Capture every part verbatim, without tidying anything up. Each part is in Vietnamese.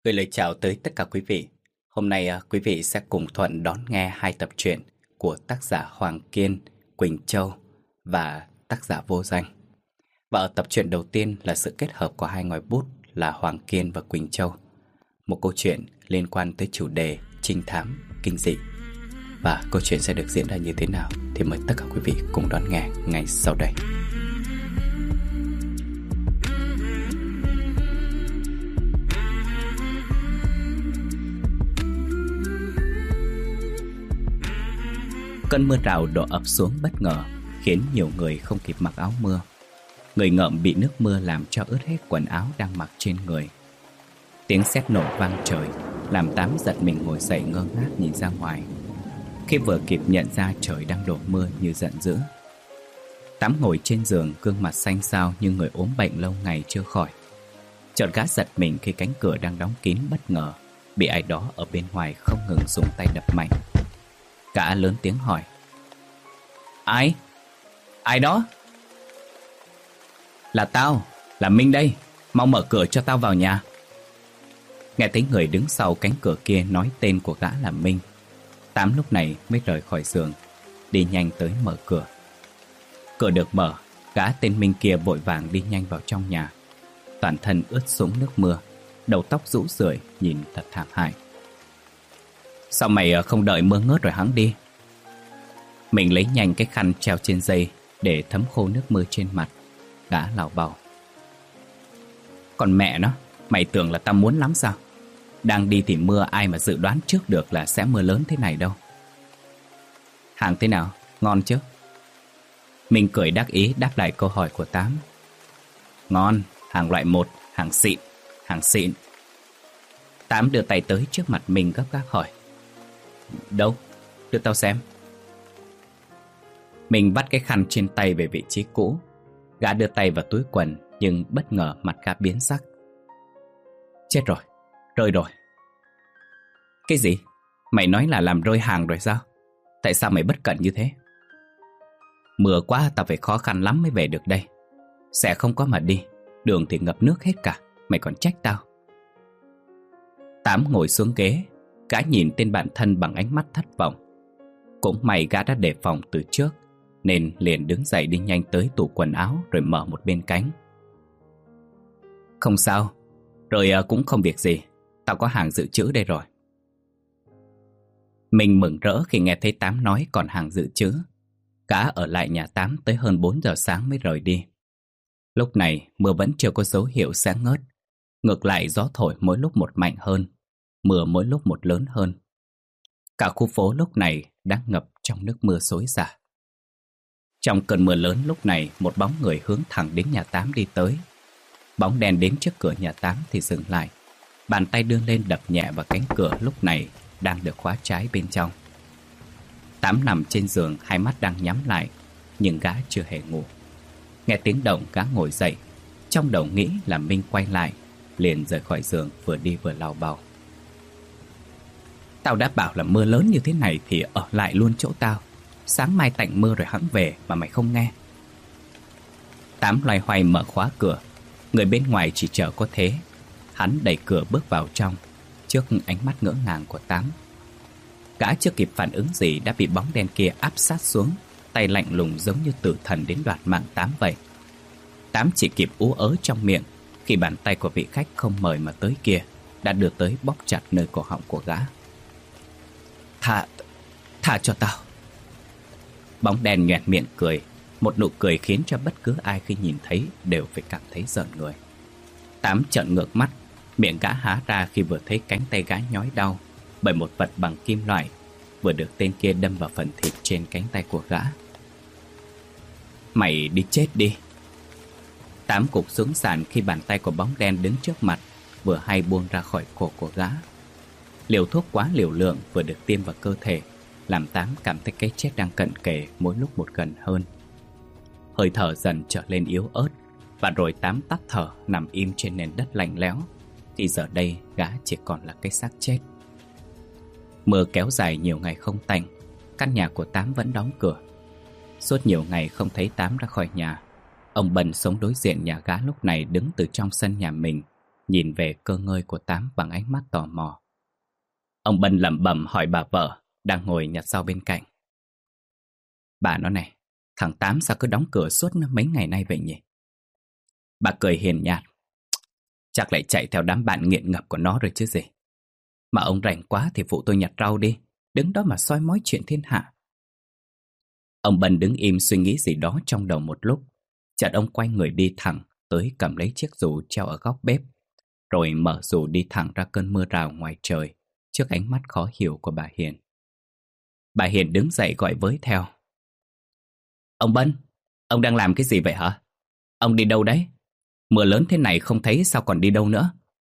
Gửi lời chào tới tất cả quý vị. Hôm nay à, quý vị sẽ cùng Thuận đón nghe hai tập truyện của tác giả Hoàng Kiên, Quỳnh Châu và tác giả Vô Danh. Và ở tập truyện đầu tiên là sự kết hợp của hai ngòi bút là Hoàng Kiên và Quỳnh Châu. Một câu chuyện liên quan tới chủ đề trinh thám, kinh dị. Và câu chuyện sẽ được diễn ra như thế nào thì mời tất cả quý vị cùng đón nghe ngay sau đây. Cơn mưa rào đổ ập xuống bất ngờ, khiến nhiều người không kịp mặc áo mưa. Người ngợm bị nước mưa làm cho ướt hết quần áo đang mặc trên người. Tiếng sét nổ vang trời, làm Tám giật mình ngồi dậy ngơ ngác nhìn ra ngoài. Khi vừa kịp nhận ra trời đang đổ mưa như giận dữ, Tám ngồi trên giường, gương mặt xanh xao như người ốm bệnh lâu ngày chưa khỏi. Chợt gã giật mình khi cánh cửa đang đóng kín bất ngờ bị ai đó ở bên ngoài không ngừng dùng tay đập mạnh. Gã lớn tiếng hỏi: Ai? Ai đó? Là tao, là Minh đây. Mau mở cửa cho tao vào nhà. Nghe thấy người đứng sau cánh cửa kia nói tên của gã là Minh, Tám lúc này mới rời khỏi giường, đi nhanh tới mở cửa. Cửa được mở, gã tên Minh kia vội vàng đi nhanh vào trong nhà. Toàn thân ướt sũng nước mưa, đầu tóc rũ rượi, nhìn thật thảm hại. Sao mày không đợi mưa ngớt rồi hẵng đi? Mình lấy nhanh cái khăn treo trên dây để thấm khô nước mưa trên mặt. Gã lảo bào: Còn mẹ nó, mày tưởng là tao muốn lắm sao? Đang đi thì mưa, ai mà dự đoán trước được là sẽ mưa lớn thế này đâu. Hàng thế nào? Ngon chứ? Mình cười đắc ý đáp lại câu hỏi của Tám. Ngon, hàng loại một, hàng xịn, hàng xịn. Tám đưa tay tới trước mặt mình gấp gáp hỏi: Đâu? Đưa tao xem. Mình vắt cái khăn trên tay về vị trí cũ. Gã đưa tay vào túi quần, nhưng bất ngờ mặt gã biến sắc. Chết rồi, rơi rồi. Cái gì? Mày nói là làm rơi hàng rồi sao? Tại sao mày bất cẩn như thế? Mưa quá, tao phải khó khăn lắm mới về được đây. Xe không có mà đi, đường thì ngập nước hết cả. Mày còn trách tao? Tám ngồi xuống ghế. Gã nhìn tên bạn thân bằng ánh mắt thất vọng. Cũng may gã đã đề phòng từ trước, nên liền đứng dậy đi nhanh tới tủ quần áo rồi mở một bên cánh. Không sao, rồi cũng không việc gì. Tao có hàng dự trữ đây rồi. Mình mừng rỡ khi nghe thấy Tám nói còn hàng dự trữ. Gã ở lại nhà Tám tới hơn bốn giờ sáng mới rời đi. Lúc này mưa vẫn chưa có dấu hiệu sẽ ngớt. Ngược lại gió thổi mỗi lúc một mạnh hơn, mưa mỗi lúc một lớn hơn. Cả khu phố lúc này đang ngập trong nước mưa xối xả. Trong cơn mưa lớn lúc này, một bóng người hướng thẳng đến nhà Tám đi tới. Bóng đen đến trước cửa nhà Tám thì dừng lại. Bàn tay đưa lên đập nhẹ vào cánh cửa lúc này đang được khóa trái bên trong. Tám nằm trên giường, hai mắt đang nhắm lại, nhưng gã chưa hề ngủ. Nghe tiếng động, gã ngồi dậy. Trong đầu nghĩ là Minh quay lại, liền rời khỏi giường, vừa đi vừa lào bào: Tao đã bảo là mưa lớn như thế này thì ở lại luôn chỗ tao. Sáng mai tạnh mưa rồi hẵng về mà mày không nghe. Tám loay hoay mở khóa cửa. Người bên ngoài chỉ chờ có thế. Hắn đẩy cửa bước vào trong, trước ánh mắt ngỡ ngàng của Tám. Gã chưa kịp phản ứng gì đã bị bóng đen kia áp sát xuống, tay lạnh lùng giống như tử thần đến đoạt mạng Tám vậy. Tám chỉ kịp ú ớ trong miệng khi bàn tay của vị khách không mời mà tới kia đã đưa tới bóp chặt nơi cổ họng của gã. Tha, tha cho tao. Bóng đen nhoẻn miệng cười, một nụ cười khiến cho bất cứ ai khi nhìn thấy đều phải cảm thấy rợn người. Tám trợn ngược mắt, miệng gã há ra khi vừa thấy cánh tay gã nhói đau bởi một vật bằng kim loại vừa được tên kia đâm vào phần thịt trên cánh tay của gã. Mày đi chết đi. Tám cục xuống sàn khi bàn tay của bóng đen đứng trước mặt vừa hay buông ra khỏi cổ của gã. Liều thuốc quá liều lượng vừa được tiêm vào cơ thể làm Tám cảm thấy cái chết đang cận kề mỗi lúc một gần hơn. Hơi thở dần trở lên yếu ớt, và rồi Tám tắt thở nằm im trên nền đất lạnh lẽo, thì giờ đây gã chỉ còn là cái xác chết. Mưa kéo dài nhiều ngày không tạnh, căn nhà của Tám vẫn đóng cửa. Suốt nhiều ngày không thấy Tám ra khỏi nhà. Ông Bần sống đối diện nhà gã lúc này đứng từ trong sân nhà mình, nhìn về cơ ngơi của Tám bằng ánh mắt tò mò. Ông Bân lẩm bẩm hỏi bà vợ đang ngồi nhặt rau bên cạnh. Bà nói này, thằng Tám sao cứ đóng cửa suốt mấy ngày nay vậy nhỉ? Bà cười hiền nhạt. Chắc lại chạy theo đám bạn nghiện ngập của nó rồi chứ gì. Mà ông rảnh quá thì phụ tôi nhặt rau đi, đứng đó mà soi mói chuyện thiên hạ. Ông Bân đứng im suy nghĩ gì đó trong đầu một lúc. Chợt ông quay người đi thẳng tới cầm lấy chiếc dù treo ở góc bếp, rồi mở dù đi thẳng ra cơn mưa rào ngoài trời trước ánh mắt khó hiểu của bà Hiền. Bà Hiền đứng dậy gọi với theo. Ông Bân, ông đang làm cái gì vậy hả? Ông đi đâu đấy? Mưa lớn thế này không thấy sao còn đi đâu nữa?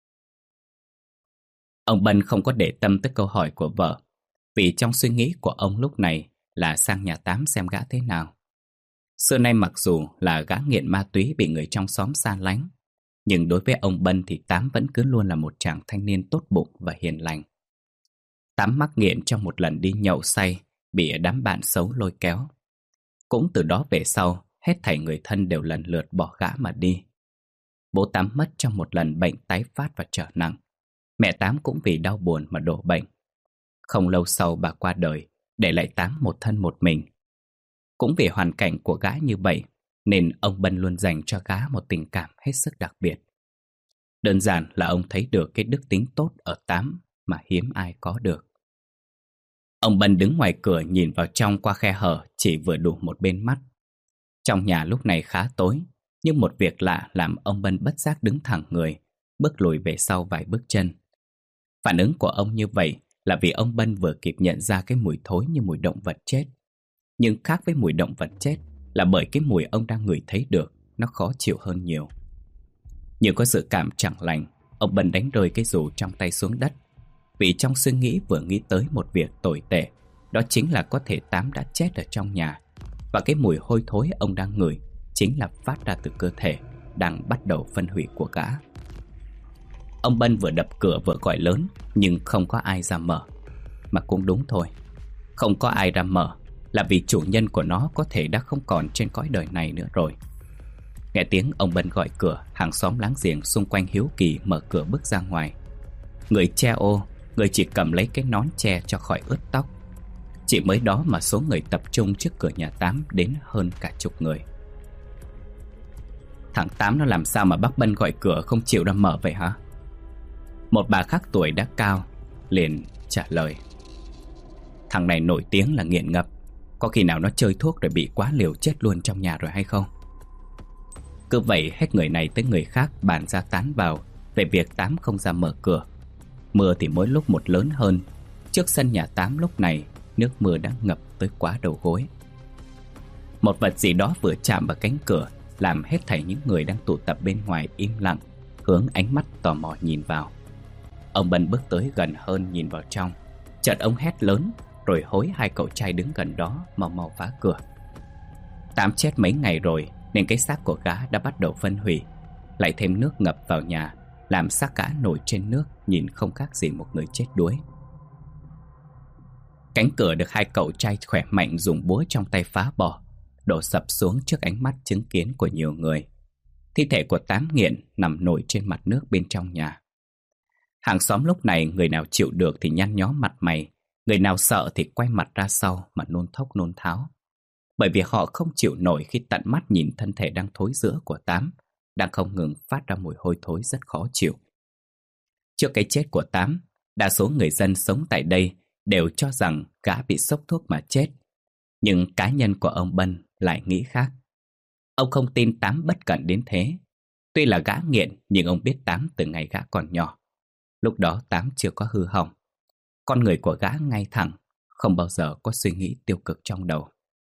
Ông Bân không có để tâm tới câu hỏi của vợ, vì trong suy nghĩ của ông lúc này là sang nhà Tám xem gã thế nào. Xưa nay mặc dù là gã nghiện ma túy bị người trong xóm xa lánh, nhưng đối với ông Bân thì Tám vẫn cứ luôn là một chàng thanh niên tốt bụng và hiền lành. Tám mắc nghiện trong một lần đi nhậu say, bị đám bạn xấu lôi kéo. Cũng từ đó về sau, hết thảy người thân đều lần lượt bỏ gã mà đi. Bố Tám mất trong một lần bệnh tái phát và trở nặng. Mẹ Tám cũng vì đau buồn mà đổ bệnh. Không lâu sau bà qua đời, để lại Tám một thân một mình. Cũng vì hoàn cảnh của gã như vậy, nên ông Bân luôn dành cho gã một tình cảm hết sức đặc biệt. Đơn giản là ông thấy được cái đức tính tốt ở Tám mà hiếm ai có được. Ông Bân đứng ngoài cửa nhìn vào trong qua khe hở chỉ vừa đủ một bên mắt. Trong nhà lúc này khá tối, nhưng một việc lạ làm ông Bân bất giác đứng thẳng người, bước lùi về sau vài bước chân. Phản ứng của ông như vậy là vì ông Bân vừa kịp nhận ra cái mùi thối như mùi động vật chết. Nhưng khác với mùi động vật chết là bởi cái mùi ông đang ngửi thấy được nó khó chịu hơn nhiều. Như có sự cảm chẳng lành, ông Bân đánh rơi cái dù trong tay xuống đất, vì trong suy nghĩ vừa nghĩ tới một việc tồi tệ, đó chính là có thể Tám đã chết ở trong nhà, và cái mùi hôi thối ông đang ngửi chính là phát ra từ cơ thể đang bắt đầu phân hủy của gã. Ông Bân vừa đập cửa vừa gọi lớn, nhưng không có ai ra mở. Mà cũng đúng thôi, không có ai ra mở là vì chủ nhân của nó có thể đã không còn trên cõi đời này nữa rồi. Nghe tiếng ông Bân gọi cửa, hàng xóm láng giềng xung quanh hiếu kỳ mở cửa bước ra ngoài. Người che ô, người chỉ cầm lấy cái nón che cho khỏi ướt tóc. Chỉ mới đó mà số người tập trung trước cửa nhà Tám đến hơn cả chục người. Thằng Tám nó làm sao mà bác Bân gọi cửa không chịu ra mở vậy hả? Một bà khác tuổi đã cao liền trả lời. Thằng này nổi tiếng là nghiện ngập, có khi nào nó chơi thuốc rồi bị quá liều chết luôn trong nhà rồi hay không? Cứ vậy hết người này tới người khác bàn ra tán vào về việc Tám không ra mở cửa. Mưa thì mỗi lúc một lớn hơn. Trước sân nhà Tám lúc này nước mưa đã ngập tới quá đầu gối. Một vật gì đó vừa chạm vào cánh cửa, làm hết thảy những người đang tụ tập bên ngoài im lặng, hướng ánh mắt tò mò nhìn vào. Ông Bân bước tới gần hơn nhìn vào trong. Chợt ông hét lớn, rồi hối hai cậu trai đứng gần đó mau mau phá cửa. Tám chết mấy ngày rồi nên cái xác của gã đã bắt đầu phân hủy. Lại thêm nước ngập vào nhà, làm xác gã nổi trên nước, nhìn không khác gì một người chết đuối. Cánh cửa được hai cậu trai khỏe mạnh dùng búa trong tay phá bỏ, đổ sập xuống trước ánh mắt chứng kiến của nhiều người. Thi thể của Tám nghiện nằm nổi trên mặt nước bên trong nhà. Hàng xóm lúc này người nào chịu được thì nhăn nhó mặt mày, người nào sợ thì quay mặt ra sau mà nôn thốc nôn tháo. Bởi vì họ không chịu nổi khi tận mắt nhìn thân thể đang thối rữa của Tám đang không ngừng phát ra mùi hôi thối rất khó chịu. Trước cái chết của Tám, đa số người dân sống tại đây đều cho rằng gã bị sốc thuốc mà chết. Nhưng cá nhân của ông Bân lại nghĩ khác. Ông không tin Tám bất cẩn đến thế. Tuy là gã nghiện nhưng ông biết Tám từ ngày gã còn nhỏ. Lúc đó Tám chưa có hư hỏng. Con người của gã ngay thẳng, không bao giờ có suy nghĩ tiêu cực trong đầu.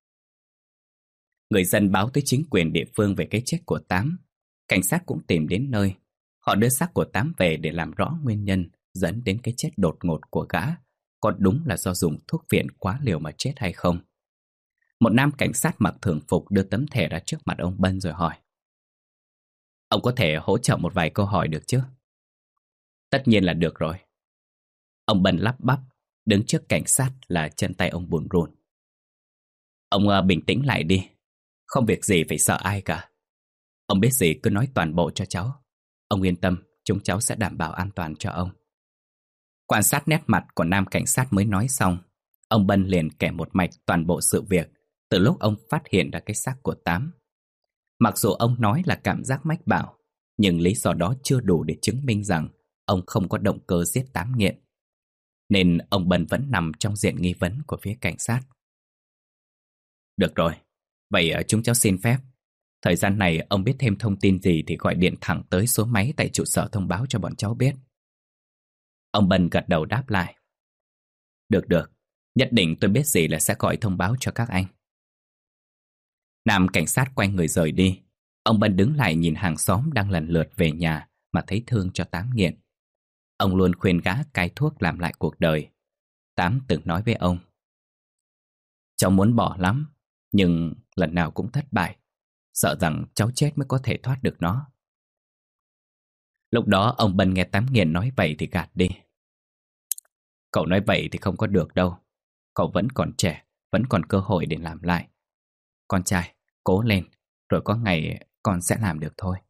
Người dân báo tới chính quyền địa phương về cái chết của Tám. Cảnh sát cũng tìm đến nơi. Họ đưa xác của Tám về để làm rõ nguyên nhân dẫn đến cái chết đột ngột của gã, có đúng là do dùng thuốc phiện quá liều mà chết hay không. Một nam cảnh sát mặc thường phục đưa tấm thẻ ra trước mặt ông Bân rồi hỏi. Ông có thể hỗ trợ một vài câu hỏi được chứ? Tất nhiên là được rồi. Ông Bân lắp bắp, đứng trước cảnh sát là chân tay ông bùn rùn. Ông uh, bình tĩnh lại đi. Không việc gì phải sợ ai cả. Ông biết gì cứ nói toàn bộ cho cháu. Ông yên tâm, chúng cháu sẽ đảm bảo an toàn cho ông. Quan sát nét mặt của nam cảnh sát mới nói xong, ông Bân liền kể một mạch toàn bộ sự việc từ lúc ông phát hiện ra cái xác của Tám. Mặc dù ông nói là cảm giác mách bảo, nhưng lý do đó chưa đủ để chứng minh rằng ông không có động cơ giết Tám nghiện. Nên ông Bân vẫn nằm trong diện nghi vấn của phía cảnh sát. Được rồi, vậy chúng cháu xin phép. Thời gian này ông biết thêm thông tin gì thì gọi điện thẳng tới số máy tại trụ sở thông báo cho bọn cháu biết. Ông Bân gật đầu đáp lại. Được được, nhất định tôi biết gì là sẽ gọi thông báo cho các anh. Nam cảnh sát quay người rời đi. Ông Bân đứng lại nhìn hàng xóm đang lần lượt về nhà mà thấy thương cho Tám nghiện. Ông luôn khuyên gã cai thuốc làm lại cuộc đời. Tám từng nói với ông: cháu muốn bỏ lắm, nhưng lần nào cũng thất bại. Sợ rằng cháu chết mới có thể thoát được nó. Lúc đó ông Bân nghe Tám nghiện nói vậy thì gạt đi. Cậu nói vậy thì không có được đâu. Cậu vẫn còn trẻ, vẫn còn cơ hội để làm lại. Con trai, cố lên, rồi có ngày con sẽ làm được thôi.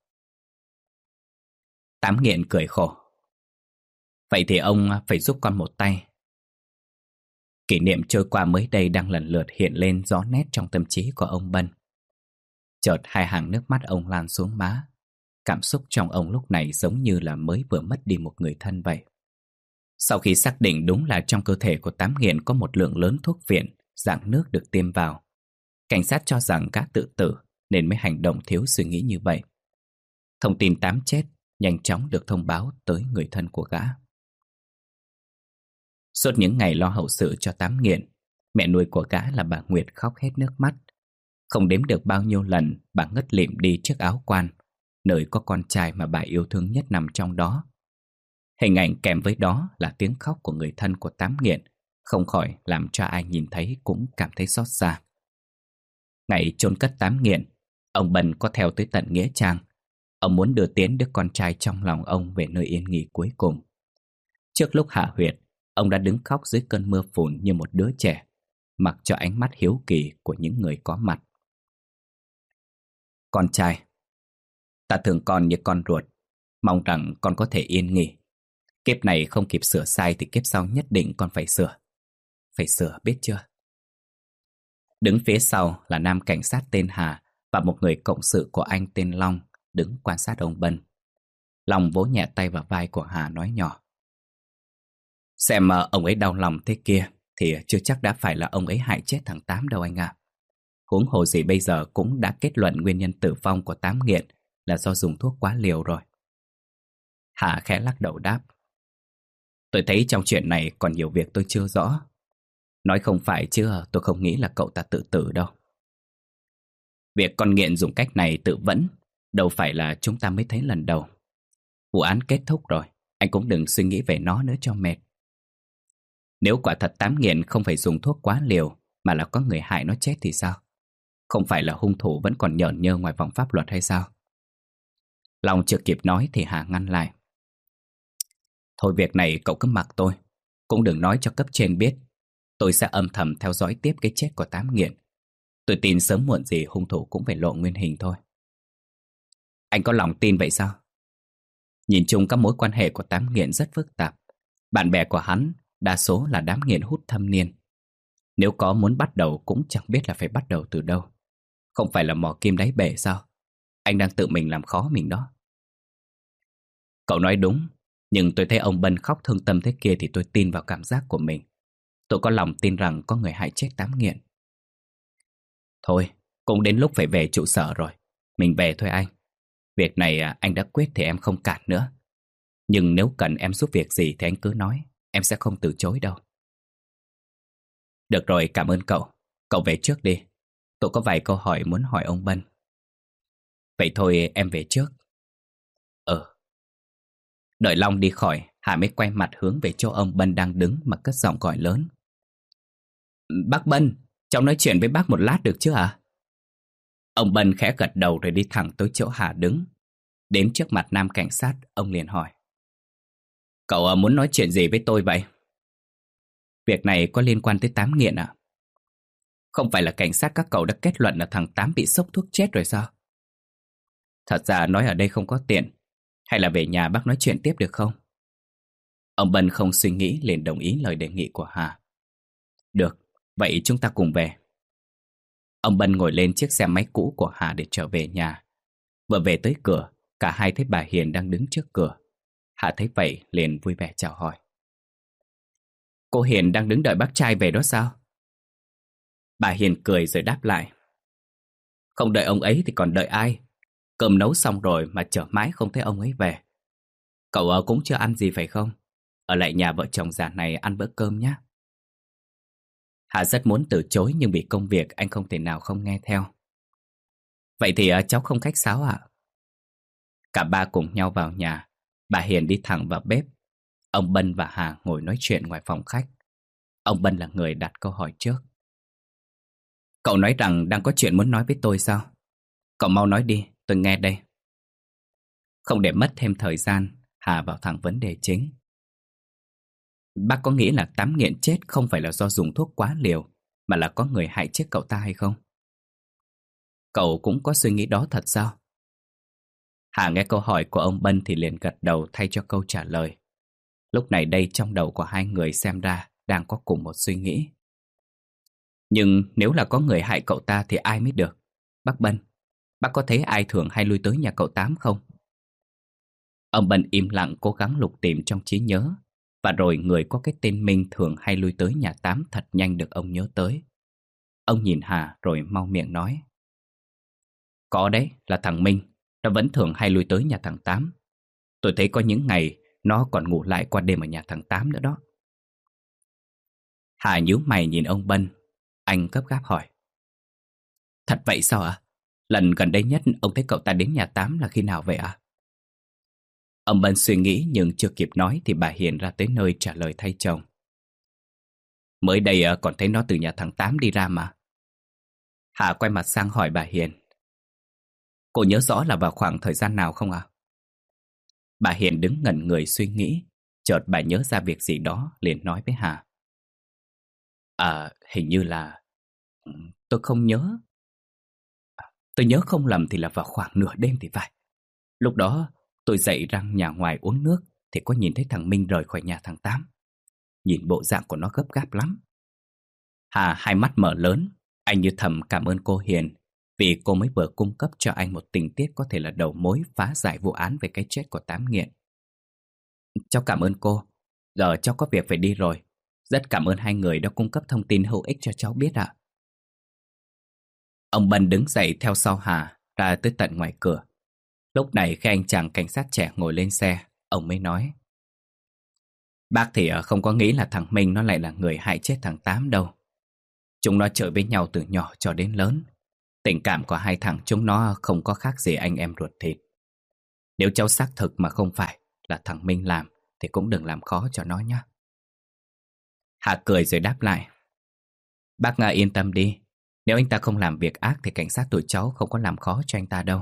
Tám nghiện cười khổ. Vậy thì ông phải giúp con một tay. Kỷ niệm trôi qua mới đây đang lần lượt hiện lên rõ nét trong tâm trí của ông Bân. Chợt hai hàng nước mắt ông lan xuống má. Cảm xúc trong ông lúc này giống như là mới vừa mất đi một người thân vậy. Sau khi xác định đúng là trong cơ thể của Tám nghiện có một lượng lớn thuốc phiện dạng nước được tiêm vào, cảnh sát cho rằng gã tự tử nên mới hành động thiếu suy nghĩ như vậy. Thông tin Tám chết nhanh chóng được thông báo tới người thân của gã. Suốt những ngày lo hậu sự cho Tám nghiện, mẹ nuôi của gã là bà Nguyệt khóc hết nước mắt. Không đếm được bao nhiêu lần bà ngất lịm đi chiếc áo quan, nơi có con trai mà bà yêu thương nhất nằm trong đó. Hình ảnh kèm với đó là tiếng khóc của người thân của Tám nghiện, không khỏi làm cho ai nhìn thấy cũng cảm thấy xót xa. Ngày chôn cất Tám nghiện, ông Bân có theo tới tận nghĩa trang. Ông muốn đưa tiến đứa con trai trong lòng ông về nơi yên nghỉ cuối cùng. Trước lúc hạ huyệt, ông đã đứng khóc dưới cơn mưa phùn như một đứa trẻ, mặc cho ánh mắt hiếu kỳ của những người có mặt. Con trai, ta thương con như con ruột, mong rằng con có thể yên nghỉ. Kiếp này không kịp sửa sai thì kiếp sau nhất định con phải sửa. Phải sửa, biết chưa? Đứng phía sau là nam cảnh sát tên Hà và một người cộng sự của anh tên Long đứng quan sát ông Bân. Long vỗ nhẹ tay vào vai của Hà nói nhỏ: Xem ông ấy đau lòng thế kia thì chưa chắc đã phải là ông ấy hại chết thằng Tám đâu anh ạ. Huống hồ gì bây giờ cũng đã kết luận nguyên nhân tử vong của Tám nghiện là do dùng thuốc quá liều rồi. Hà khẽ lắc đầu đáp: Tôi thấy trong chuyện này còn nhiều việc tôi chưa rõ. Nói không phải chứ tôi không nghĩ là cậu ta tự tử đâu. Việc con nghiện dùng cách này tự vẫn đâu phải là chúng ta mới thấy lần đầu. Vụ án kết thúc rồi, anh cũng đừng suy nghĩ về nó nữa cho mệt. Nếu quả thật Tám nghiện không phải dùng thuốc quá liều mà là có người hại nó chết thì sao? Không phải là hung thủ vẫn còn nhởn nhơ ngoài vòng pháp luật hay sao? Long chưa kịp nói thì Hà ngăn lại: Thôi việc này cậu cứ mặc tôi, cũng đừng nói cho cấp trên biết. Tôi sẽ âm thầm theo dõi tiếp cái chết của Tám nghiện. Tôi tin sớm muộn gì hung thủ cũng phải lộ nguyên hình thôi. Anh có lòng tin vậy sao? Nhìn chung các mối quan hệ của Tám nghiện rất phức tạp. Bạn bè của hắn đa số là đám nghiện hút thâm niên. Nếu có muốn bắt đầu cũng chẳng biết là phải bắt đầu từ đâu. Không phải là mò kim đáy bể sao? Anh đang tự mình làm khó mình đó. Cậu nói đúng, nhưng tôi thấy ông Bân khóc thương tâm thế kia thì tôi tin vào cảm giác của mình. Tôi có lòng tin rằng có người hại chết Tám nghiện. Thôi, cũng đến lúc phải về trụ sở rồi. Mình về thôi anh. Việc này anh đã quyết thì em không cản nữa. Nhưng nếu cần em giúp việc gì thì anh cứ nói. Em sẽ không từ chối đâu. Được rồi, cảm ơn cậu. Cậu về trước đi. Tôi có vài câu hỏi muốn hỏi ông Bân. Vậy thôi em về trước. Ờ. Đợi Long đi khỏi, Hà mới quay mặt hướng về chỗ ông Bân đang đứng mà cất giọng gọi lớn: Bác Bân, cháu nói chuyện với bác một lát được chứ ạ? Ông Bân khẽ gật đầu rồi đi thẳng tới chỗ Hà đứng. Đến trước mặt nam cảnh sát, ông liền hỏi: Cậu muốn nói chuyện gì với tôi vậy? Việc này có liên quan tới Tám nghiện à? Không phải là cảnh sát các cậu đã kết luận là thằng Tám bị sốc thuốc chết rồi sao? Thật ra nói ở đây không có tiện. Hay là về nhà bác nói chuyện tiếp được không? Ông Bân không suy nghĩ liền đồng ý lời đề nghị của Hà. Được, vậy chúng ta cùng về. Ông Bân ngồi lên chiếc xe máy cũ của Hà để trở về nhà. Vừa về tới cửa, cả hai thấy bà Hiền đang đứng trước cửa. Hà thấy vậy liền vui vẻ chào hỏi. Cô Hiền đang đứng đợi bác trai về đó sao? Bà Hiền cười rồi đáp lại. Không đợi ông ấy thì còn đợi ai? Cơm nấu xong rồi mà chờ mãi không thấy ông ấy về. Cậu ờ, cũng chưa ăn gì phải không? Ở lại nhà vợ chồng già này ăn bữa cơm nhé. Hà rất muốn từ chối nhưng vì công việc anh không thể nào không nghe theo. Vậy thì ờ, cháu không khách sáo ạ. Cả ba cùng nhau vào nhà. Bà Hiền đi thẳng vào bếp. Ông Bân và Hà ngồi nói chuyện ngoài phòng khách. Ông Bân là người đặt câu hỏi trước. Cậu nói rằng đang có chuyện muốn nói với tôi sao? Cậu mau nói đi, tôi nghe đây. Không để mất thêm thời gian, Hà vào thẳng vấn đề chính. Bác có nghĩ là Tám nghiện chết không phải là do dùng thuốc quá liều, mà là có người hại chết cậu ta hay không? Cậu cũng có suy nghĩ đó thật sao? Hà nghe câu hỏi của ông Bân thì liền gật đầu thay cho câu trả lời. Lúc này đây trong đầu của hai người xem ra đang có cùng một suy nghĩ. Nhưng nếu là có người hại cậu ta thì ai mới được? Bác Bân, bác có thấy ai thường hay lui tới nhà cậu Tám không? Ông Bân im lặng cố gắng lục tìm trong trí nhớ. Và rồi người có cái tên Minh thường hay lui tới nhà Tám thật nhanh được ông nhớ tới. Ông nhìn Hà rồi mau miệng nói. Có đấy, là thằng Minh. Nó vẫn thường hay lui tới nhà thằng Tám. Tôi thấy có những ngày nó còn ngủ lại qua đêm ở nhà thằng Tám nữa đó. Hà nhíu mày nhìn ông Bân. Anh gấp gáp hỏi. Thật vậy sao ạ? Lần gần đây nhất ông thấy cậu ta đến nhà Tám là khi nào vậy ạ? Ông Bân suy nghĩ nhưng chưa kịp nói thì bà Hiền ra tới nơi trả lời thay chồng. Mới đây còn thấy nó từ nhà thằng Tám đi ra mà. Hà quay mặt sang hỏi bà Hiền. Cô nhớ rõ là vào khoảng thời gian nào không ạ? Bà Hiền đứng ngẩn người suy nghĩ. Chợt bà nhớ ra việc gì đó liền nói với Hà. À, hình như là... Tôi không nhớ. Tôi nhớ không lầm thì là vào khoảng nửa đêm thì phải. Lúc đó tôi dậy ra nhà ngoài uống nước thì có nhìn thấy thằng Minh rời khỏi nhà thằng Tám. Nhìn bộ dạng của nó gấp gáp lắm. Hà hai mắt mở lớn. Anh như thầm cảm ơn cô Hiền vì cô mới vừa cung cấp cho anh một tình tiết có thể là đầu mối phá giải vụ án về cái chết của Tám nghiện. Cháu cảm ơn cô. Giờ cháu có việc phải đi rồi. Rất cảm ơn hai người đã cung cấp thông tin hữu ích cho cháu biết ạ. Ông Bân đứng dậy theo sau Hà ra tới tận ngoài cửa. Lúc này khi anh chàng cảnh sát trẻ ngồi lên xe, ông mới nói. Bác thì không có nghĩ là thằng Minh nó lại là người hại chết thằng Tám đâu. Chúng nó chơi với nhau từ nhỏ cho đến lớn. Tình cảm của hai thằng chúng nó không có khác gì anh em ruột thịt. Nếu cháu xác thực mà không phải là thằng Minh làm thì cũng đừng làm khó cho nó nhé. Hà cười rồi đáp lại. Bác à, yên tâm đi. Nếu anh ta không làm việc ác thì cảnh sát tụi cháu không có làm khó cho anh ta đâu.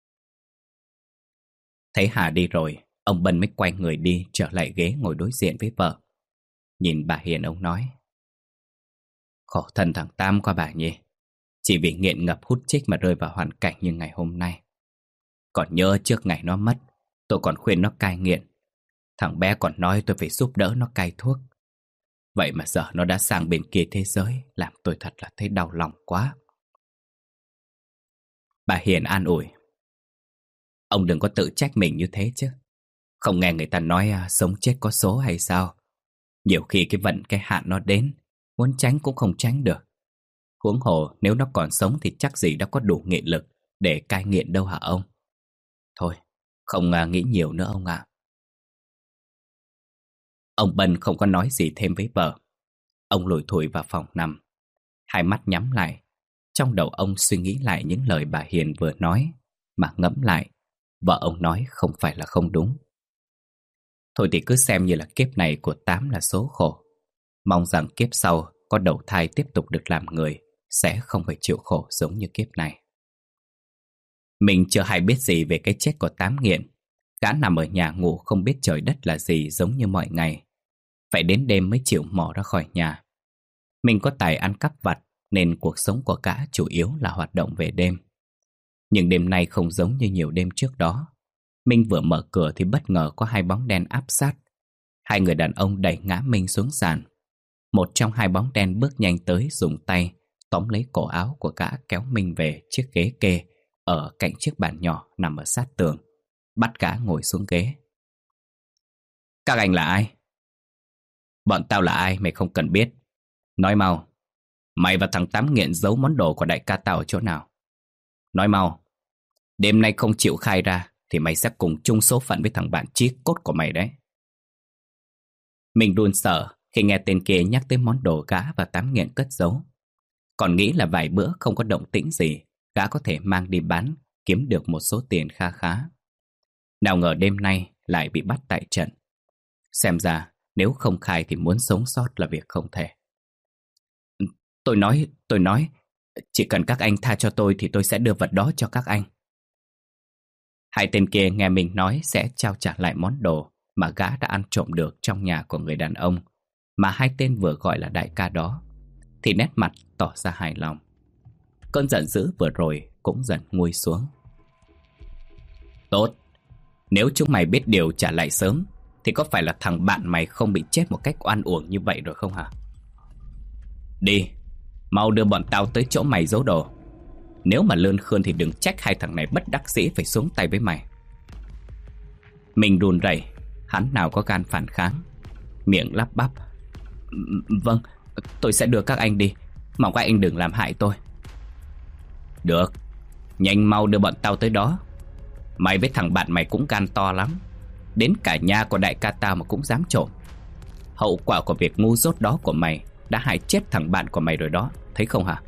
Thấy Hà đi rồi, ông Bân mới quay người đi trở lại ghế ngồi đối diện với vợ. Nhìn bà Hiền ông nói. Khổ thân thằng Tam qua bà nhỉ. Chỉ vì nghiện ngập hút chích mà rơi vào hoàn cảnh như ngày hôm nay. Còn nhớ trước ngày nó mất, tôi còn khuyên nó cai nghiện. Thằng bé còn nói tôi phải giúp đỡ nó cai thuốc. Vậy mà giờ nó đã sang bên kia thế giới, làm tôi thật là thấy đau lòng quá. Bà Hiền an ủi. Ông đừng có tự trách mình như thế chứ. Không nghe người ta nói à, sống chết có số hay sao? Nhiều khi cái vận cái hạn nó đến, muốn tránh cũng không tránh được. Huống hồ nếu nó còn sống thì chắc gì đã có đủ nghị lực để cai nghiện đâu hả ông? Thôi, không à, nghĩ nhiều nữa ông ạ. Ông Bân không có nói gì thêm với vợ. Ông lủi thủi vào phòng nằm. Hai mắt nhắm lại. Trong đầu ông suy nghĩ lại những lời bà Hiền vừa nói. Mà ngẫm lại, vợ ông nói không phải là không đúng. Thôi thì cứ xem như là kiếp này của Tám là số khổ. Mong rằng kiếp sau có đầu thai tiếp tục được làm người, sẽ không phải chịu khổ giống như kiếp này. Mình chưa hay biết gì về cái chết của Tám nghiện. Gã nằm ở nhà ngủ không biết trời đất là gì giống như mọi ngày. Phải đến đêm mới chịu mò ra khỏi nhà. Mình có tài ăn cắp vặt nên cuộc sống của gã chủ yếu là hoạt động về đêm. Nhưng đêm nay không giống như nhiều đêm trước đó. Minh vừa mở cửa thì bất ngờ có hai bóng đen áp sát. Hai người đàn ông đẩy ngã Minh xuống sàn. Một trong hai bóng đen bước nhanh tới, dùng tay tóm lấy cổ áo của gã, kéo Minh về chiếc ghế kê ở cạnh chiếc bàn nhỏ nằm ở sát tường, bắt gã ngồi xuống ghế. Các anh là ai? Bọn tao là ai mày không cần biết. Nói mau, mày và thằng Tám nghiện giấu món đồ của đại ca tao ở chỗ nào? Nói mau, đêm nay không chịu khai ra thì mày sẽ cùng chung số phận với thằng bạn chí cốt của mày đấy. Mình run sợ khi nghe tên kia nhắc tới món đồ gã và Tám nghiện cất giấu. Còn nghĩ là vài bữa không có động tĩnh gì, gã có thể mang đi bán, kiếm được một số tiền kha khá. Nào ngờ đêm nay lại bị bắt tại trận. Xem ra nếu không khai thì muốn sống sót là việc không thể. Tôi nói, tôi nói, chỉ cần các anh tha cho tôi thì tôi sẽ đưa vật đó cho các anh. Hai tên kia nghe mình nói sẽ trao trả lại món đồ mà gã đã ăn trộm được trong nhà của người đàn ông mà hai tên vừa gọi là đại ca đó, thì nét mặt tỏ ra hài lòng. Cơn giận dữ vừa rồi cũng dần nguôi xuống. Tốt, nếu chúng mày biết điều trả lại sớm thì có phải là thằng bạn mày không bị chết một cách oan uổng như vậy rồi không hả? Đi, mau đưa bọn tao tới chỗ mày giấu đồ. Nếu mà lươn khươn thì đừng trách hai thằng này bất đắc dĩ phải xuống tay với mày. Mình run rẩy, hắn nào có gan phản kháng, miệng lắp bắp. Vâng, tôi sẽ đưa các anh đi, mong các anh đừng làm hại tôi. Được, nhanh mau đưa bọn tao tới đó. Mày với thằng bạn mày cũng gan to lắm, đến cả nhà của đại ca tao mà cũng dám trộm. Hậu quả của việc ngu dốt đó của mày đã hại chết thằng bạn của mày rồi đó, thấy không hả?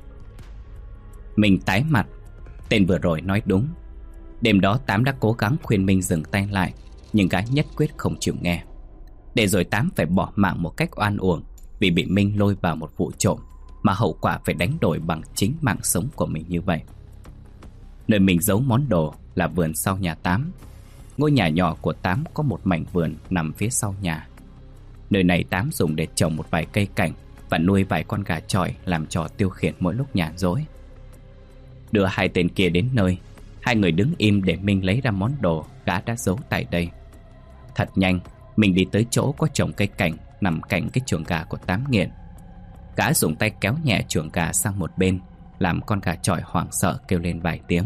Mình tái mặt. Tên vừa rồi nói đúng. Đêm đó Tám đã cố gắng khuyên Minh dừng tay lại, nhưng gã nhất quyết không chịu nghe. Để rồi Tám phải bỏ mạng một cách oan uổng vì bị Minh lôi vào một vụ trộm mà hậu quả phải đánh đổi bằng chính mạng sống của mình như vậy. Nơi mình giấu món đồ là vườn sau nhà Tám. Ngôi nhà nhỏ của Tám có một mảnh vườn nằm phía sau nhà. Nơi này Tám dùng để trồng một vài cây cảnh và nuôi vài con gà chọi làm trò tiêu khiển mỗi lúc nhàn rỗi. Đưa hai tên kia đến nơi, hai người đứng im để Minh lấy ra món đồ gã đã giấu tại đây. Thật nhanh, mình đi tới chỗ có trồng cây cảnh nằm cạnh cái chuồng gà của Tám nghiện. Gã dùng tay kéo nhẹ chuồng gà sang một bên, làm con gà chọi hoảng sợ kêu lên vài tiếng.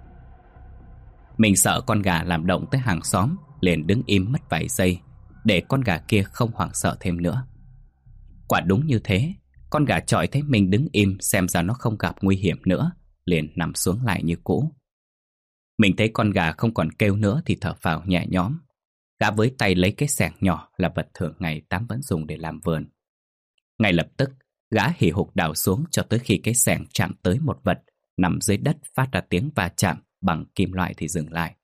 Mình sợ con gà làm động tới hàng xóm, liền đứng im mất vài giây để con gà kia không hoảng sợ thêm nữa. Quả đúng như thế, con gà chọi thấy mình đứng im xem ra nó không gặp nguy hiểm nữa, liền nằm xuống lại như cũ. Mình thấy con gà không còn kêu nữa thì thở phào nhẹ nhõm. Gã với tay lấy cái xẻng nhỏ là vật thường ngày Tám vẫn dùng để làm vườn. Ngay lập tức, gã hì hục đào xuống cho tới khi cái xẻng chạm tới một vật nằm dưới đất phát ra tiếng va chạm bằng kim loại thì dừng lại.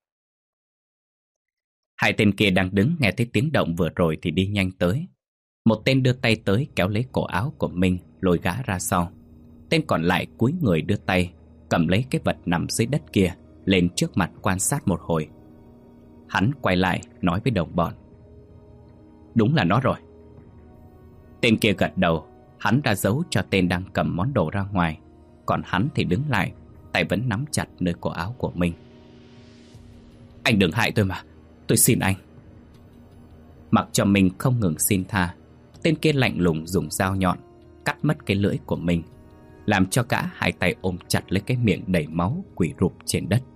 Hai tên kia đang đứng nghe thấy tiếng động vừa rồi thì đi nhanh tới. Một tên đưa tay tới kéo lấy cổ áo của Minh, lôi gã ra sau. Tên còn lại cúi người đưa tay cầm lấy cái vật nằm dưới đất kia lên trước mặt quan sát một hồi. Hắn quay lại nói với đồng bọn: Đúng là nó rồi. Tên kia gật đầu. Hắn đã giấu cho tên đang cầm món đồ ra ngoài, còn hắn thì đứng lại, tay vẫn nắm chặt nơi cổ áo của mình. Anh đừng hại tôi mà, tôi xin anh. Mặc cho mình không ngừng xin tha, tên kia lạnh lùng dùng dao nhọn cắt mất cái lưỡi của mình, làm cho cả hai tay ôm chặt lấy cái miệng đầy máu quỳ rụp trên đất.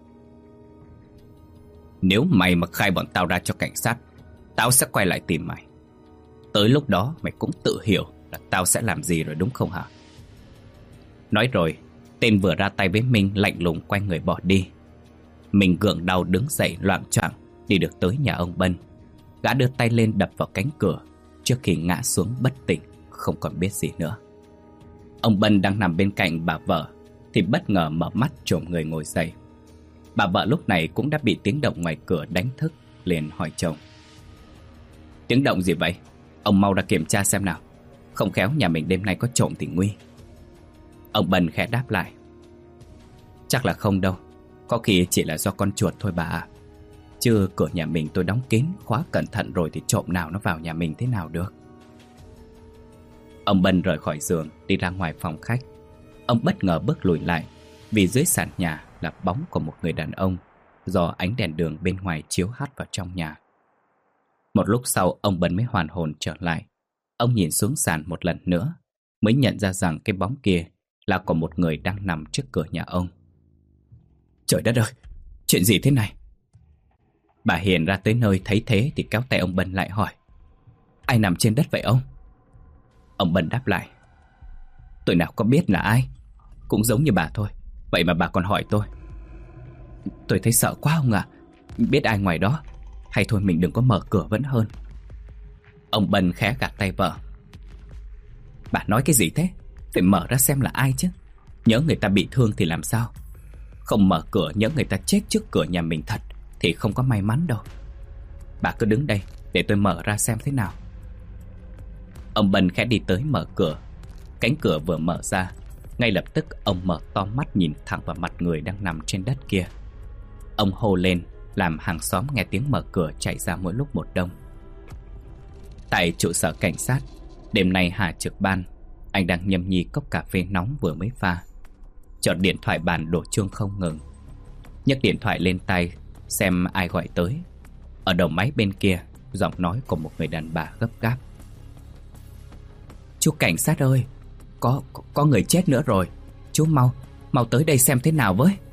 Nếu mày mà khai bọn tao ra cho cảnh sát, tao sẽ quay lại tìm mày. Tới lúc đó mày cũng tự hiểu là tao sẽ làm gì rồi đúng không hả? Nói rồi, tên vừa ra tay với Minh lạnh lùng quay người bỏ đi. Mình gượng đau đứng dậy loạng choạng đi được tới nhà ông Bân. Gã đưa tay lên đập vào cánh cửa trước khi ngã xuống bất tỉnh, không còn biết gì nữa. Ông Bân đang nằm bên cạnh bà vợ thì bất ngờ mở mắt chồm người ngồi dậy. Bà vợ lúc này cũng đã bị tiếng động ngoài cửa đánh thức, liền hỏi chồng: Tiếng động gì vậy? Ông mau ra kiểm tra xem nào, không khéo nhà mình đêm nay có trộm thì nguy. Ông Bân khẽ đáp lại: Chắc là không đâu, có khi chỉ là do con chuột thôi bà ạ. Chứ cửa nhà mình tôi đóng kín, khóa cẩn thận rồi thì trộm nào nó vào nhà mình thế nào được. Ông Bân rời khỏi giường đi ra ngoài phòng khách. Ông bất ngờ bước lùi lại, vì dưới sàn nhà là bóng của một người đàn ông do ánh đèn đường bên ngoài chiếu hắt vào trong nhà. Một lúc sau ông Bân mới hoàn hồn trở lại. Ông nhìn xuống sàn một lần nữa, mới nhận ra rằng cái bóng kia là của một người đang nằm trước cửa nhà ông. Trời đất ơi, chuyện gì thế này? Bà Hiền ra tới nơi thấy thế thì kéo tay ông Bân lại hỏi: Ai nằm trên đất vậy ông? Ông Bân đáp lại: Tôi nào có biết là ai, cũng giống như bà thôi, vậy mà bà còn hỏi tôi. Tôi thấy sợ quá ông ạ, biết ai ngoài đó, hay thôi mình đừng có mở cửa vẫn hơn. Ông Bân khẽ gạt tay vợ: Bà nói cái gì thế? Phải mở ra xem là ai chứ. Nhớ người ta bị thương thì làm sao? Không mở cửa nhớ người ta chết trước cửa nhà mình thật thì không có may mắn đâu. Bà cứ đứng đây để tôi mở ra xem thế nào. Ông Bân khẽ đi tới mở cửa. Cánh cửa vừa mở ra, ngay lập tức ông mở to mắt nhìn thẳng vào mặt người đang nằm trên đất kia. Ông hô lên làm hàng xóm nghe tiếng mở cửa chạy ra mỗi lúc một đông. Tại trụ sở cảnh sát, đêm nay Hà trực ban. Anh đang nhâm nhi cốc cà phê nóng vừa mới pha. Chợt điện thoại bàn đổ chuông không ngừng. Nhấc điện thoại lên tay xem ai gọi tới. Ở đầu máy bên kia, giọng nói của một người đàn bà gấp gáp: Chú cảnh sát ơi, có, có, có người chết nữa rồi. Chú mau, mau tới đây xem thế nào với.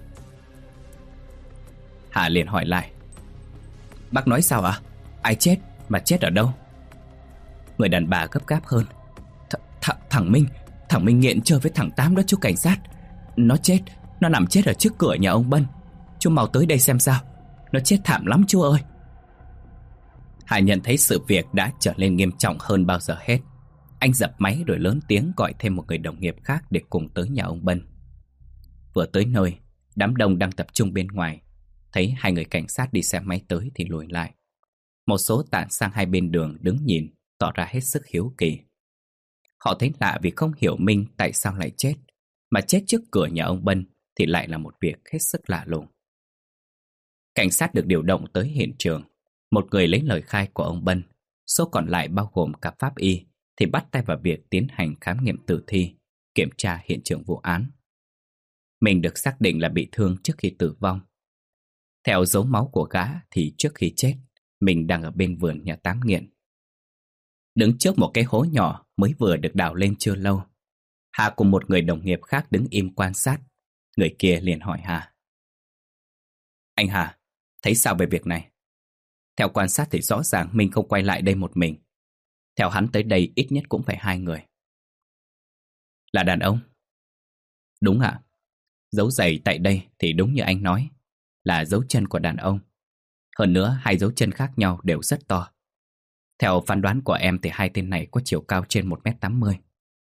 Hà liền hỏi lại: Bác nói sao ạ? À? Ai chết? Mà chết ở đâu? Người đàn bà gấp gáp hơn: Th th Thằng Minh, thằng Minh nghiện chơi với thằng Tám đó chú cảnh sát. Nó chết, nó nằm chết ở trước cửa nhà ông Bân. Chú mau tới đây xem sao. Nó chết thảm lắm chú ơi. Hà nhận thấy sự việc đã trở nên nghiêm trọng hơn bao giờ hết. Anh dập máy rồi lớn tiếng gọi thêm một người đồng nghiệp khác để cùng tới nhà ông Bân. Vừa tới nơi, đám đông đang tập trung bên ngoài thấy hai người cảnh sát đi xe máy tới thì lùi lại. Một số tản sang hai bên đường đứng nhìn, tỏ ra hết sức hiếu kỳ. Họ thấy lạ vì không hiểu Minh tại sao lại chết, mà chết trước cửa nhà ông Bân thì lại là một việc hết sức lạ lùng. Cảnh sát được điều động tới hiện trường. Một người lấy lời khai của ông Bân, số còn lại bao gồm cả pháp y thì bắt tay vào việc tiến hành khám nghiệm tử thi, kiểm tra hiện trường vụ án. Mình được xác định là bị thương trước khi tử vong. Theo dấu máu của gã thì trước khi chết, mình đang ở bên vườn nhà Tám nghiện. Đứng trước một cái hố nhỏ mới vừa được đào lên chưa lâu, Hà cùng một người đồng nghiệp khác đứng im quan sát. Người kia liền hỏi Hà: Anh Hà, thấy sao về việc này? Theo quan sát thì rõ ràng mình không quay lại đây một mình. Theo hắn tới đây ít nhất cũng phải hai người. Là đàn ông? Đúng ạ. Dấu giày tại đây thì đúng như anh nói, là dấu chân của đàn ông. Hơn nữa hai dấu chân khác nhau đều rất to. Theo phán đoán của em thì hai tên này có chiều cao trên một mét tám mươi.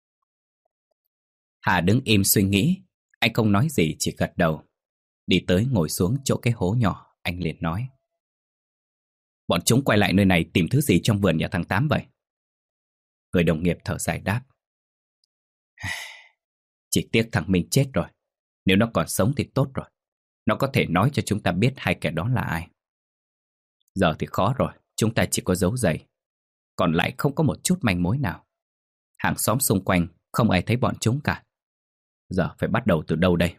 Hà đứng im suy nghĩ. Anh không nói gì, chỉ gật đầu. Đi tới ngồi xuống chỗ cái hố nhỏ, anh liền nói: Bọn chúng quay lại nơi này tìm thứ gì trong vườn nhà thằng Tám vậy? Người đồng nghiệp thở dài đáp: Chỉ tiếc thằng Minh chết rồi. Nếu nó còn sống thì tốt rồi. Nó có thể nói cho chúng ta biết hai kẻ đó là ai. Giờ thì khó rồi, chúng ta chỉ có dấu giày. Còn lại không có một chút manh mối nào. Hàng xóm xung quanh không ai thấy bọn chúng cả. Giờ phải bắt đầu từ đâu đây?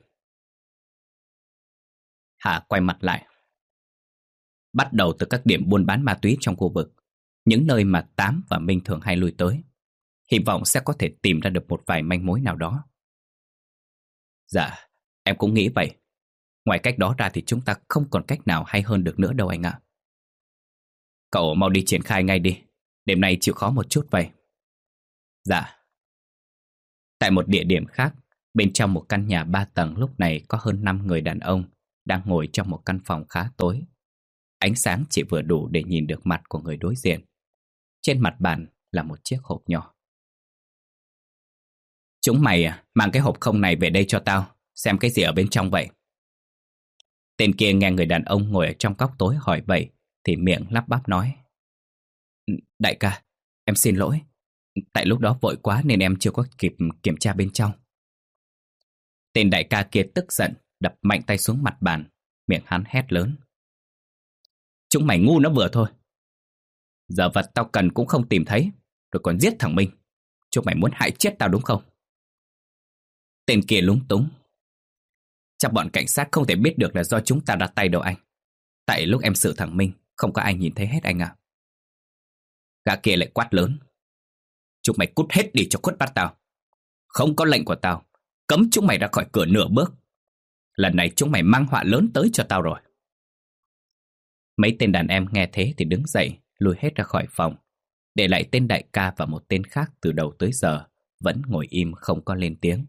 Hà quay mặt lại: Bắt đầu từ các điểm buôn bán ma túy trong khu vực, những nơi mà Tám và Minh thường hay lui tới. Hy vọng sẽ có thể tìm ra được một vài manh mối nào đó. Dạ, em cũng nghĩ vậy. Ngoài cách đó ra thì chúng ta không còn cách nào hay hơn được nữa đâu anh ạ. Cậu mau đi triển khai ngay đi. Đêm nay chịu khó một chút vậy. Dạ. Tại một địa điểm khác, bên trong một căn nhà ba tầng lúc này có hơn năm người đàn ông đang ngồi trong một căn phòng khá tối. Ánh sáng chỉ vừa đủ để nhìn được mặt của người đối diện. Trên mặt bàn là một chiếc hộp nhỏ. Chúng mày à, mang cái hộp không này về đây cho tao, xem cái gì ở bên trong vậy. Tên kia nghe người đàn ông ngồi ở trong góc tối hỏi vậy thì miệng lắp bắp nói: Đại ca, em xin lỗi. Tại lúc đó vội quá nên em chưa có kịp kiểm tra bên trong. Tên đại ca kia tức giận, đập mạnh tay xuống mặt bàn. Miệng hắn hét lớn: Chúng mày ngu nó vừa thôi. Giờ vật tao cần cũng không tìm thấy, rồi còn giết thằng Minh. Chúng mày muốn hại chết tao đúng không? Tên kia lúng túng: Chắc bọn cảnh sát không thể biết được là do chúng ta ra tay đâu anh. Tại lúc em xử thằng Minh, không có ai nhìn thấy hết anh à. Gã kia lại quát lớn. Chúng mày cút hết đi cho khuất bắt tao. Không có lệnh của tao, cấm chúng mày ra khỏi cửa nửa bước. Lần này chúng mày mang họa lớn tới cho tao rồi. Mấy tên đàn em nghe thế thì đứng dậy, lùi hết ra khỏi phòng, để lại tên đại ca và một tên khác từ đầu tới giờ vẫn ngồi im không có lên tiếng.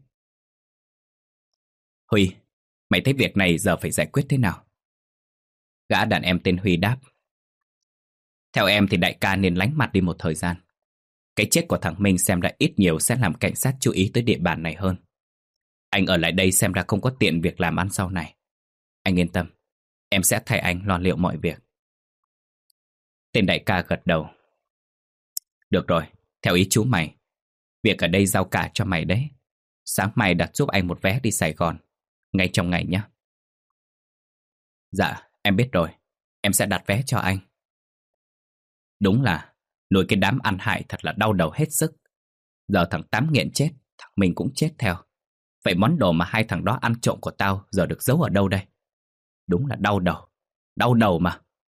Huy, mày thấy việc này giờ phải giải quyết thế nào? Gã đàn em tên Huy đáp. Theo em thì đại ca nên lánh mặt đi một thời gian. Cái chết của thằng Minh xem ra ít nhiều sẽ làm cảnh sát chú ý tới địa bàn này hơn. Anh ở lại đây xem ra không có tiện việc làm ăn sau này. Anh yên tâm, em sẽ thay anh lo liệu mọi việc. Tên đại ca gật đầu. Được rồi, theo ý chú mày. Việc ở đây giao cả cho mày đấy. Sáng mai đặt giúp anh một vé đi Sài Gòn, ngay trong ngày nhé. Dạ, em biết rồi. Em sẽ đặt vé cho anh. Đúng là nuôi cái đám ăn hại thật là đau đầu hết sức. Giờ thằng Tám nghiện chết, thằng mình cũng chết theo. Vậy món đồ mà hai thằng đó ăn trộm của tao giờ được giấu ở đâu đây? Đúng là đau đầu. Đau đầu mà.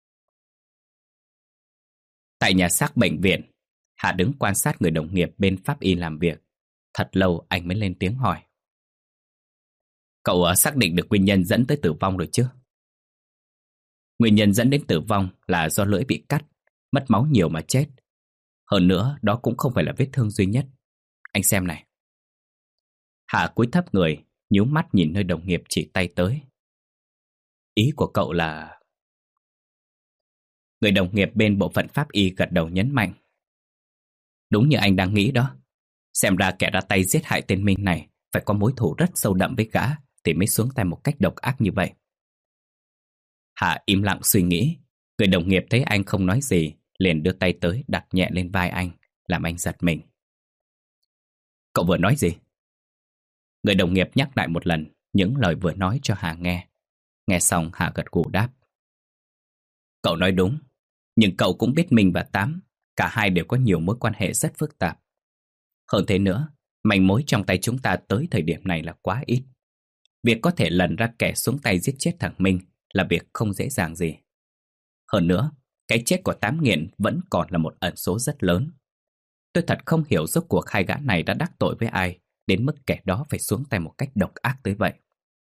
Tại nhà xác bệnh viện, Hà đứng quan sát người đồng nghiệp bên pháp y làm việc. Thật lâu anh mới lên tiếng hỏi. Cậu xác định được nguyên nhân dẫn tới tử vong rồi chứ? Nguyên nhân dẫn đến tử vong là do lưỡi bị cắt, mất máu nhiều mà chết. Hơn nữa, đó cũng không phải là vết thương duy nhất. Anh xem này. Hà cúi thấp người, nhíu mắt nhìn nơi đồng nghiệp chỉ tay tới. Ý của cậu là... Người đồng nghiệp bên bộ phận pháp y gật đầu nhấn mạnh. Đúng như anh đang nghĩ đó. Xem ra kẻ ra tay giết hại tên Minh này phải có mối thù rất sâu đậm với gã thì mới xuống tay một cách độc ác như vậy. Hà im lặng suy nghĩ. Người đồng nghiệp thấy anh không nói gì, liền đưa tay tới đặt nhẹ lên vai anh, làm anh giật mình. Cậu vừa nói gì? Người đồng nghiệp nhắc lại một lần những lời vừa nói cho Hà nghe. Nghe xong Hà gật gù đáp. Cậu nói đúng, nhưng cậu cũng biết Minh và Tám, cả hai đều có nhiều mối quan hệ rất phức tạp. Hơn thế nữa, manh mối trong tay chúng ta tới thời điểm này là quá ít. Việc có thể lần ra kẻ xuống tay giết chết thằng Minh là việc không dễ dàng gì. Hơn nữa, cái chết của Tám nghiện vẫn còn là một ẩn số rất lớn. Tôi thật không hiểu rốt cuộc hai gã này đã đắc tội với ai đến mức kẻ đó phải xuống tay một cách độc ác tới vậy.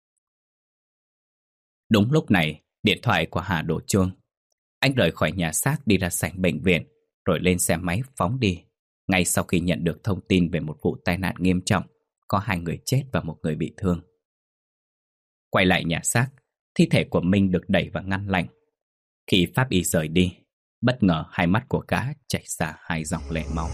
Đúng lúc này, điện thoại của Hà đổ chuông. Anh rời khỏi nhà xác đi ra sảnh bệnh viện, rồi lên xe máy phóng đi, ngay sau khi nhận được thông tin về một vụ tai nạn nghiêm trọng, có hai người chết và một người bị thương. Quay lại nhà xác, thi thể của Minh được đẩy vào ngăn lạnh. Khi pháp y rời đi, bất ngờ hai mắt của gã chảy ra hai dòng lệ máu.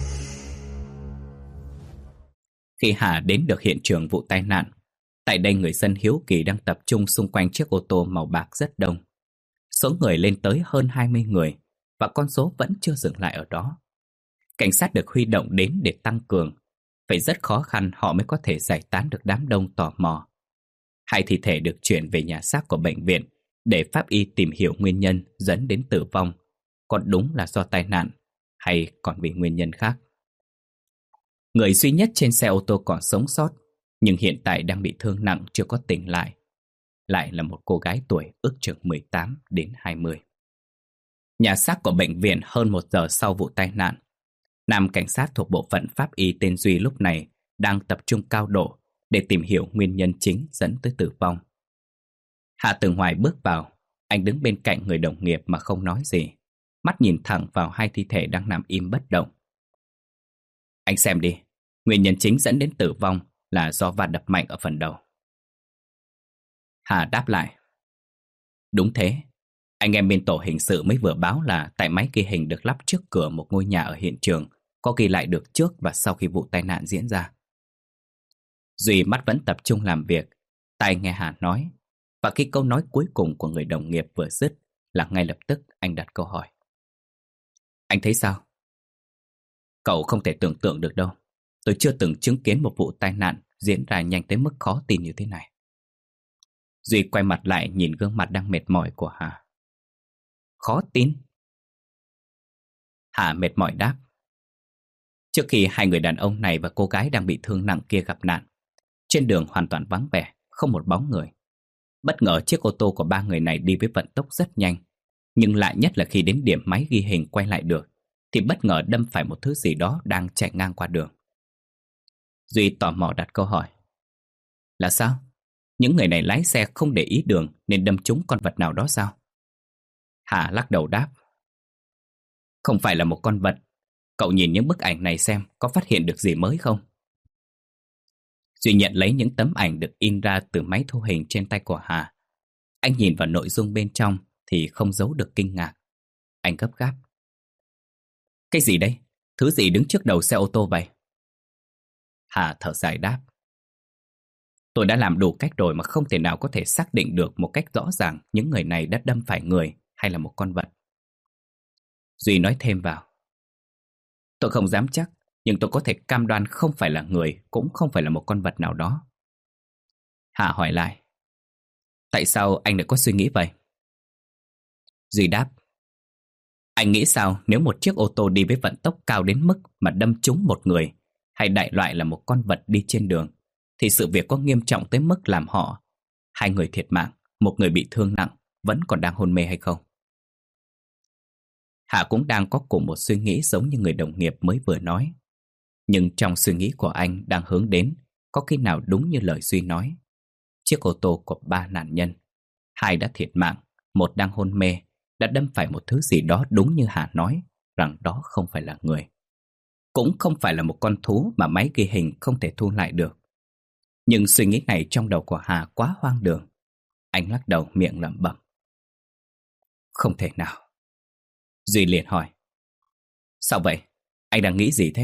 Khi Hà đến được hiện trường vụ tai nạn, tại đây người dân hiếu kỳ đang tập trung xung quanh chiếc ô tô màu bạc rất đông. Số người lên tới hơn hai mươi người, và con số vẫn chưa dừng lại ở đó. Cảnh sát được huy động đến để tăng cường. Phải rất khó khăn họ mới có thể giải tán được đám đông tò mò. Hai thi thể được chuyển về nhà xác của bệnh viện để pháp y tìm hiểu nguyên nhân dẫn đến tử vong, còn đúng là do tai nạn hay còn vì nguyên nhân khác. Người duy nhất trên xe ô tô còn sống sót, nhưng hiện tại đang bị thương nặng chưa có tỉnh lại, lại là một cô gái tuổi ước chừng mười tám đến hai mươi. Nhà xác của bệnh viện hơn một giờ sau vụ tai nạn. Nam cảnh sát thuộc bộ phận pháp y tên Duy lúc này đang tập trung cao độ để tìm hiểu nguyên nhân chính dẫn tới tử vong. Hạ Tử Hoài bước vào, anh đứng bên cạnh người đồng nghiệp mà không nói gì, mắt nhìn thẳng vào hai thi thể đang nằm im bất động. Anh xem đi, nguyên nhân chính dẫn đến tử vong là do va đập mạnh ở phần đầu. Hà đáp lại. Đúng thế, anh em bên tổ hình sự mới vừa báo là tại máy ghi hình được lắp trước cửa một ngôi nhà ở hiện trường có ghi lại được trước và sau khi vụ tai nạn diễn ra. Duy mắt vẫn tập trung làm việc, tai nghe Hà nói, và khi câu nói cuối cùng của người đồng nghiệp vừa dứt là ngay lập tức anh đặt câu hỏi. Anh thấy sao? Cậu không thể tưởng tượng được đâu. Tôi chưa từng chứng kiến một vụ tai nạn diễn ra nhanh tới mức khó tin như thế này. Duy quay mặt lại nhìn gương mặt đang mệt mỏi của Hà. Khó tin? Hà mệt mỏi đáp. Trước khi hai người đàn ông này và cô gái đang bị thương nặng kia gặp nạn, trên đường hoàn toàn vắng vẻ, không một bóng người. Bất ngờ chiếc ô tô của ba người này đi với vận tốc rất nhanh, Nhưng lạ nhất là khi đến điểm máy ghi hình quay lại được thì bất ngờ đâm phải một thứ gì đó đang chạy ngang qua đường. Duy tò mò đặt câu hỏi: là sao? Những người này lái xe không để ý đường nên đâm trúng con vật nào đó sao? Hà lắc đầu đáp: không phải là một con vật. Cậu nhìn những bức ảnh này xem có phát hiện được gì mới không? Duy nhận lấy những tấm ảnh được in ra từ máy thu hình trên tay của Hà. Anh nhìn vào nội dung bên trong thì không giấu được kinh ngạc. Anh gấp gáp: cái gì đây? Thứ gì đứng trước đầu xe ô tô vậy? Hà thở dài đáp: tôi đã làm đủ cách rồi mà không thể nào có thể xác định được một cách rõ ràng những người này đã đâm phải người hay là một con vật. Duy nói thêm vào: tôi không dám chắc, nhưng tôi có thể cam đoan không phải là người, cũng không phải là một con vật nào đó. Hà hỏi lại: tại sao anh lại có suy nghĩ vậy? Duy đáp: anh nghĩ sao nếu một chiếc ô tô đi với vận tốc cao đến mức mà đâm trúng một người, hay đại loại là một con vật đi trên đường, thì sự việc có nghiêm trọng tới mức làm họ, hai người thiệt mạng, một người bị thương nặng, vẫn còn đang hôn mê hay không? Hà cũng đang có cùng một suy nghĩ giống như người đồng nghiệp mới vừa nói. Nhưng trong suy nghĩ của anh đang hướng đến có khi nào đúng như lời Duy nói. Chiếc ô tô của ba nạn nhân, hai đã thiệt mạng, một đang hôn mê, đã đâm phải một thứ gì đó đúng như Hà nói, rằng đó không phải là người. Cũng không phải là một con thú mà máy ghi hình không thể thu lại được. Nhưng suy nghĩ này trong đầu của Hà quá hoang đường. Anh lắc đầu miệng lẩm bẩm: không thể nào. Duy liền hỏi: sao vậy? Anh đang nghĩ gì thế?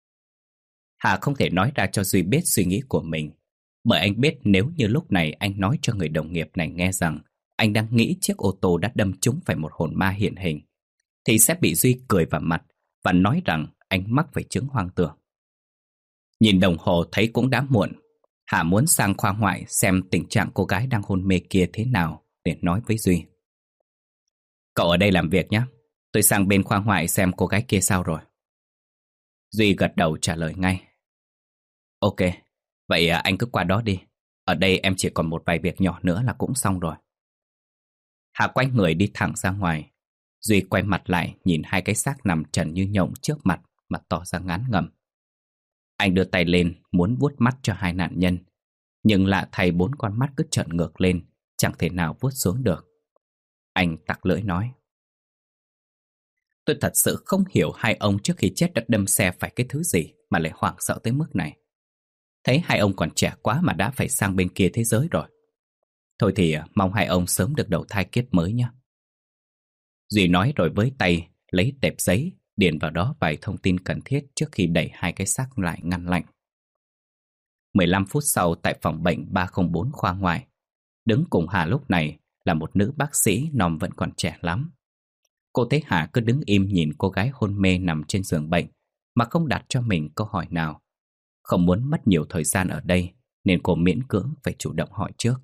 Hà không thể nói ra cho Duy biết suy nghĩ của mình, bởi anh biết nếu như lúc này anh nói cho người đồng nghiệp này nghe rằng anh đang nghĩ chiếc ô tô đã đâm trúng phải một hồn ma hiện hình, thì sẽ bị Duy cười vào mặt và nói rằng anh mắc phải chứng hoang tưởng. Nhìn đồng hồ thấy cũng đã muộn, Hà muốn sang khoa ngoại xem tình trạng cô gái đang hôn mê kia thế nào để nói với Duy. Cậu ở đây làm việc nhé, tôi sang bên khoa ngoại xem cô gái kia sao rồi. Duy gật đầu trả lời ngay: ok, vậy anh cứ qua đó đi. Ở đây em chỉ còn một vài việc nhỏ nữa là cũng xong rồi. Hà quay người đi thẳng ra ngoài. Duy quay mặt lại nhìn hai cái xác nằm trần như nhộng trước mặt mà tỏ ra ngán ngẩm. Anh đưa tay lên muốn vuốt mắt cho hai nạn nhân, nhưng lạ thay bốn con mắt cứ trợn ngược lên, chẳng thể nào vuốt xuống được. Anh tặc lưỡi nói: tôi thật sự không hiểu hai ông trước khi chết đã đâm xe phải cái thứ gì mà lại hoảng sợ tới mức này. Thấy hai ông còn trẻ quá mà đã phải sang bên kia thế giới rồi. Thôi thì mong hai ông sớm được đầu thai kiếp mới nhé. Duy nói rồi với tay lấy tệp giấy điền vào đó vài thông tin cần thiết trước khi đẩy hai cái xác lại ngăn lạnh. mười lăm phút sau tại phòng bệnh ba không bốn khoa ngoại, đứng cùng Hà lúc này là một nữ bác sĩ nom vẫn còn trẻ lắm. Cô thấy Hà cứ đứng im nhìn cô gái hôn mê nằm trên giường bệnh mà không đặt cho mình câu hỏi nào. Không muốn mất nhiều thời gian ở đây nên cô miễn cưỡng phải chủ động hỏi trước.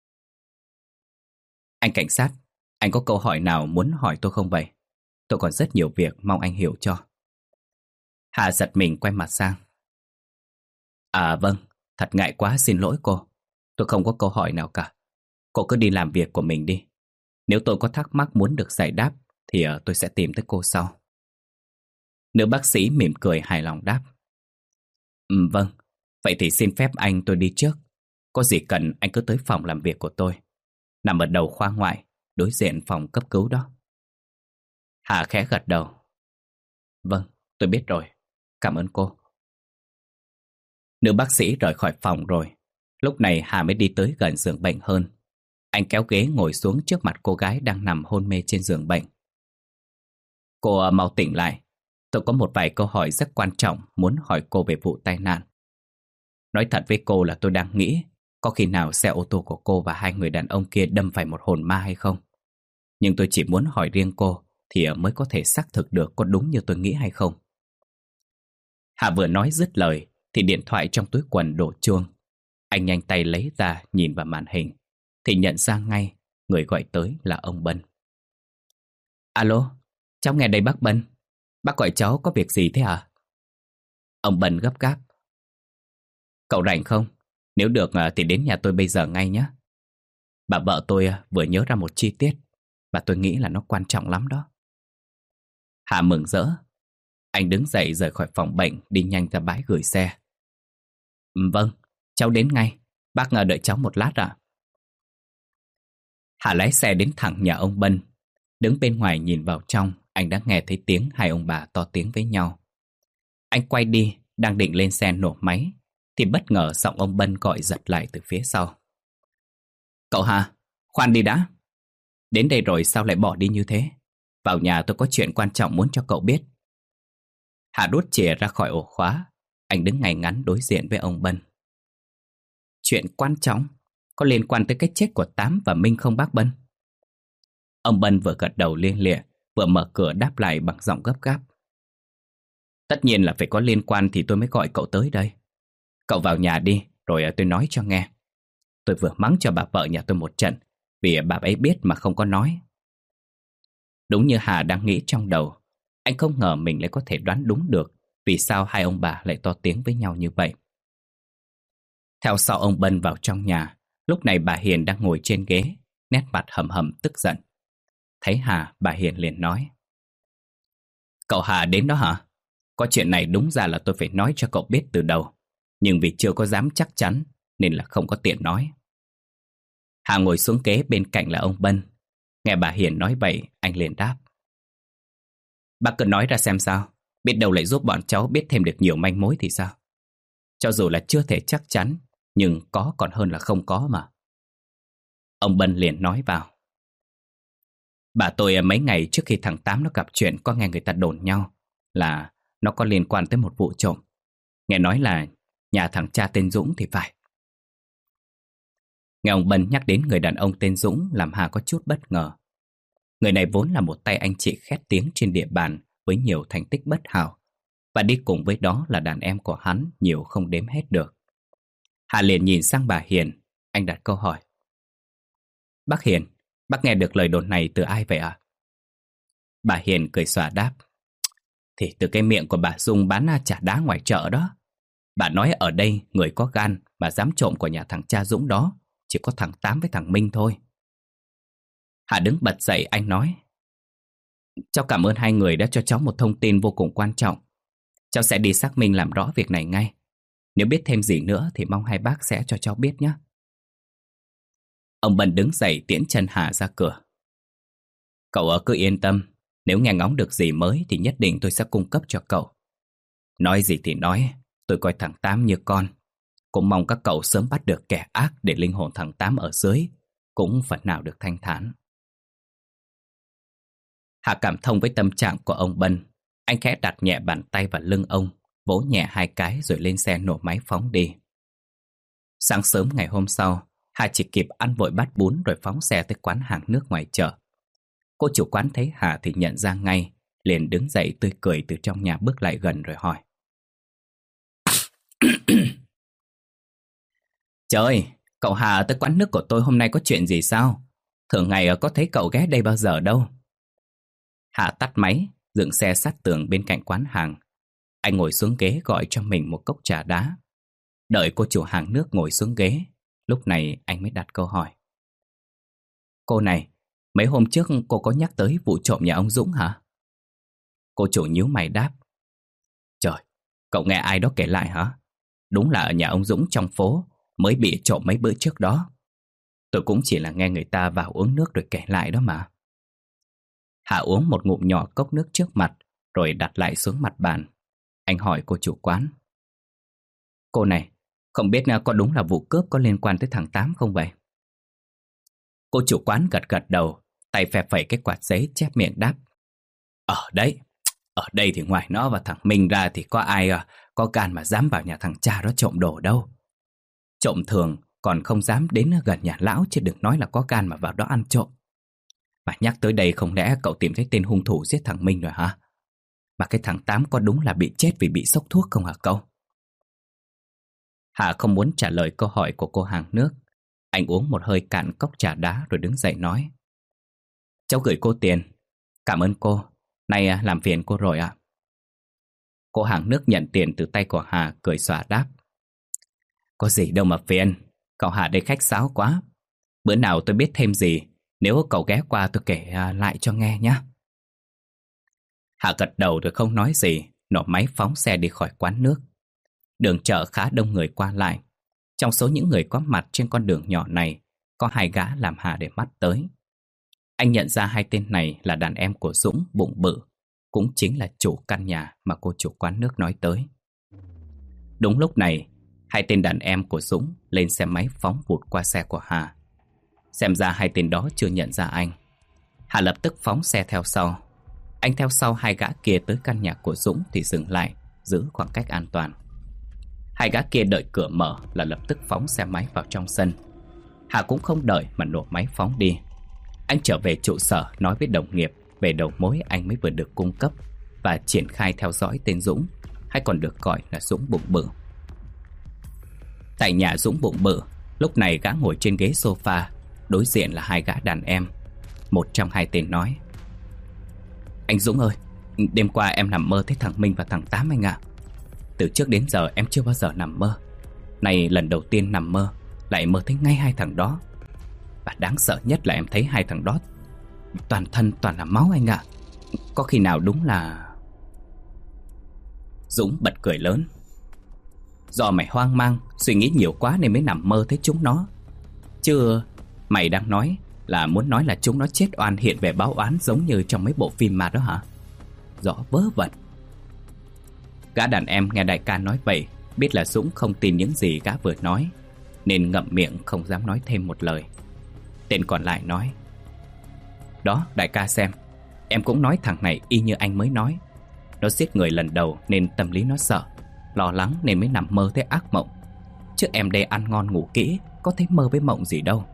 Anh cảnh sát, anh có câu hỏi nào muốn hỏi tôi không vậy? Tôi còn rất nhiều việc mong anh hiểu cho. Hà giật mình quay mặt sang. À vâng, thật ngại quá, xin lỗi cô. Tôi không có câu hỏi nào cả. Cô cứ đi làm việc của mình đi. Nếu tôi có thắc mắc muốn được giải đáp thì tôi sẽ tìm tới cô sau. Nữ bác sĩ mỉm cười hài lòng đáp. Ừ, vâng, vậy thì xin phép anh tôi đi trước. Có gì cần anh cứ tới phòng làm việc của tôi, nằm ở đầu khoa ngoại, đối diện phòng cấp cứu đó. Hà khẽ gật đầu. Vâng, tôi biết rồi. Cảm ơn cô. Nữ bác sĩ rời khỏi phòng rồi. Lúc này Hà mới đi tới gần giường bệnh hơn. Anh kéo ghế ngồi xuống trước mặt cô gái đang nằm hôn mê trên giường bệnh. Cô mau tỉnh lại. Tôi có một vài câu hỏi rất quan trọng muốn hỏi cô về vụ tai nạn. Nói thật với cô là tôi đang nghĩ có khi nào xe ô tô của cô và hai người đàn ông kia đâm phải một hồn ma hay không. Nhưng tôi chỉ muốn hỏi riêng cô thì mới có thể xác thực được có đúng như tôi nghĩ hay không. Hà vừa nói dứt lời thì điện thoại trong túi quần đổ chuông. Anh nhanh tay lấy ra nhìn vào màn hình thì nhận ra ngay người gọi tới là ông Bân. Alo, cháu nghe đây bác Bân. Bác gọi cháu có việc gì thế à? Ông Bân gấp gáp. Cậu rảnh không? Nếu được thì đến nhà tôi bây giờ ngay nhé. Bà vợ tôi vừa nhớ ra một chi tiết. và tôi nghĩ là nó quan trọng lắm đó. Hà mừng rỡ. Anh đứng dậy rời khỏi phòng bệnh, đi nhanh ra bãi gửi xe. Vâng, cháu đến ngay. Bác đợi cháu một lát ạ. Hà lái xe đến thẳng nhà ông Bân. Đứng bên ngoài nhìn vào trong, anh đã nghe thấy tiếng hai ông bà to tiếng với nhau. Anh quay đi, đang định lên xe nổ máy, thì bất ngờ giọng ông Bân gọi giật lại từ phía sau. Cậu Hà, khoan đi đã. Đến đây rồi sao lại bỏ đi như thế? Vào nhà tôi có chuyện quan trọng muốn cho cậu biết. Hà đút chìa ra khỏi ổ khóa. Anh đứng ngay ngắn đối diện với ông Bân. Chuyện quan trọng? Có liên quan tới cái chết của Tám và Minh không bác Bân? Ông Bân vừa gật đầu lia lịa, vừa mở cửa đáp lại bằng giọng gấp gáp. Tất nhiên là phải có liên quan thì tôi mới gọi cậu tới đây. Cậu vào nhà đi, rồi tôi nói cho nghe. Tôi vừa mắng cho bà vợ nhà tôi một trận, vì bà ấy biết mà không có nói. Đúng như Hà đang nghĩ trong đầu, anh không ngờ mình lại có thể đoán đúng được vì sao hai ông bà lại to tiếng với nhau như vậy. Theo sau ông Bân vào trong nhà, lúc này bà Hiền đang ngồi trên ghế, nét mặt hầm hầm tức giận. Thấy Hà, bà Hiền liền nói. Cậu Hà đến đó hả? Có chuyện này đúng ra là tôi phải nói cho cậu biết từ đầu, nhưng vì chưa có dám chắc chắn nên là không có tiện nói. Hà ngồi xuống ghế bên cạnh là ông Bân. Nghe bà Hiền nói vậy, anh liền đáp. Bác cứ nói ra xem sao, biết đâu lại giúp bọn cháu biết thêm được nhiều manh mối thì sao? Cho dù là chưa thể chắc chắn, nhưng có còn hơn là không có mà. Ông Bân liền nói vào. Bà tôi mấy ngày trước khi thằng Tám nó gặp chuyện có nghe người ta đồn nhau là nó có liên quan tới một vụ trộm. Nghe nói là nhà thằng cha tên Dũng thì phải. Nghe ông Bân nhắc đến người đàn ông tên Dũng làm Hà có chút bất ngờ. Người này vốn là một tay anh chị khét tiếng trên địa bàn với nhiều thành tích bất hảo, và đi cùng với đó là đàn em của hắn nhiều không đếm hết được. Hà liền nhìn sang bà Hiền, anh đặt câu hỏi. Bác Hiền, bác nghe được lời đồn này từ ai vậy ạ? À? Bà Hiền cười xòa đáp. Thì từ cái miệng của bà Dung bán chả đá ngoài chợ đó. Bà nói ở đây người có gan mà dám trộm của nhà thằng cha Dũng đó chỉ có thằng Tám với thằng Minh thôi. Hà đứng bật dậy, anh nói. Cháu cảm ơn hai người đã cho cháu một thông tin vô cùng quan trọng. Cháu sẽ đi xác minh làm rõ việc này ngay. Nếu biết thêm gì nữa thì mong hai bác sẽ cho cháu biết nhé. Ông Bân đứng dậy tiễn chân Hà ra cửa. Cậu ở cứ yên tâm, nếu nghe ngóng được gì mới thì nhất định tôi sẽ cung cấp cho cậu. Nói gì thì nói, tôi coi thằng Tám như con. Cũng mong các cậu sớm bắt được kẻ ác để linh hồn thằng Tám ở dưới cũng phần nào được thanh thản. Hà cảm thông với tâm trạng của ông Bân. Anh khẽ đặt nhẹ bàn tay vào lưng ông, vỗ nhẹ hai cái rồi lên xe nổ máy phóng đi. Sáng sớm ngày hôm sau, Hà chỉ kịp ăn vội bát bún rồi phóng xe tới quán hàng nước ngoài chợ. Cô chủ quán thấy Hà thì nhận ra ngay, liền đứng dậy tươi cười từ trong nhà bước lại gần rồi hỏi. Trời, cậu Hà tới quán nước của tôi hôm nay có chuyện gì sao? Thường ngày có thấy cậu ghé đây bao giờ đâu. Hà tắt máy, dựng xe sát tường bên cạnh quán hàng. Anh ngồi xuống ghế gọi cho mình một cốc trà đá. Đợi cô chủ hàng nước ngồi xuống ghế, lúc này anh mới đặt câu hỏi. Cô này, mấy hôm trước cô có nhắc tới vụ trộm nhà ông Dũng hả? Cô chủ nhíu mày đáp. Trời, cậu nghe ai đó kể lại hả? Đúng là ở nhà ông Dũng trong phố mới bị trộm mấy bữa trước đó. Tôi cũng chỉ là nghe người ta vào uống nước rồi kể lại đó mà. Hạ uống một ngụm nhỏ cốc nước trước mặt rồi đặt lại xuống mặt bàn. Anh hỏi cô chủ quán. Cô này, không biết có đúng là vụ cướp có liên quan tới thằng Tám không vậy? Cô chủ quán gật gật đầu, tay phè phẩy cái quạt giấy chép miệng đáp. Ở đây, ở đây thì ngoài nó và thằng Minh ra thì có ai có gan mà dám vào nhà thằng cha đó trộm đồ đâu. Trộm thường còn không dám đến gần nhà lão, chứ đừng nói là có gan mà vào đó ăn trộm. Mà nhắc tới đây không lẽ cậu tìm thấy tên hung thủ giết thằng Minh rồi hả? Mà cái thằng Tám có đúng là bị chết vì bị sốc thuốc không hả cậu? Hà không muốn trả lời câu hỏi của cô hàng nước. Anh uống một hơi cạn cốc trà đá rồi đứng dậy nói. Cháu gửi cô tiền. Cảm ơn cô. Nay làm phiền cô rồi ạ. Cô hàng nước nhận tiền từ tay của Hà, cười xòa đáp. Có gì đâu mà phiền. Cậu Hà đây khách sáo quá. Bữa nào tôi biết thêm gì Nếu cậu ghé qua tôi kể lại cho nghe nhé. Hạ gật đầu rồi không nói gì, nổ máy phóng xe đi khỏi quán nước. Đường chợ khá đông người qua lại. Trong số những người có mặt trên con đường nhỏ này, có hai gã làm Hà để mắt tới. Anh nhận ra hai tên này là đàn em của Dũng bụng bự, cũng chính là chủ căn nhà mà cô chủ quán nước nói tới. Đúng lúc này, hai tên đàn em của Dũng lên xe máy phóng vụt qua xe của Hà. Xem ra hai tên đó chưa nhận ra anh. Hà lập tức phóng xe theo sau. Anh theo sau hai gã kia tới căn nhà của Dũng thì dừng lại, giữ khoảng cách an toàn. Hai gã kia đợi cửa mở là lập tức phóng xe máy vào trong sân. Hà cũng không đợi mà nổ máy phóng đi. Anh trở về trụ sở nói với đồng nghiệp về đầu mối anh mới vừa được cung cấp và triển khai theo dõi tên Dũng, hay còn được gọi là Dũng bụng bự. Tại nhà Dũng bụng bự, lúc này gã ngồi trên ghế sofa, đối diện là hai gã đàn em. Một trong hai tên nói: Anh Dũng ơi, đêm qua em nằm mơ thấy thằng Minh và thằng Tám anh ạ. Từ trước đến giờ em chưa bao giờ nằm mơ. Này lần đầu tiên nằm mơ, lại mơ thấy ngay hai thằng đó. Và đáng sợ nhất là em thấy hai thằng đó toàn thân toàn là máu anh ạ. Có khi nào đúng là... Dũng bật cười lớn: Do mày hoang mang, suy nghĩ nhiều quá nên mới nằm mơ thấy chúng nó. Chứ mày đang nói là muốn nói là chúng nó chết oan hiện về báo oán giống như trong mấy bộ phim mà đó hả? Rõ vớ vẩn. Gã đàn em nghe đại ca nói vậy, biết là Dũng không tin những gì gã vừa nói, nên ngậm miệng không dám nói thêm một lời. Tên còn lại nói: Đó đại ca xem, em cũng nói thằng này y như anh mới nói. Nó giết người lần đầu nên tâm lý nó sợ, lo lắng nên mới nằm mơ thấy ác mộng. Chứ em đây ăn ngon ngủ kỹ, có thấy mơ với mộng gì đâu.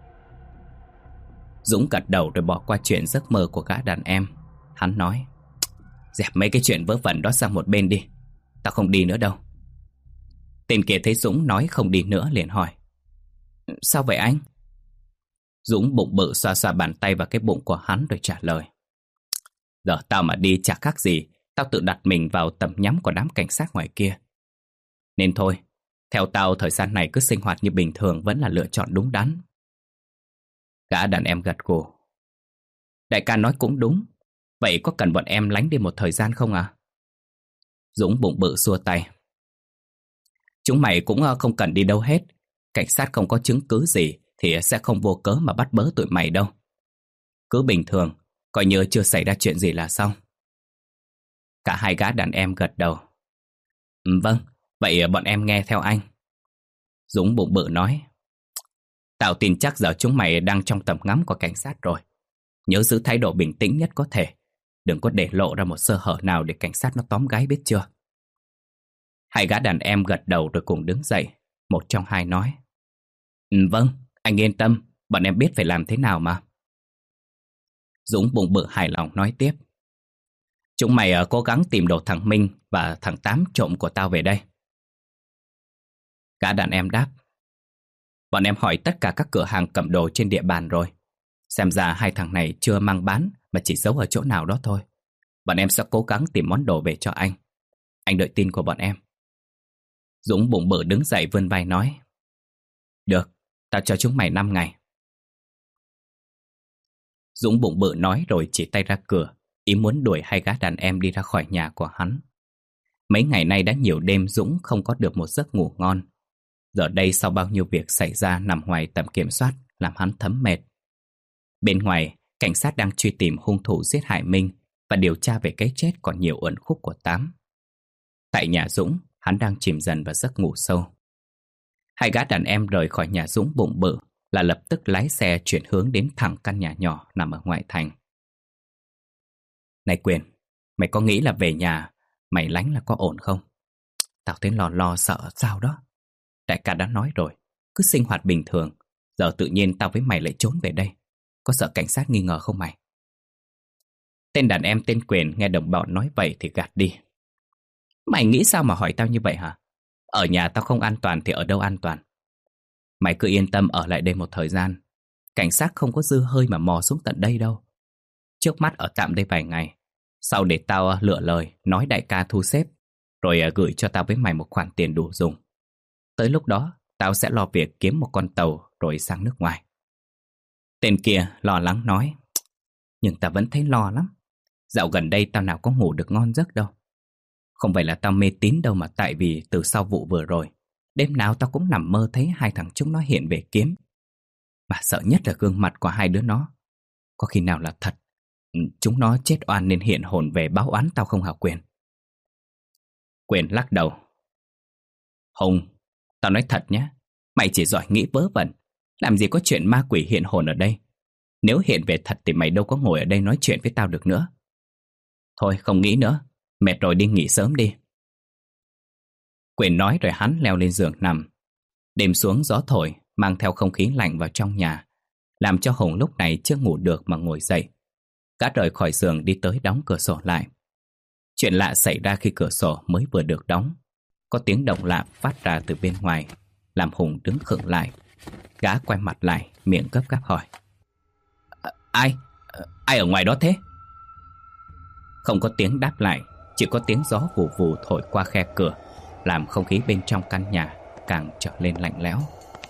Dũng gật đầu rồi bỏ qua chuyện giấc mơ của gã đàn em. Hắn nói: Dẹp mấy cái chuyện vớ vẩn đó sang một bên đi, tao không đi nữa đâu. Tên kia thấy Dũng nói không đi nữa liền hỏi: Sao vậy anh? Dũng bụng bự xoa xoa bàn tay vào cái bụng của hắn rồi trả lời: Giờ tao mà đi chả khác gì tao tự đặt mình vào tầm nhắm của đám cảnh sát ngoài kia. Nên thôi, theo tao thời gian này cứ sinh hoạt như bình thường vẫn là lựa chọn đúng đắn. Gã đàn em gật gù: Đại ca nói cũng đúng. Vậy có cần bọn em lánh đi một thời gian không à? Dũng bụng bự xua tay: Chúng mày cũng không cần đi đâu hết. Cảnh sát không có chứng cứ gì thì sẽ không vô cớ mà bắt bớ tụi mày đâu. Cứ bình thường, coi như chưa xảy ra chuyện gì là xong. Cả hai gã đàn em gật đầu: Ừ, vâng, vậy bọn em nghe theo anh. Dũng bụng bự nói: Tao tin chắc giờ chúng mày đang trong tầm ngắm của cảnh sát rồi. Nhớ giữ thái độ bình tĩnh nhất có thể. Đừng có để lộ ra một sơ hở nào để cảnh sát nó tóm gái biết chưa. Hai gã đàn em gật đầu rồi cùng đứng dậy. Một trong hai nói: Ừ, vâng, anh yên tâm, bọn em biết phải làm thế nào mà. Dũng bụng bự hài lòng nói tiếp: Chúng mày cố gắng tìm đồ thằng Minh và thằng Tám trộm của tao về đây. Gã đàn em đáp: Bọn em hỏi tất cả các cửa hàng cầm đồ trên địa bàn rồi. Xem ra hai thằng này chưa mang bán mà chỉ giấu ở chỗ nào đó thôi. Bọn em sẽ cố gắng tìm món đồ về cho anh. Anh đợi tin của bọn em. Dũng bụng bự đứng dậy vươn vai nói: Được, tao cho chúng mày năm ngày. Dũng bụng bự nói rồi chỉ tay ra cửa, ý muốn đuổi hai gã đàn em đi ra khỏi nhà của hắn. Mấy ngày nay đã nhiều đêm Dũng không có được một giấc ngủ ngon. Giờ đây sau bao nhiêu việc xảy ra nằm ngoài tầm kiểm soát làm hắn thấm mệt. Bên ngoài, cảnh sát đang truy tìm hung thủ giết hại Minh và điều tra về cái chết còn nhiều uẩn khúc của Tám. Tại nhà Dũng, hắn đang chìm dần vào giấc ngủ sâu. Hai gã đàn em rời khỏi nhà Dũng bụng bự là lập tức lái xe chuyển hướng đến thẳng căn nhà nhỏ nằm ở ngoại thành. Này Quyền, mày có nghĩ là về nhà mày lánh là có ổn không? Tao thấy lo lo sợ sao đó. Đại ca đã nói rồi, cứ sinh hoạt bình thường. Giờ tự nhiên tao với mày lại trốn về đây. Có sợ cảnh sát nghi ngờ không mày? Tên đàn em tên Quyền nghe đồng bọn nói vậy thì gạt đi. Mày nghĩ sao mà hỏi tao như vậy hả? Ở nhà tao không an toàn thì ở đâu an toàn? Mày cứ yên tâm ở lại đây một thời gian. Cảnh sát không có dư hơi mà mò xuống tận đây đâu. Trước mắt ở tạm đây vài ngày. Sau để tao lựa lời nói đại ca thu xếp, rồi gửi cho tao với mày một khoản tiền đủ dùng. Tới lúc đó tao sẽ lo việc kiếm một con tàu rồi sang nước ngoài. Tên kia lo lắng nói: Nhưng tao vẫn thấy lo lắm. Dạo gần đây tao nào có ngủ được ngon giấc đâu. Không phải là tao mê tín đâu, mà tại vì từ sau vụ vừa rồi, đêm nào tao cũng nằm mơ thấy hai thằng chúng nó hiện về kiếm. Mà sợ nhất là gương mặt của hai đứa nó. Có khi nào là thật chúng nó chết oan nên hiện hồn về báo oán tao không hả Quyền? Quyền lắc đầu: Hùng, tao nói thật nhé, mày chỉ giỏi nghĩ vớ vẩn. Làm gì có chuyện ma quỷ hiện hồn ở đây. Nếu hiện về thật thì mày đâu có ngồi ở đây nói chuyện với tao được nữa. Thôi không nghĩ nữa, mệt rồi đi nghỉ sớm đi. Quyền nói rồi hắn leo lên giường nằm. Đêm xuống gió thổi mang theo không khí lạnh vào trong nhà, làm cho Hùng lúc này chưa ngủ được mà ngồi dậy. Gã rời khỏi giường đi tới đóng cửa sổ lại. Chuyện lạ xảy ra khi cửa sổ mới vừa được đóng. Có tiếng động lạ phát ra từ bên ngoài, làm Hùng đứng khựng lại. Gã quay mặt lại, miệng gấp gáp hỏi: à, Ai? Ai ở ngoài đó thế? Không có tiếng đáp lại, chỉ có tiếng gió vù vù thổi qua khe cửa, làm không khí bên trong căn nhà càng trở lên lạnh lẽo.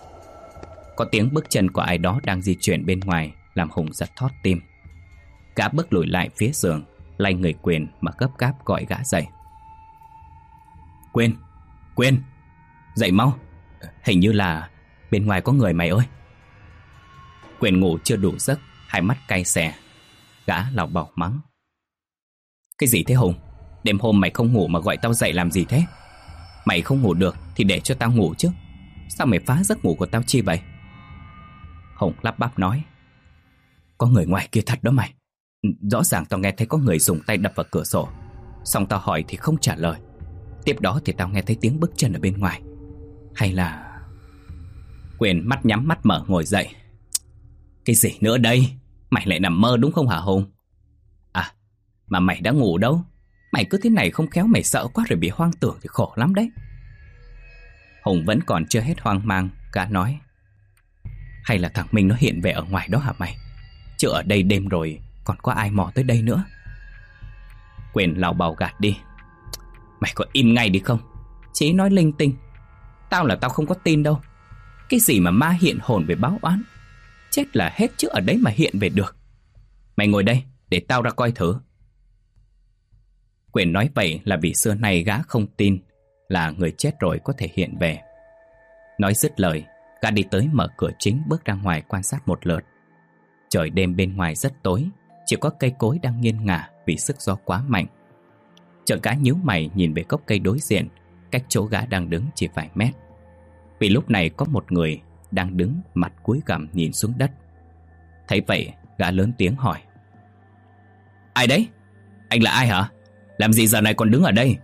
Có tiếng bước chân của ai đó đang di chuyển bên ngoài, làm Hùng giật thót tim. Gã bước lùi lại phía giường, lay người Quyền mà gấp gáp gọi gã dậy. Quyền, Quyền, dậy mau. Hình như là bên ngoài có người mày ơi. Quyền ngủ chưa đủ giấc, hai mắt cay xè. Gã lảo bảo mắng: Cái gì thế Hùng? Đêm hôm mày không ngủ mà gọi tao dậy làm gì thế? Mày không ngủ được thì để cho tao ngủ chứ. Sao mày phá giấc ngủ của tao chi vậy? Hùng lắp bắp nói: Có người ngoài kia thật đó mày. Rõ ràng tao nghe thấy có người dùng tay đập vào cửa sổ. Xong tao hỏi thì không trả lời. Tiếp đó thì tao nghe thấy tiếng bước chân ở bên ngoài. Hay là... Quyền mắt nhắm mắt mở ngồi dậy. Cái gì nữa đây? Mày lại nằm mơ đúng không hả Hùng? À, mà mày đã ngủ đâu? Mày cứ thế này không khéo mày sợ quá rồi bị hoang tưởng thì khổ lắm đấy. Hùng vẫn còn chưa hết hoang mang, gã nói: Hay là thằng Minh nó hiện về ở ngoài đó hả mày? Chứ ở đây đêm rồi còn có ai mò tới đây nữa. Quyền lảo bào gạt đi: Mày có im ngay đi không? Chí nói linh tinh. Tao là tao không có tin đâu. Cái gì mà ma hiện hồn về báo oán? Chết là hết chứ ở đấy mà hiện về được. Mày ngồi đây để tao ra coi thử. Quyền nói vậy là vì xưa nay gã không tin là người chết rồi có thể hiện về. Nói dứt lời, gã đi tới mở cửa chính bước ra ngoài quan sát một lượt. Trời đêm bên ngoài rất tối, chỉ có cây cối đang nghiêng ngả vì sức gió quá mạnh. Chợt gã nhíu mày nhìn về gốc cây đối diện, cách chỗ gã đang đứng chỉ vài mét. Vì lúc này có một người đang đứng mặt cúi gằm nhìn xuống đất. Thấy vậy, gã lớn tiếng hỏi: Ai đấy? Anh là ai hả? Làm gì giờ này còn đứng ở đây?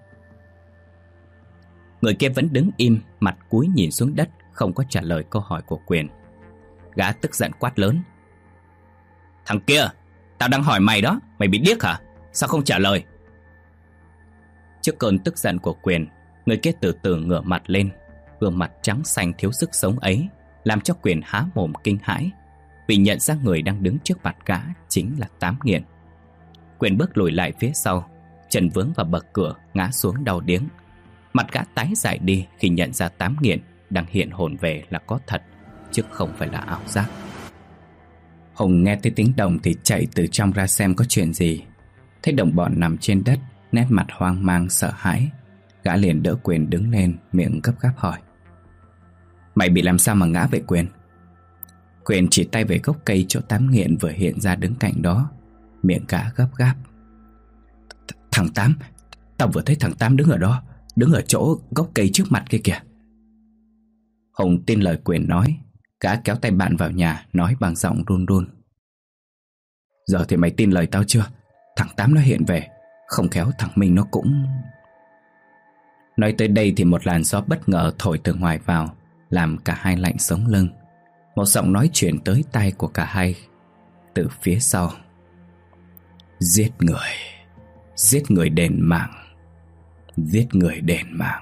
Người kia vẫn đứng im, mặt cúi nhìn xuống đất, không có trả lời câu hỏi của Quyền. Gã tức giận quát lớn: Thằng kia, tao đang hỏi mày đó, mày bị điếc hả? Sao không trả lời? Trước cơn tức giận của Quyền, người kia từ từ ngửa mặt lên. Gương mặt trắng xanh thiếu sức sống ấy làm cho Quyền há mồm kinh hãi, vì nhận ra người đang đứng trước mặt gã chính là Tám Nghiện. Quyền bước lùi lại phía sau, chân vướng vào bậc cửa, ngã xuống đau điếng. Mặt gã tái dại đi khi nhận ra Tám Nghiện đang hiện hồn về là có thật, chứ không phải là ảo giác. Hùng nghe thấy tiếng động thì chạy từ trong ra xem có chuyện gì. Thấy đồng bọn nằm trên đất, nét mặt hoang mang sợ hãi. Gã liền đỡ Quyền đứng lên, miệng gấp gáp hỏi: Mày bị làm sao mà ngã vậy Quyền? Quyền chỉ tay về gốc cây chỗ Tám Nghiện vừa hiện ra đứng cạnh đó. Miệng gã gấp gáp: Thằng Tám, tao vừa thấy thằng Tám đứng ở đó, đứng ở chỗ gốc cây trước mặt kia kìa. Hùng tin lời Quyền nói. Gã kéo tay bạn vào nhà, nói bằng giọng run run: Giờ thì mày tin lời tao chưa? Thằng Tám nó hiện về, không khéo thằng Minh nó cũng... Nói tới đây thì một làn gió bất ngờ thổi từ ngoài vào, làm cả hai lạnh sống lưng. Một giọng nói chuyển tới tai của cả hai từ phía sau: Giết người, giết người đền mạng, giết người đền mạng.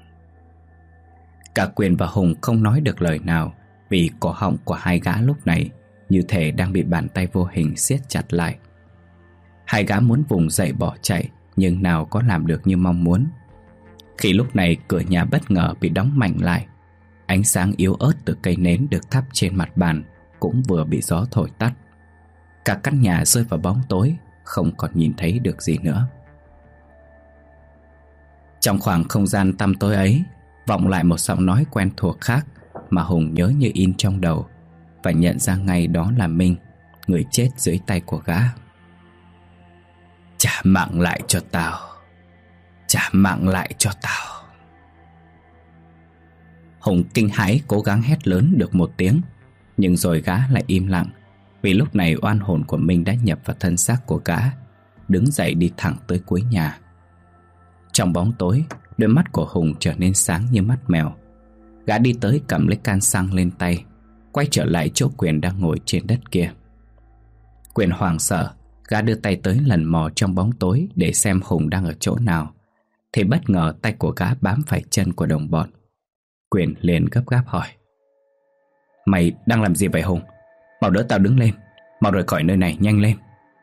Cả Quyền và Hùng không nói được lời nào, vì cổ họng của hai gã lúc này như thể đang bị bàn tay vô hình siết chặt lại. Hai gã muốn vùng dậy bỏ chạy, nhưng nào có làm được như mong muốn. Khi lúc này cửa nhà bất ngờ bị đóng mạnh lại. Ánh sáng yếu ớt từ cây nến được thắp trên mặt bàn cũng vừa bị gió thổi tắt. Cả căn nhà rơi vào bóng tối, không còn nhìn thấy được gì nữa. Trong khoảng không gian tăm tối ấy, vọng lại một giọng nói quen thuộc khác mà Hùng nhớ như in trong đầu, và nhận ra ngay đó là Minh, người chết dưới tay của gã. Trả mạng lại cho tao, trả mạng lại cho tao. Hùng kinh hãi cố gắng hét lớn được một tiếng, nhưng rồi gã lại im lặng, vì lúc này oan hồn của Minh đã nhập vào thân xác của gã, đứng dậy đi thẳng tới cuối nhà. Trong bóng tối, đôi mắt của Hùng trở nên sáng như mắt mèo. Gã đi tới cầm lấy can xăng lên tay, quay trở lại chỗ Quyền đang ngồi trên đất kia. Quyền hoảng sợ, gã đưa tay tới lần mò trong bóng tối để xem Hùng đang ở chỗ nào, thì bất ngờ tay của gã bám phải chân của đồng bọn. Quyền liền gấp gáp hỏi: Mày đang làm gì vậy Hùng? Mau đỡ tao đứng lên, mau rời khỏi nơi này, nhanh lên.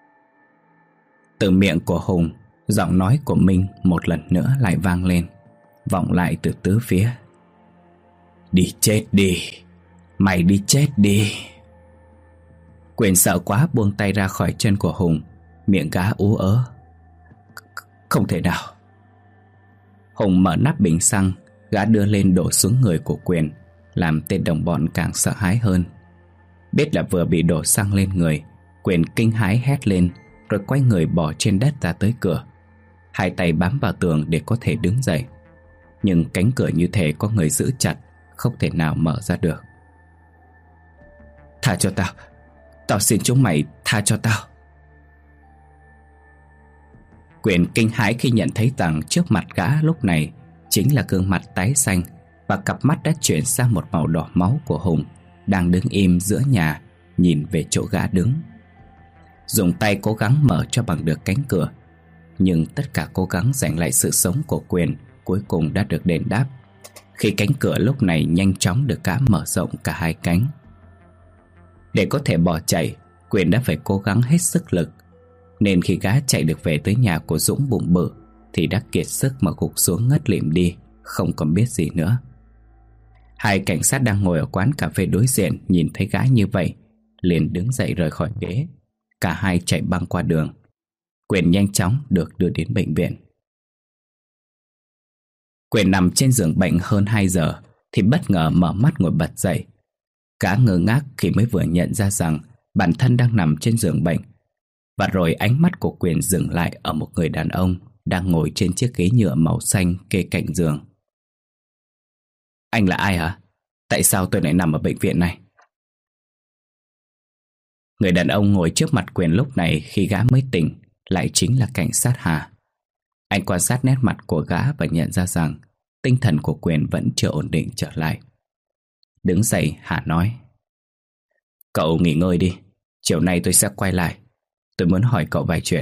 Từ miệng của Hùng, giọng nói của Minh một lần nữa lại vang lên, vọng lại từ tứ phía: Đi chết đi, mày đi chết đi. Quyền sợ quá buông tay ra khỏi chân của Hùng, miệng gã ú ớ: Không thể nào. Hùng mở nắp bình xăng, gã đưa lên đổ xuống người của Quyền, làm tên đồng bọn càng sợ hãi hơn. Biết là vừa bị đổ xăng lên người, Quyền kinh hãi hét lên, rồi quay người bỏ trên đất ra tới cửa, hai tay bám vào tường để có thể đứng dậy. Nhưng cánh cửa như thể có người giữ chặt, không thể nào mở ra được. Tha cho tao, tao xin chúng mày tha cho tao. Quyền kinh hãi khi nhận thấy rằng trước mặt gã lúc này chính là gương mặt tái xanh và cặp mắt đã chuyển sang một màu đỏ máu của Hùng, đang đứng im giữa nhà, nhìn về chỗ gã đứng. Dùng tay cố gắng mở cho bằng được cánh cửa, nhưng tất cả cố gắng giành lại sự sống của Quyền cuối cùng đã được đền đáp, khi cánh cửa lúc này nhanh chóng được gã mở rộng cả hai cánh. Để có thể bỏ chạy, Quyền đã phải cố gắng hết sức lực, nên khi gã chạy được về tới nhà của Dũng bụng bự thì đã kiệt sức mà gục xuống ngất lịm đi, không còn biết gì nữa. Hai cảnh sát đang ngồi ở quán cà phê đối diện nhìn thấy gã như vậy, liền đứng dậy rời khỏi ghế. Cả hai chạy băng qua đường. Quyền nhanh chóng được đưa đến bệnh viện. Quyền nằm trên giường bệnh hơn hai giờ thì bất ngờ mở mắt ngồi bật dậy. Gã ngơ ngác khi mới vừa nhận ra rằng bản thân đang nằm trên giường bệnh. Và rồi ánh mắt của Quyền dừng lại ở một người đàn ông đang ngồi trên chiếc ghế nhựa màu xanh kê cạnh giường. Anh là ai hả? Tại sao tôi lại nằm ở bệnh viện này? Người đàn ông ngồi trước mặt Quyền lúc này khi gã mới tỉnh lại chính là cảnh sát Hà. Anh quan sát nét mặt của gã và nhận ra rằng tinh thần của Quyền vẫn chưa ổn định trở lại. Đứng dậy, Hà nói: Cậu nghỉ ngơi đi, chiều nay tôi sẽ quay lại. Tôi muốn hỏi cậu vài chuyện.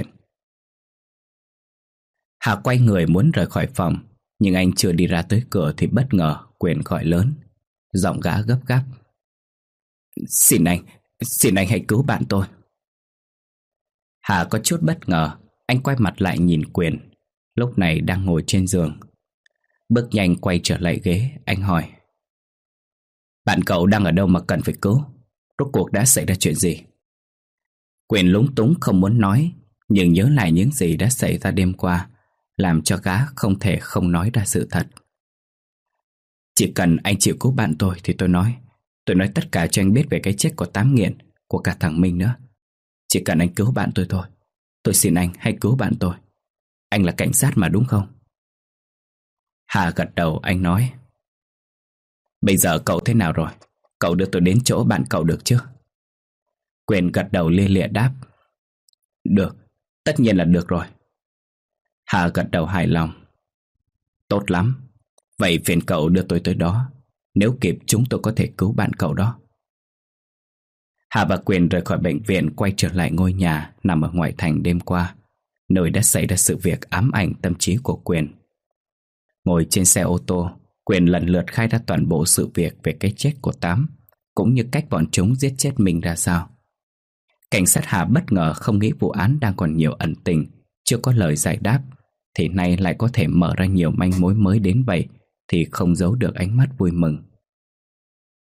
Hà quay người muốn rời khỏi phòng, nhưng anh chưa đi ra tới cửa thì bất ngờ Quyền gọi lớn. Giọng gã gấp gáp: Xin anh, xin anh hãy cứu bạn tôi. Hà có chút bất ngờ, anh quay mặt lại nhìn Quyền, lúc này đang ngồi trên giường. Bước nhanh quay trở lại ghế, anh hỏi: Bạn cậu đang ở đâu mà cần phải cứu? Rốt cuộc đã xảy ra chuyện gì? Quyền lúng túng không muốn nói, nhưng nhớ lại những gì đã xảy ra đêm qua, làm cho gã không thể không nói ra sự thật. Chỉ cần anh chịu cứu bạn tôi thì tôi nói. Tôi nói tất cả cho anh biết về cái chết của Tám nghiện, của cả thằng Minh nữa. Chỉ cần anh cứu bạn tôi thôi. Tôi xin anh hãy cứu bạn tôi. Anh là cảnh sát mà đúng không? Hà gật đầu, anh nói: Bây giờ cậu thế nào rồi? Cậu đưa tôi đến chỗ bạn cậu được chứ? Quyền gật đầu lia lịa đáp: Được, tất nhiên là được rồi. Hà gật đầu hài lòng: Tốt lắm. Vậy phiền cậu đưa tôi tới đó. Nếu kịp chúng tôi có thể cứu bạn cậu đó. Hà và Quyền rời khỏi bệnh viện, quay trở lại ngôi nhà nằm ở ngoại thành đêm qua, nơi đã xảy ra sự việc ám ảnh tâm trí của Quyền. Ngồi trên xe ô tô, Quyền lần lượt khai ra toàn bộ sự việc về cái chết của Tám, cũng như cách bọn chúng giết chết mình ra sao. Cảnh sát Hà bất ngờ không nghĩ vụ án đang còn nhiều ẩn tình, chưa có lời giải đáp, thì nay lại có thể mở ra nhiều manh mối mới đến vậy, thì không giấu được ánh mắt vui mừng.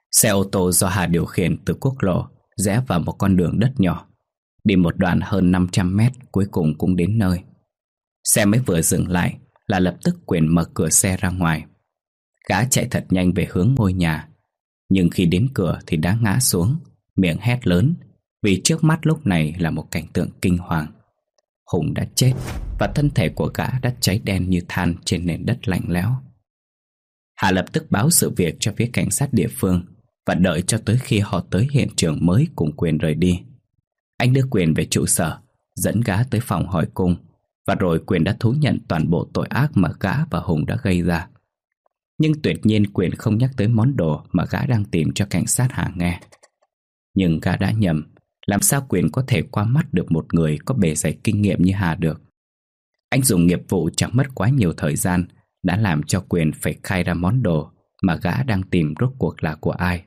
Xe ô tô do Hà điều khiển từ quốc lộ rẽ vào một con đường đất nhỏ. Đi một đoạn hơn năm trăm mét, cuối cùng cũng đến nơi. Xe mới vừa dừng lại là lập tức Quyền mở cửa xe ra ngoài. Gã chạy thật nhanh về hướng ngôi nhà, nhưng khi đến cửa thì đã ngã xuống, miệng hét lớn, vì trước mắt lúc này là một cảnh tượng kinh hoàng. Hùng đã chết và thân thể của gã đã cháy đen như than trên nền đất lạnh lẽo. Hà lập tức báo sự việc cho phía cảnh sát địa phương và đợi cho tới khi họ tới hiện trường mới cùng Quyền rời đi. Anh đưa Quyền về trụ sở, dẫn gã tới phòng hỏi cung, và rồi Quyền đã thú nhận toàn bộ tội ác mà gã và Hùng đã gây ra. Nhưng tuyệt nhiên Quyền không nhắc tới món đồ mà gã đang tìm cho cảnh sát Hà nghe. Nhưng gã đã nhầm. Làm sao Quyền có thể qua mắt được một người có bề dày kinh nghiệm như Hà được? Anh dùng nghiệp vụ chẳng mất quá nhiều thời gian đã làm cho Quyền phải khai ra món đồ mà gã đang tìm rốt cuộc là của ai.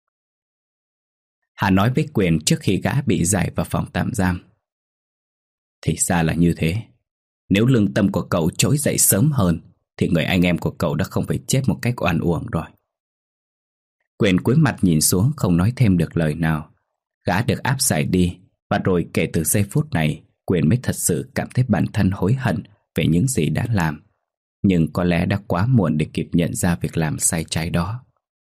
Hà nói với Quyền trước khi gã bị giải vào phòng tạm giam. Thì ra là như thế. Nếu lương tâm của cậu trỗi dậy sớm hơn thì người anh em của cậu đã không phải chết một cách oan uổng rồi. Quyền cúi mặt nhìn xuống, không nói thêm được lời nào. Gã được áp giải đi, và rồi kể từ giây phút này Quyền mới thật sự cảm thấy bản thân hối hận về những gì đã làm. Nhưng có lẽ đã quá muộn để kịp nhận ra việc làm sai trái đó.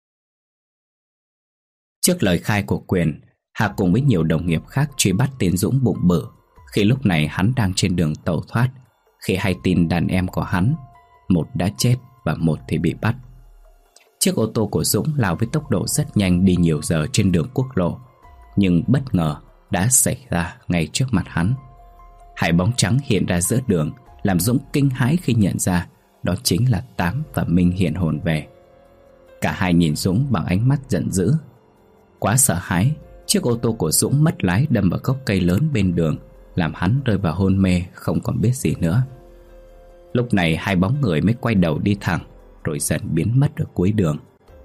Trước lời khai của Quyền, Hà cùng với nhiều đồng nghiệp khác truy bắt tên Dũng bụng bự. Khi lúc này hắn đang trên đường tẩu thoát, khi hay tin đàn em của hắn, một đã chết và một thì bị bắt. Chiếc ô tô của Dũng lao với tốc độ rất nhanh đi nhiều giờ trên đường quốc lộ, nhưng bất ngờ đã xảy ra ngay trước mặt hắn. Hai bóng trắng hiện ra giữa đường, làm Dũng kinh hãi khi nhận ra đó chính là Tám và Minh hiện hồn về. Cả hai nhìn Dũng bằng ánh mắt giận dữ. Quá sợ hãi, chiếc ô tô của Dũng mất lái đâm vào gốc cây lớn bên đường, làm hắn rơi vào hôn mê không còn biết gì nữa. Lúc này hai bóng người mới quay đầu đi thẳng, rồi dần biến mất ở cuối đường.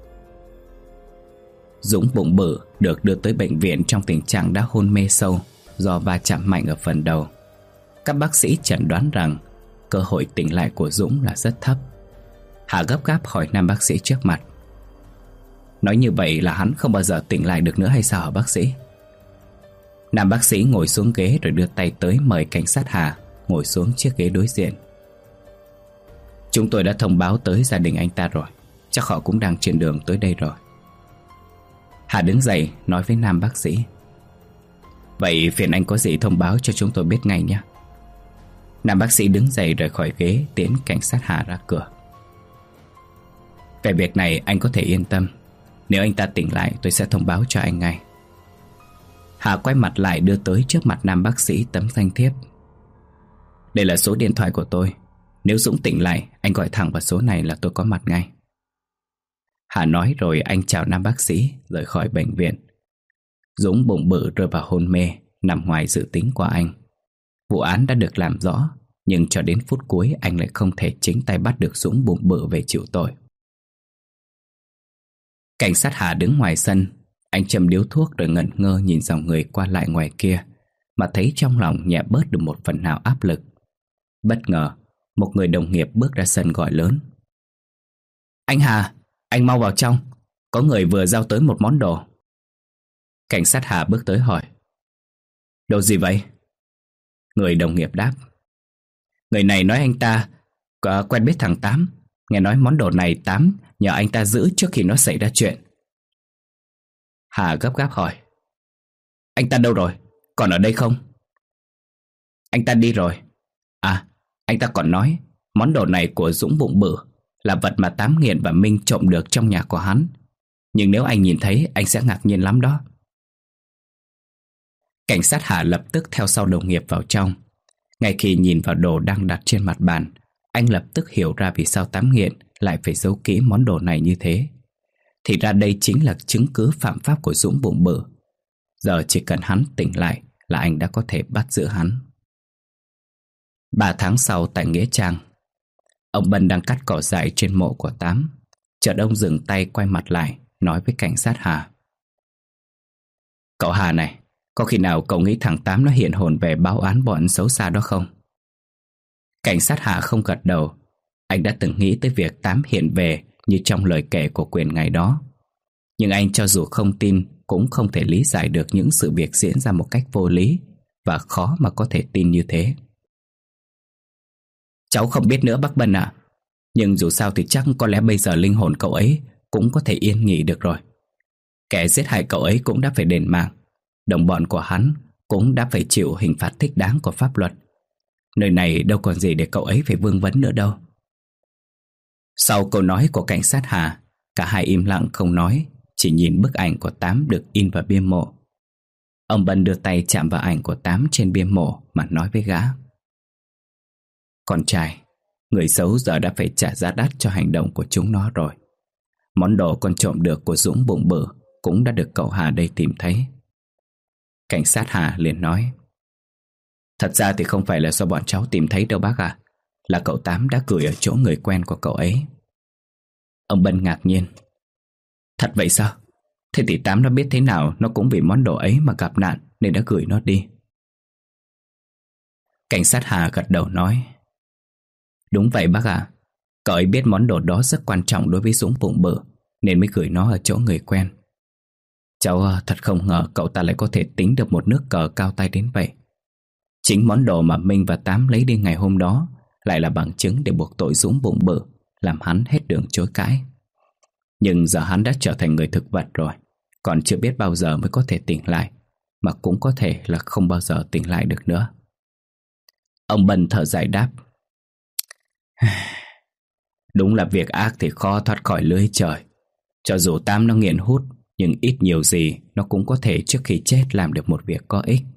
Dũng bụng bự được đưa tới bệnh viện trong tình trạng đã hôn mê sâu do va chạm mạnh ở phần đầu. Các bác sĩ chẩn đoán rằng cơ hội tỉnh lại của Dũng là rất thấp. Hà gấp gáp hỏi nam bác sĩ trước mặt. Nói như vậy là hắn không bao giờ tỉnh lại được nữa hay sao hả bác sĩ? Nam bác sĩ ngồi xuống ghế rồi đưa tay tới mời cảnh sát Hà ngồi xuống chiếc ghế đối diện. Chúng tôi đã thông báo tới gia đình anh ta rồi, chắc họ cũng đang trên đường tới đây rồi. Hà đứng dậy nói với nam bác sĩ. Vậy phiền anh có gì thông báo cho chúng tôi biết ngay nhé. Nam bác sĩ đứng dậy rời khỏi ghế, tiễn cảnh sát Hà ra cửa. Về việc này anh có thể yên tâm, nếu anh ta tỉnh lại tôi sẽ thông báo cho anh ngay. Hà quay mặt lại đưa tới trước mặt nam bác sĩ tấm danh thiếp. Đây là số điện thoại của tôi, nếu Dũng tỉnh lại anh gọi thẳng vào số này là tôi có mặt ngay. Hà nói rồi anh chào nam bác sĩ rời khỏi bệnh viện. Dũng bụng bự rơi vào hôn mê, nằm ngoài dự tính của anh. Vụ án đã được làm rõ, nhưng cho đến phút cuối anh lại không thể chính tay bắt được Dũng bụng bự về chịu tội. Cảnh sát Hà đứng ngoài sân. Anh châm điếu thuốc rồi ngẩn ngơ nhìn dòng người qua lại ngoài kia, mà thấy trong lòng nhẹ bớt được một phần nào áp lực. Bất ngờ một người đồng nghiệp bước ra sân gọi lớn. Anh Hà, anh mau vào trong, có người vừa giao tới một món đồ. Cảnh sát Hà bước tới hỏi. Đồ gì vậy? Người đồng nghiệp đáp. Người này nói anh ta có quen biết thằng Tám, nghe nói món đồ này Tám nhờ anh ta giữ trước khi nó xảy ra chuyện. Hà gấp gáp hỏi. Anh ta đâu rồi? Còn ở đây không? Anh ta đi rồi. À, anh ta còn nói món đồ này của Dũng bụng bự là vật mà Tám nghiện và Minh trộm được trong nhà của hắn. Nhưng nếu anh nhìn thấy anh sẽ ngạc nhiên lắm đó. Cảnh sát Hà lập tức theo sau đồng nghiệp vào trong. Ngay khi nhìn vào đồ đang đặt trên mặt bàn, anh lập tức hiểu ra vì sao Tám nghiện lại phải giấu kỹ món đồ này như thế. Thì ra đây chính là chứng cứ phạm pháp của Dũng bụng bự. Giờ chỉ cần hắn tỉnh lại là anh đã có thể bắt giữ hắn. Ba tháng sau tại Nghĩa Trang, ông Bân đang cắt cỏ dại trên mộ của Tám. Chợt ông dừng tay quay mặt lại nói với cảnh sát Hà. Cậu Hà này, có khi nào cậu nghĩ thằng Tám nó hiện hồn về báo án bọn xấu xa đó không? Cảnh sát Hà không gật đầu. Anh đã từng nghĩ tới việc Tám hiện về như trong lời kể của Quyền ngày đó. Nhưng anh cho dù không tin cũng không thể lý giải được những sự việc diễn ra một cách vô lý, và khó mà có thể tin như thế. Cháu không biết nữa bác Bân ạ. Nhưng dù sao thì chắc có lẽ bây giờ linh hồn cậu ấy cũng có thể yên nghỉ được rồi. Kẻ giết hại cậu ấy cũng đã phải đền mạng. Đồng bọn của hắn cũng đã phải chịu hình phạt thích đáng của pháp luật. Nơi này đâu còn gì để cậu ấy phải vương vấn nữa đâu. Sau câu nói của cảnh sát Hà, cả hai im lặng không nói, chỉ nhìn bức ảnh của Tám được in vào bia mộ. Ông Bân đưa tay chạm vào ảnh của Tám trên bia mộ mà nói với gã: Con trai, người xấu giờ đã phải trả giá đắt cho hành động của chúng nó rồi. Món đồ con trộm được của Dũng bụng bự cũng đã được cậu Hà đây tìm thấy. Cảnh sát Hà liền nói: Thật ra thì không phải là do bọn cháu tìm thấy đâu bác ạ, là cậu Tám đã gửi ở chỗ người quen của cậu ấy. Ông Bân ngạc nhiên: Thật vậy sao? Thế thì Tám nó biết thế nào nó cũng vì món đồ ấy mà gặp nạn nên đã gửi nó đi. Cảnh sát Hà gật đầu nói: Đúng vậy bác ạ. Cậu ấy biết món đồ đó rất quan trọng đối với Dũng bụng bự nên mới gửi nó ở chỗ người quen. Cháu thật không ngờ cậu ta lại có thể tính được một nước cờ cao tay đến vậy. Chính món đồ mà Minh và Tám lấy đi ngày hôm đó lại là bằng chứng để buộc tội Dũng bụng bự, làm hắn hết đường chối cãi. Nhưng giờ hắn đã trở thành người thực vật rồi, còn chưa biết bao giờ mới có thể tỉnh lại, mà cũng có thể là không bao giờ tỉnh lại được nữa. Ông Bân thở dài đáp: Đúng là việc ác thì khó thoát khỏi lưới trời. Cho dù Tám nó nghiện hút, nhưng ít nhiều gì nó cũng có thể trước khi chết làm được một việc có ích.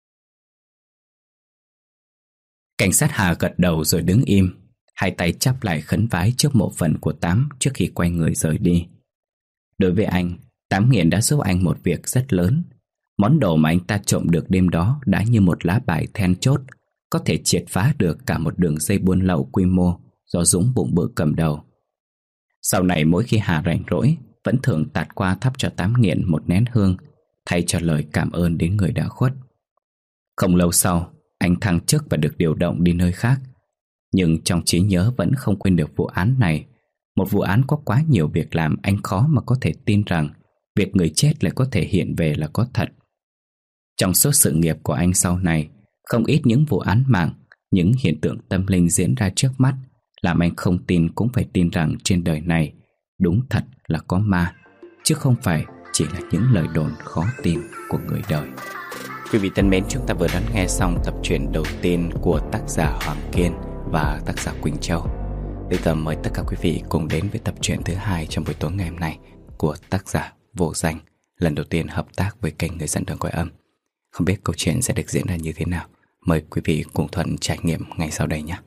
Cảnh sát Hà gật đầu rồi đứng im, hai tay chắp lại khấn vái trước mộ phần của Tám trước khi quay người rời đi. Đối với anh, Tám nghiện đã giúp anh một việc rất lớn. Món đồ mà anh ta trộm được đêm đó đã như một lá bài then chốt, có thể triệt phá được cả một đường dây buôn lậu quy mô do Dũng bụng bự cầm đầu. Sau này mỗi khi Hà rảnh rỗi, vẫn thường tạt qua thắp cho Tám nghiện một nén hương, thay cho lời cảm ơn đến người đã khuất. Không lâu sau, anh thăng chức và được điều động đi nơi khác. Nhưng trong trí nhớ vẫn không quên được vụ án này. Một vụ án có quá nhiều việc làm anh khó mà có thể tin rằng việc người chết lại có thể hiện về là có thật. Trong suốt sự nghiệp của anh sau này, không ít những vụ án mạng, những hiện tượng tâm linh diễn ra trước mắt làm anh không tin cũng phải tin rằng trên đời này đúng thật là có ma, chứ không phải chỉ là những lời đồn khó tin của người đời. Quý vị thân mến, chúng ta vừa đón nghe xong tập truyện đầu tiên của tác giả Hoàng Kiên và tác giả Quỳnh Châu. Bây giờ mời tất cả quý vị cùng đến với tập truyện thứ hai trong buổi tối ngày hôm nay của tác giả Vô Danh, lần đầu tiên hợp tác với kênh Người Dẫn Đường Cõi Âm. Không biết câu chuyện sẽ được diễn ra như thế nào, mời quý vị cùng Thuận trải nghiệm ngay sau đây nhé.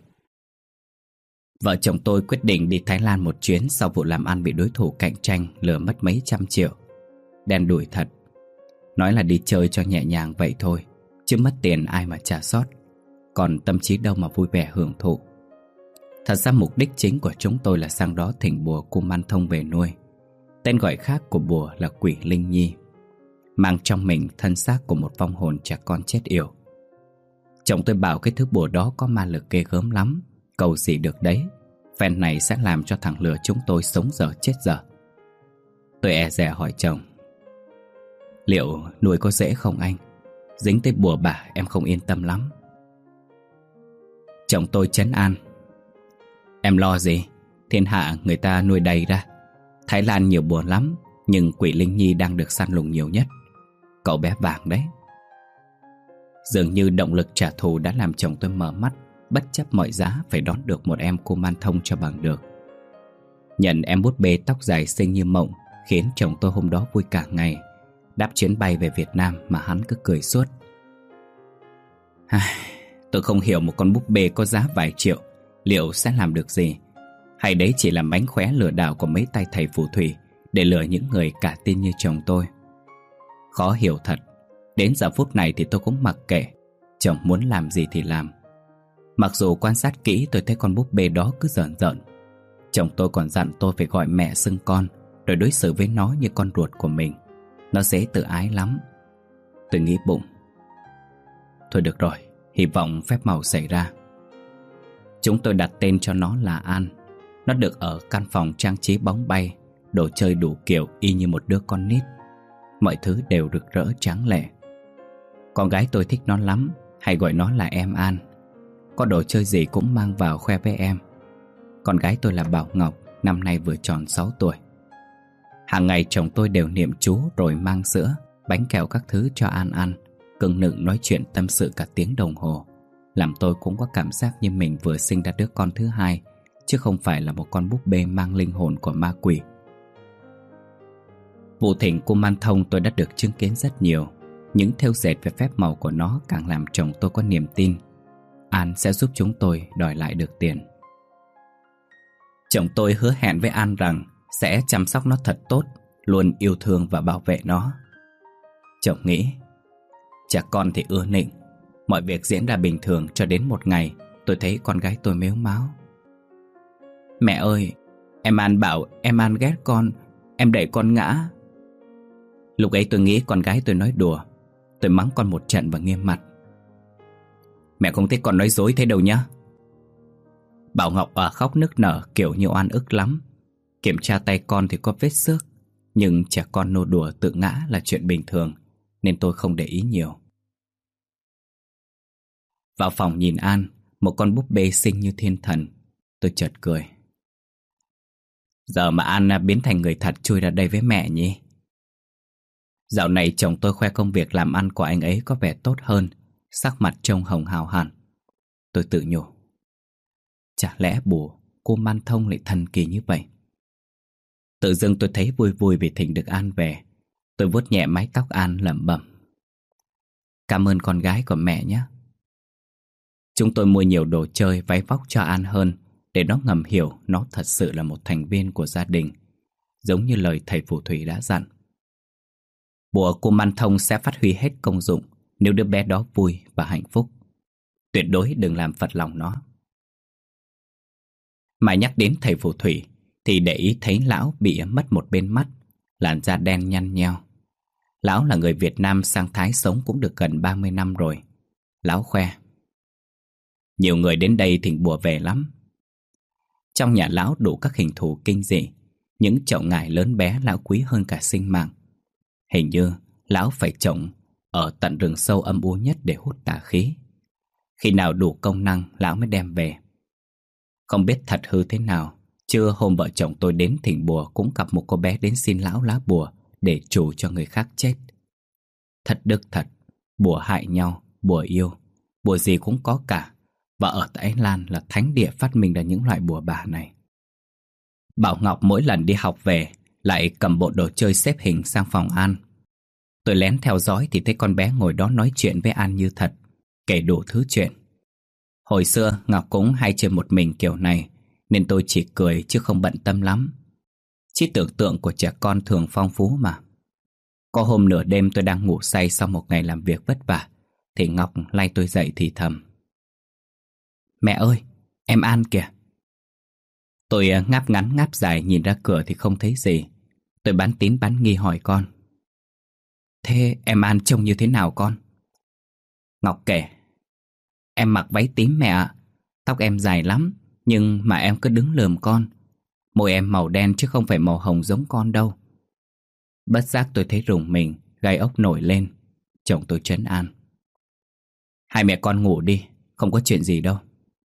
Vợ chồng tôi quyết định đi Thái Lan một chuyến sau vụ làm ăn bị đối thủ cạnh tranh lừa mất mấy trăm triệu. Đen đủi thật. Nói là đi chơi cho nhẹ nhàng vậy thôi, chứ mất tiền ai mà trả sót, còn tâm trí đâu mà vui vẻ hưởng thụ. Thật ra mục đích chính của chúng tôi là sang đó thỉnh bùa Kuman Thông về nuôi. Tên gọi khác của bùa là Quỷ Linh Nhi, mang trong mình thân xác của một vong hồn trẻ con chết yểu. Chồng tôi bảo cái thứ bùa đó có ma lực ghê gớm lắm, cầu gì được đấy, phen này sẽ làm cho thằng lừa chúng tôi sống dở chết dở. Tôi e dè hỏi chồng: Liệu nuôi có dễ không anh? Dính tới bùa bả em không yên tâm lắm. Chồng tôi trấn an: Em lo gì, thiên hạ người ta nuôi đầy ra. Thái Lan nhiều bùa lắm, nhưng Quỷ Linh Nhi đang được săn lùng nhiều nhất. Cậu bé vàng đấy. Dường như động lực trả thù đã làm chồng tôi mở mắt, bất chấp mọi giá phải đón được một em Kuman Thông cho bằng được. Nhận em bút bê tóc dài xinh như mộng khiến chồng tôi hôm đó vui cả ngày. Đáp chuyến bay về Việt Nam mà hắn cứ cười suốt. Tôi không hiểu một con búp bê có giá vài triệu liệu sẽ làm được gì, hay đấy chỉ là mánh khóe lừa đảo của mấy tay thầy phù thủy để lừa những người cả tin như chồng tôi. Khó hiểu thật. Đến giờ phút này thì tôi cũng mặc kệ, chồng muốn làm gì thì làm. Mặc dù quan sát kỹ tôi thấy con búp bê đó cứ giỡn giỡn. Chồng tôi còn dặn tôi phải gọi mẹ xưng con, rồi đối xử với nó như con ruột của mình. Nó dễ tự ái lắm. Tôi nghĩ bụng, thôi được rồi, hy vọng phép màu xảy ra. Chúng tôi đặt tên cho nó là An. Nó được ở căn phòng trang trí bóng bay, đồ chơi đủ kiểu y như một đứa con nít. Mọi thứ đều rực rỡ tráng lệ. Con gái tôi thích nó lắm, hay gọi nó là em An. Có đồ chơi gì cũng mang vào khoe với em. Con gái tôi là Bảo Ngọc, năm nay vừa tròn sáu tuổi. Hàng ngày chồng tôi đều niệm chú rồi mang sữa, bánh kẹo các thứ cho An ăn, cưng nựng nói chuyện tâm sự cả tiếng đồng hồ, làm tôi cũng có cảm giác như mình vừa sinh ra đứa con thứ hai, chứ không phải là một con búp bê mang linh hồn của ma quỷ. Vụ thỉnh Kuman Thông tôi đã được chứng kiến rất nhiều. Những thêu dệt về phép màu của nó càng làm chồng tôi có niềm tin An sẽ giúp chúng tôi đòi lại được tiền. Chồng tôi hứa hẹn với An rằng sẽ chăm sóc nó thật tốt, luôn yêu thương và bảo vệ nó. Chồng nghĩ, trẻ con thì ưa nịnh. Mọi việc diễn ra bình thường cho đến một ngày tôi thấy con gái tôi mếu máo. Mẹ ơi, em An bảo em An ghét con, em đẩy con ngã. Lúc ấy tôi nghĩ con gái tôi nói đùa. Tôi mắng con một trận và nghiêm mặt. Mẹ không thích con nói dối thế đâu nhá. Bảo Ngọc à khóc nức nở kiểu như oan ức lắm. Kiểm tra tay con thì có vết xước, nhưng trẻ con nô đùa tự ngã là chuyện bình thường, nên tôi không để ý nhiều. Vào phòng nhìn An, một con búp bê xinh như thiên thần. Tôi chợt cười. Giờ mà An biến thành người thật chui ra đây với mẹ nhỉ? Dạo này chồng tôi khoe công việc làm ăn của anh ấy có vẻ tốt hơn, sắc mặt trông hồng hào hẳn. Tôi tự nhủ, chả lẽ bùa Kuman Thông lại thần kỳ như vậy? Tự dưng tôi thấy vui vui vì thỉnh được An về. Tôi vuốt nhẹ mái tóc An lẩm bẩm. Cảm ơn con gái của mẹ nhé. Chúng tôi mua nhiều đồ chơi váy vóc cho An hơn, để nó ngầm hiểu nó thật sự là một thành viên của gia đình, giống như lời thầy phù thủy đã dặn. Bùa Kuman Thông sẽ phát huy hết công dụng nếu đứa bé đó vui và hạnh phúc. Tuyệt đối đừng làm phật lòng nó. Mà nhắc đến thầy phù thủy thì để ý thấy lão bị mất một bên mắt, làn da đen nhăn nheo. Lão là người Việt Nam sang Thái sống cũng được gần ba mươi năm rồi. Lão khoe, nhiều người đến đây thỉnh bùa về lắm. Trong nhà lão đủ các hình thù kinh dị, những chậu ngải lớn bé lão quý hơn cả sinh mạng. Hình như lão phải trồng ở tận rừng sâu âm u nhất để hút tà khí. Khi nào đủ công năng lão mới đem về. Không biết thật hư thế nào, trưa hôm vợ chồng tôi đến thỉnh bùa cũng gặp một cô bé đến xin lão lá bùa để trù cho người khác chết. Thật đức thật, bùa hại nhau, bùa yêu, bùa gì cũng có cả. Và ở Thái Lan là thánh địa phát minh ra những loại bùa bả này. Bảo Ngọc mỗi lần đi học về lại cầm bộ đồ chơi xếp hình sang phòng An. Tôi lén theo dõi thì thấy con bé ngồi đó nói chuyện với An như thật, kể đủ thứ chuyện. Hồi xưa Ngọc cũng hay chơi một mình kiểu này, nên tôi chỉ cười chứ không bận tâm lắm. Trí tưởng tượng của trẻ con thường phong phú mà. Có hôm nửa đêm tôi đang ngủ say sau một ngày làm việc vất vả, thì Ngọc lay tôi dậy thì thầm. Mẹ ơi, em An kìa. Tôi ngáp ngắn ngáp dài nhìn ra cửa thì không thấy gì. Tôi bán tín bán nghi hỏi con. Thế em An trông như thế nào con? Ngọc kể. Em mặc váy tím mẹ ạ. Tóc em dài lắm, nhưng mà em cứ đứng lườm con. Môi em màu đen chứ không phải màu hồng giống con đâu. Bất giác tôi thấy rùng mình, gai ốc nổi lên. Chồng tôi trấn an. Hai mẹ con ngủ đi, không có chuyện gì đâu.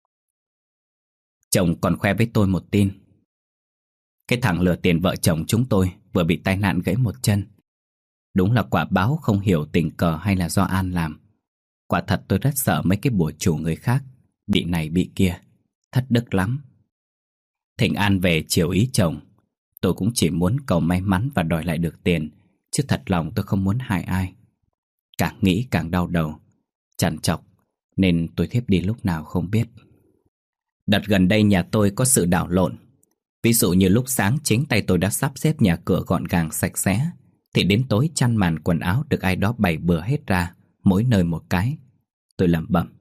Chồng còn khoe với tôi một tin. Cái thằng lừa tiền vợ chồng chúng tôi vừa bị tai nạn gãy một chân. Đúng là quả báo không hiểu tình cờ hay là do An làm. Quả thật tôi rất sợ mấy cái bùa chủ người khác, bị này bị kia, thất đức lắm. Thỉnh An về chiều ý chồng. Tôi cũng chỉ muốn cầu may mắn và đòi lại được tiền, chứ thật lòng tôi không muốn hại ai. Càng nghĩ càng đau đầu, trằn trọc, nên tôi thiếp đi lúc nào không biết. Đợt gần đây nhà tôi có sự đảo lộn. Ví dụ như lúc sáng chính tay tôi đã sắp xếp nhà cửa gọn gàng sạch sẽ, thì đến tối chăn màn quần áo được ai đó bày bừa hết ra, mỗi nơi một cái. Tôi lẩm bẩm.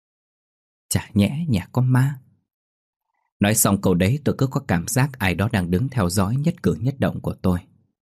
Chả nhẽ nhà có ma. Nói xong câu đấy tôi cứ có cảm giác ai đó đang đứng theo dõi nhất cử nhất động của tôi.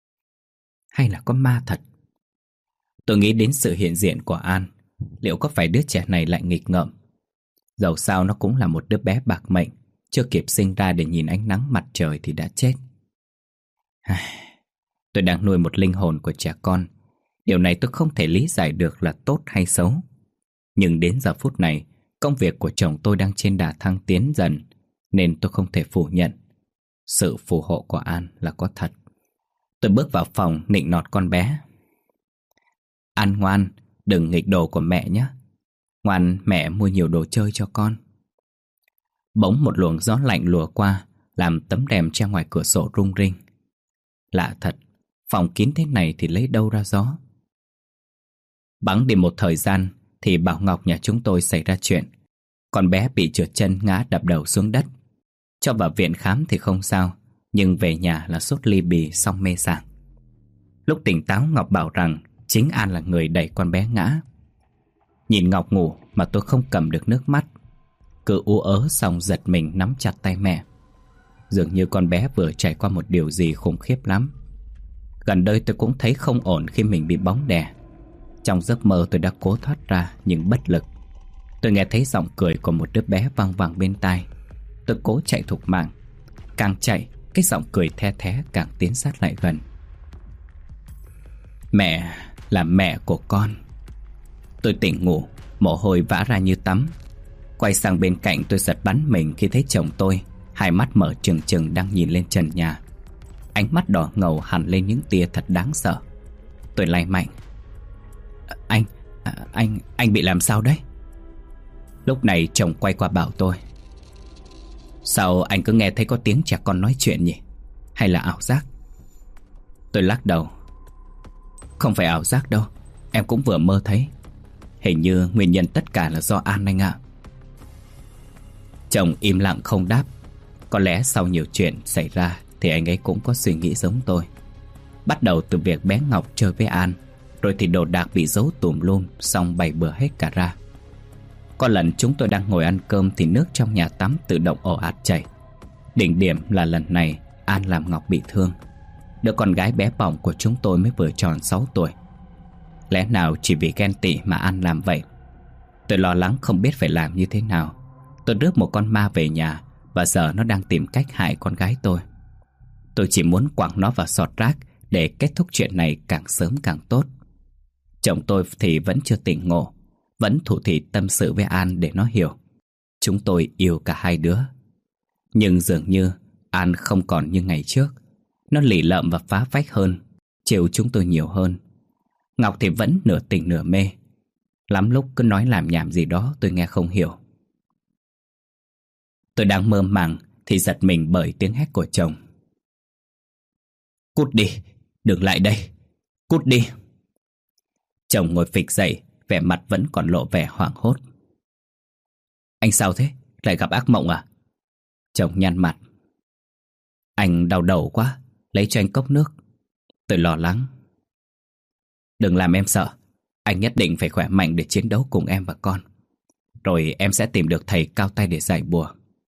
Hay là có ma thật? Tôi nghĩ đến sự hiện diện của An. Liệu có phải đứa trẻ này lại nghịch ngợm? Dẫu sao nó cũng là một đứa bé bạc mệnh, chưa kịp sinh ra để nhìn ánh nắng mặt trời thì đã chết. Tôi đang nuôi một linh hồn của trẻ con. Điều này tôi không thể lý giải được là tốt hay xấu. Nhưng đến giờ phút này, công việc của chồng tôi đang trên đà thăng tiến dần, nên tôi không thể phủ nhận. Sự phù hộ của An là có thật. Tôi bước vào phòng nịnh nọt con bé. An ngoan, đừng nghịch đồ của mẹ nhé. Ngoan, mẹ mua nhiều đồ chơi cho con. Bỗng một luồng gió lạnh lùa qua, làm tấm rèm treo ngoài cửa sổ rung rinh. Lạ thật, phòng kín thế này thì lấy đâu ra gió. Bẵng đi một thời gian thì Bảo Ngọc nhà chúng tôi xảy ra chuyện. Con bé bị trượt chân ngã đập đầu xuống đất. Cho vào viện khám thì không sao, nhưng về nhà là sốt ly bì xong mê sảng. Lúc tỉnh táo Ngọc bảo rằng chính An là người đẩy con bé ngã. Nhìn Ngọc ngủ mà tôi không cầm được nước mắt. Cứ ú ớ xong giật mình nắm chặt tay mẹ. Dường như con bé vừa trải qua một điều gì khủng khiếp lắm. Gần đây tôi cũng thấy không ổn khi mình bị bóng đè. Trong giấc mơ tôi đã cố thoát ra nhưng bất lực. Tôi nghe thấy giọng cười của một đứa bé vang vang bên tai. Tôi cố chạy thục mạng. Càng chạy, cái giọng cười the thé càng tiến sát lại gần. Mẹ là mẹ của con. Tôi tỉnh ngủ, mồ hôi vã ra như tắm. Quay sang bên cạnh tôi giật bắn mình khi thấy chồng tôi, hai mắt mở trừng trừng đang nhìn lên trần nhà. Ánh mắt đỏ ngầu hằn lên những tia thật đáng sợ. Tôi lay mạnh. Anh, anh, anh bị làm sao đấy? Lúc này chồng quay qua bảo tôi. Sao anh cứ nghe thấy có tiếng trẻ con nói chuyện nhỉ? Hay là ảo giác? Tôi lắc đầu. Không phải ảo giác đâu, em cũng vừa mơ thấy. Hình như nguyên nhân tất cả là do An anh ạ. Chồng im lặng không đáp. Có lẽ sau nhiều chuyện xảy ra thì anh ấy cũng có suy nghĩ giống tôi. Bắt đầu từ việc bé Ngọc chơi với An, rồi thì đồ đạc bị giấu tùm lum, xong bày bừa hết cả ra. Có lần chúng tôi đang ngồi ăn cơm thì nước trong nhà tắm tự động ồ ạt chảy. Đỉnh điểm là lần này An làm Ngọc bị thương. Đứa con gái bé bỏng của chúng tôi mới vừa tròn sáu tuổi. Lẽ nào chỉ vì ghen tị mà An làm vậy? Tôi lo lắng không biết phải làm như thế nào. Tôi rước một con ma về nhà, và giờ nó đang tìm cách hại con gái tôi. Tôi chỉ muốn quẳng nó vào sọt rác để kết thúc chuyện này càng sớm càng tốt. Chồng tôi thì vẫn chưa tỉnh ngộ, vẫn thủ thỉ tâm sự với An để nó hiểu. Chúng tôi yêu cả hai đứa. Nhưng dường như An không còn như ngày trước. Nó lì lợm và phá phách hơn, chiều chúng tôi nhiều hơn. Ngọc thì vẫn nửa tỉnh nửa mê. Lắm lúc cứ nói làm nhảm gì đó tôi nghe không hiểu. Tôi đang mơ màng thì giật mình bởi tiếng hét của chồng. Cút đi, đừng lại đây, cút đi. Chồng ngồi phịch dậy, vẻ mặt vẫn còn lộ vẻ hoảng hốt. Anh sao thế? Lại gặp ác mộng à? Chồng nhăn mặt. Anh đau đầu quá, lấy cho anh cốc nước. Tôi lo lắng. Đừng làm em sợ. Anh nhất định phải khỏe mạnh để chiến đấu cùng em và con. Rồi em sẽ tìm được thầy cao tay để giải bùa.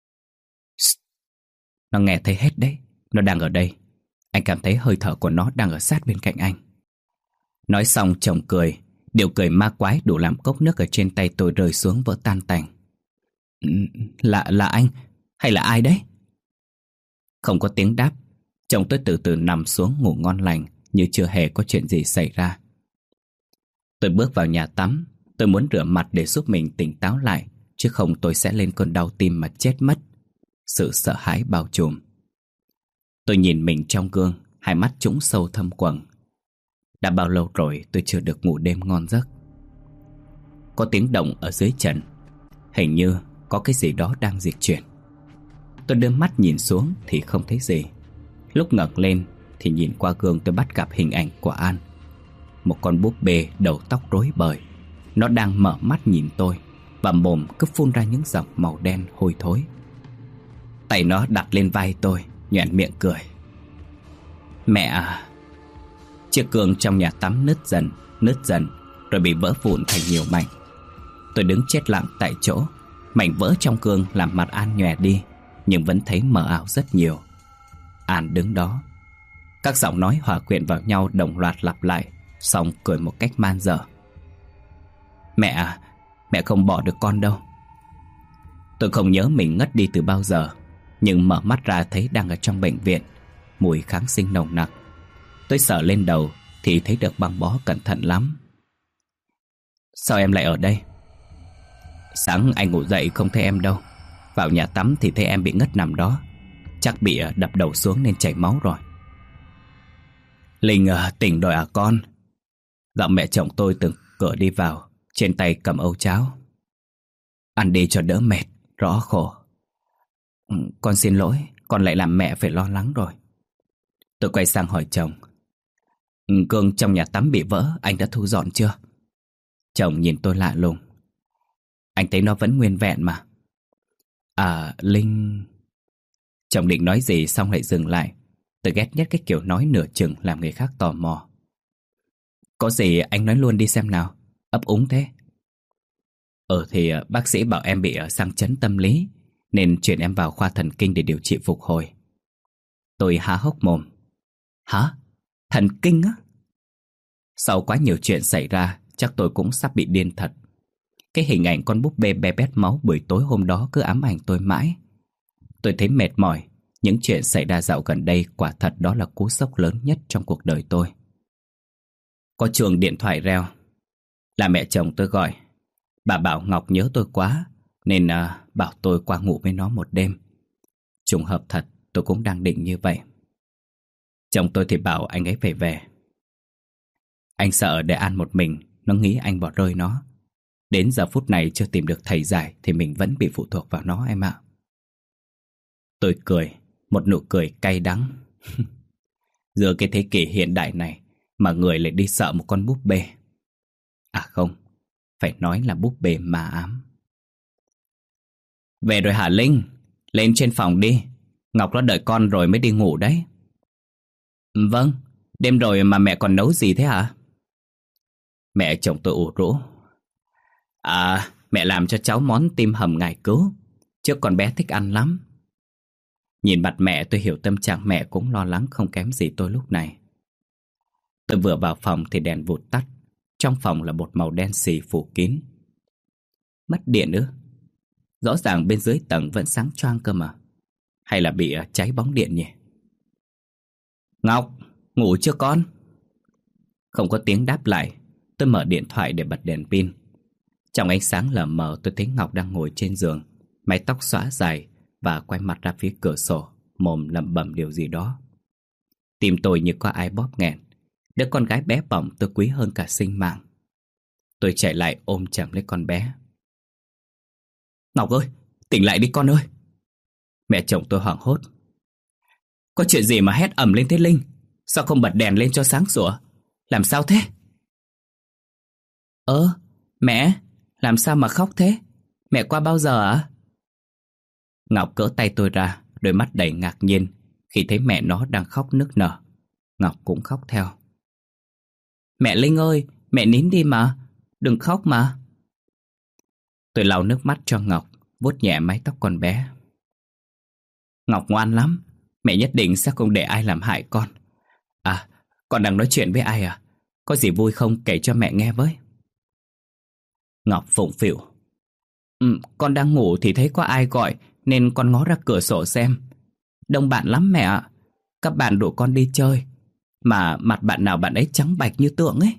Nó nghe thấy hết đấy. Nó đang ở đây. Anh cảm thấy hơi thở của nó đang ở sát bên cạnh anh. Nói xong chồng cười. Điệu cười ma quái đủ làm cốc nước ở trên tay tôi rơi xuống vỡ tan tành. Là, là anh? Hay là ai đấy? Không có tiếng đáp. Chồng tôi từ từ nằm xuống ngủ ngon lành, như chưa hề có chuyện gì xảy ra. Tôi bước vào nhà tắm. Tôi muốn rửa mặt để giúp mình tỉnh táo lại, chứ không tôi sẽ lên cơn đau tim mà chết mất. Sự sợ hãi bao trùm. Tôi nhìn mình trong gương, hai mắt trũng sâu thâm quầng. Đã bao lâu rồi tôi chưa được ngủ đêm ngon giấc. Có tiếng động ở dưới trần. Hình như có cái gì đó đang dịch chuyển. Tôi đưa mắt nhìn xuống thì không thấy gì. Lúc ngẩng lên thì nhìn qua gương tôi bắt gặp hình ảnh của An. Một con búp bê đầu tóc rối bời. Nó đang mở mắt nhìn tôi, và mồm cứ phun ra những dòng màu đen hôi thối. Tay nó đặt lên vai tôi, nhoẻn miệng cười. Mẹ à. Chiếc gương trong nhà tắm nứt dần, nứt dần, rồi bị vỡ vụn thành nhiều mảnh. Tôi đứng chết lặng tại chỗ. Mảnh vỡ trong gương làm mặt An nhòe đi, nhưng vẫn thấy mờ ảo rất nhiều. An đứng đó. Các giọng nói hòa quyện vào nhau đồng loạt lặp lại, xong cười một cách man dở. Mẹ à, mẹ không bỏ được con đâu. Tôi không nhớ mình ngất đi từ bao giờ, nhưng mở mắt ra thấy đang ở trong bệnh viện. mùi kháng sinh nồng nặc. Tôi sờ lên đầu thì thấy được băng bó cẩn thận lắm. Sao em lại ở đây? Sáng anh ngủ dậy không thấy em đâu. Vào nhà tắm thì thấy em bị ngất nằm đó. Chắc bị đập đầu xuống nên chảy máu rồi. Linh à, tỉnh rồi à con? Giọng mẹ chồng tôi từ cửa đi vào, trên tay cầm âu cháo. Ăn đi cho đỡ mệt, rõ khổ. Ừ, con xin lỗi, con lại làm mẹ phải lo lắng rồi. Tôi quay sang hỏi chồng. Ừ, gương trong nhà tắm bị vỡ, anh đã thu dọn chưa? Chồng nhìn tôi lạ lùng. Anh thấy nó vẫn nguyên vẹn mà. À, Linh... Chồng định nói gì xong lại dừng lại. Tôi ghét nhất cái kiểu nói nửa chừng làm người khác tò mò. Có gì anh nói luôn đi xem nào. Ấp úng thế. Ờ thì bác sĩ bảo em bị sang chấn tâm lý, nên chuyển em vào khoa thần kinh để điều trị phục hồi. Tôi há hốc mồm. Hả? Thần kinh á? Sau quá nhiều chuyện xảy ra, chắc tôi cũng sắp bị điên thật. Cái hình ảnh con búp bê be bét máu buổi tối hôm đó cứ ám ảnh tôi mãi. Tôi thấy mệt mỏi. Những chuyện xảy ra dạo gần đây quả thật đó là cú sốc lớn nhất trong cuộc đời tôi. Có chuông điện thoại reo. Là mẹ chồng tôi gọi. Bà bảo Ngọc nhớ tôi quá, nên à, bảo tôi qua ngủ với nó một đêm. Trùng hợp thật, tôi cũng đang định như vậy. Chồng tôi thì bảo anh ấy phải về. Anh sợ để An một mình, nó nghĩ anh bỏ rơi nó. Đến giờ phút này chưa tìm được thầy giải thì mình vẫn bị phụ thuộc vào nó em ạ. Tôi cười, một nụ cười cay đắng. Giữa cái thế kỷ hiện đại này mà người lại đi sợ một con búp bê. À không, phải nói là búp bê ma ám. Về rồi hả Linh? Lên trên phòng đi. Ngọc nó đợi con rồi mới đi ngủ đấy. Vâng, đêm rồi mà mẹ còn nấu gì thế hả? Mẹ chồng tôi ủ rũ. À, mẹ làm cho cháu món tim hầm ngải cứu. Trước con bé thích ăn lắm. Nhìn mặt mẹ tôi hiểu tâm trạng mẹ cũng lo lắng không kém gì tôi lúc này. Tôi vừa vào phòng thì đèn vụt tắt. Trong phòng là một màu đen xì phủ kín. Mất điện nữa. Rõ ràng bên dưới tầng vẫn sáng choang cơ mà. Hay là bị cháy bóng điện nhỉ? Ngọc, ngủ chưa con? Không có tiếng đáp lại. Tôi mở điện thoại để bật đèn pin. Trong ánh sáng lờ mờ tôi thấy Ngọc đang ngồi trên giường, mái tóc xõa dài và quay mặt ra phía cửa sổ, mồm lẩm bẩm điều gì đó. Tim tôi như có ai bóp nghẹn. Đứa con gái bé bỏng tôi quý hơn cả sinh mạng. Tôi chạy lại ôm chầm lấy con bé. Ngọc ơi, tỉnh lại đi con ơi. Mẹ chồng tôi hoảng hốt. Có chuyện gì mà hét ầm lên thế Linh? Sao không bật đèn lên cho sáng sủa? Làm sao thế? Ơ, mẹ, làm sao mà khóc thế? Mẹ qua bao giờ ạ? À? Ngọc cỡ tay tôi ra, đôi mắt đầy ngạc nhiên khi thấy mẹ nó đang khóc nức nở. Ngọc cũng khóc theo. Mẹ Linh ơi, mẹ nín đi mà, đừng khóc mà. Tôi lau nước mắt cho Ngọc, vuốt nhẹ mái tóc con bé. Ngọc ngoan lắm, mẹ nhất định sẽ không để ai làm hại con. À, con đang nói chuyện với ai à? Có gì vui không kể cho mẹ nghe với. Ngọc phụng phịu. Ừ, con đang ngủ thì thấy có ai gọi nên con ngó ra cửa sổ xem. Đông bạn lắm mẹ ạ. Các bạn rủ con đi chơi, mà mặt bạn nào bạn ấy trắng bạch như tượng ấy.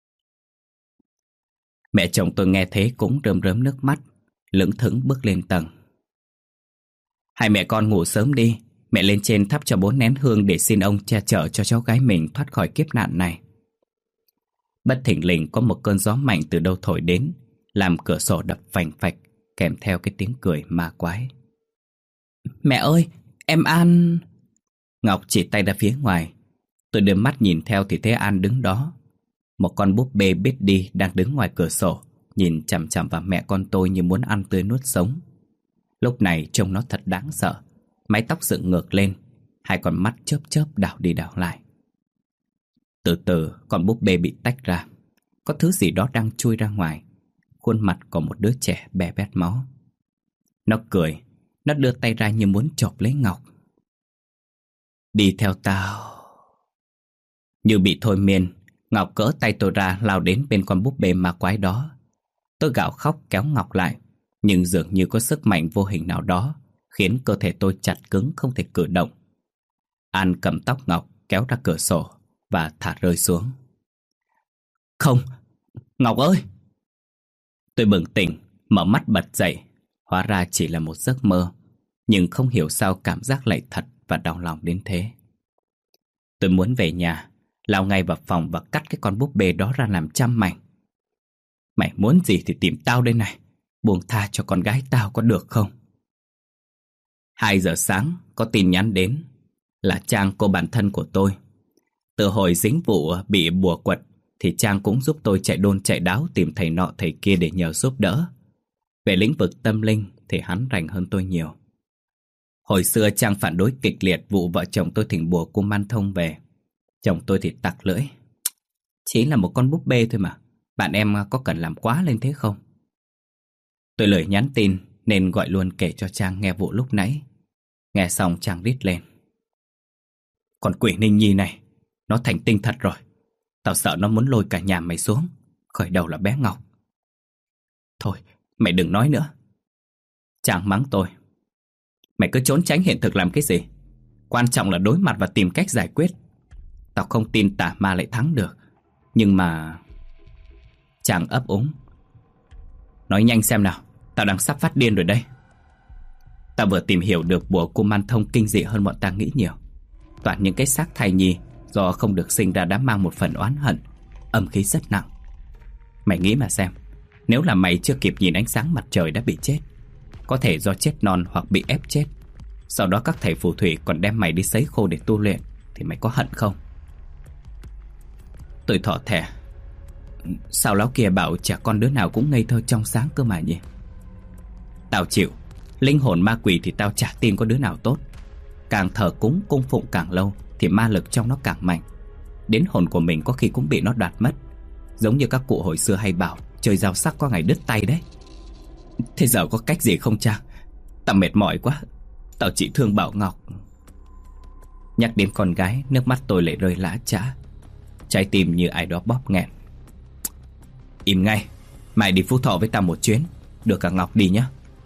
Mẹ chồng tôi nghe thế cũng rơm rớm nước mắt, lững thững bước lên tầng. Hai mẹ con ngủ sớm đi. Mẹ lên trên thắp cho bốn nén hương để xin ông che chở cho cháu gái mình thoát khỏi kiếp nạn này. Bất thình lình có một cơn gió mạnh từ đâu thổi đến, làm cửa sổ đập phành phạch, kèm theo cái tiếng cười ma quái. Mẹ ơi, em An... Ngọc chỉ tay ra phía ngoài. Tôi đưa mắt nhìn theo thì thấy An đứng đó. Một con búp bê biết đi đang đứng ngoài cửa sổ, nhìn chằm chằm vào mẹ con tôi như muốn ăn tươi nuốt sống. Lúc này trông nó thật đáng sợ. Mái tóc dựng ngược lên, hai con mắt chớp chớp đảo đi đảo lại. Từ từ con búp bê bị tách ra. Có thứ gì đó đang chui ra ngoài. Khuôn mặt của một đứa trẻ be bét máu. Nó cười. Nó đưa tay ra như muốn chộp lấy Ngọc. Đi theo tao. Như bị thôi miên, Ngọc cỡ tay tôi ra lao đến bên con búp bê ma quái đó. Tôi gào khóc kéo Ngọc lại, nhưng dường như có sức mạnh vô hình nào đó khiến cơ thể tôi chặt cứng không thể cử động. An cầm tóc Ngọc kéo ra cửa sổ và thả rơi xuống. Không, Ngọc ơi! Tôi bừng tỉnh, mở mắt bật dậy. Hóa ra chỉ là một giấc mơ, nhưng không hiểu sao cảm giác lại thật và đau lòng đến thế. Tôi muốn về nhà, lao ngay vào phòng và cắt cái con búp bê đó ra làm trăm mảnh. Mày muốn gì thì tìm tao đây này, buông tha cho con gái tao có được không? Hai giờ sáng có tin nhắn đến, là Trang, cô bạn thân của tôi. Từ hồi dính vụ bị bùa quật thì Trang cũng giúp tôi chạy đôn chạy đáo tìm thầy nọ thầy kia để nhờ giúp đỡ. Về lĩnh vực tâm linh thì hắn rành hơn tôi nhiều. Hồi xưa Trang phản đối kịch liệt vụ vợ chồng tôi thỉnh bùa cô Man Thông về. Chồng tôi thì tặc lưỡi: chỉ là một con búp bê thôi mà, bạn em có cần làm quá lên thế không? Tôi lười nhắn tin nên gọi luôn kể cho Trang nghe vụ lúc nãy. Nghe xong Trang rít lên: con quỷ Ninh Nhi này, nó thành tinh thật rồi. Tao sợ nó muốn lôi cả nhà mày xuống, khởi đầu là bé Ngọc. Thôi, mày đừng nói nữa. Trang mắng tôi: mày cứ trốn tránh hiện thực làm cái gì? Quan trọng là đối mặt và tìm cách giải quyết. Tao không tin tà ma lại thắng được, nhưng mà... Trang ấp úng: nói nhanh xem nào, tao đang sắp phát điên rồi đây. Tao vừa tìm hiểu được bùa cô Man Thông kinh dị hơn bọn ta nghĩ nhiều. Toàn những cái xác thai nhi do không được sinh ra đã mang một phần oán hận, âm khí rất nặng. Mày nghĩ mà xem, nếu là mày chưa kịp nhìn ánh sáng mặt trời đã bị chết, có thể do chết non hoặc bị ép chết, sau đó các thầy phù thủy còn đem mày đi sấy khô để tu luyện, thì mày có hận không? Tôi thỏ thẻ: sao lão kia bảo trẻ con đứa nào cũng ngây thơ trong sáng cơ mà nhỉ? Tao chịu. Linh hồn ma quỷ thì tao chả tin có đứa nào tốt. Càng thờ cúng cung phụng càng lâu thì ma lực trong nó càng mạnh. Đến hồn của mình có khi cũng bị nó đoạt mất. Giống như các cụ hồi xưa hay bảo, chơi dao sắc có ngày đứt tay đấy. Thế giờ có cách gì không Trang? Tao mệt mỏi quá. Tao chỉ thương Bảo Ngọc. Nhắc đến con gái, nước mắt tôi lại rơi lã chã. Trái tim như ai đó bóp nghẹn. Im ngay, mày đi Phú Thọ với tao một chuyến, đưa cả Ngọc đi nhé.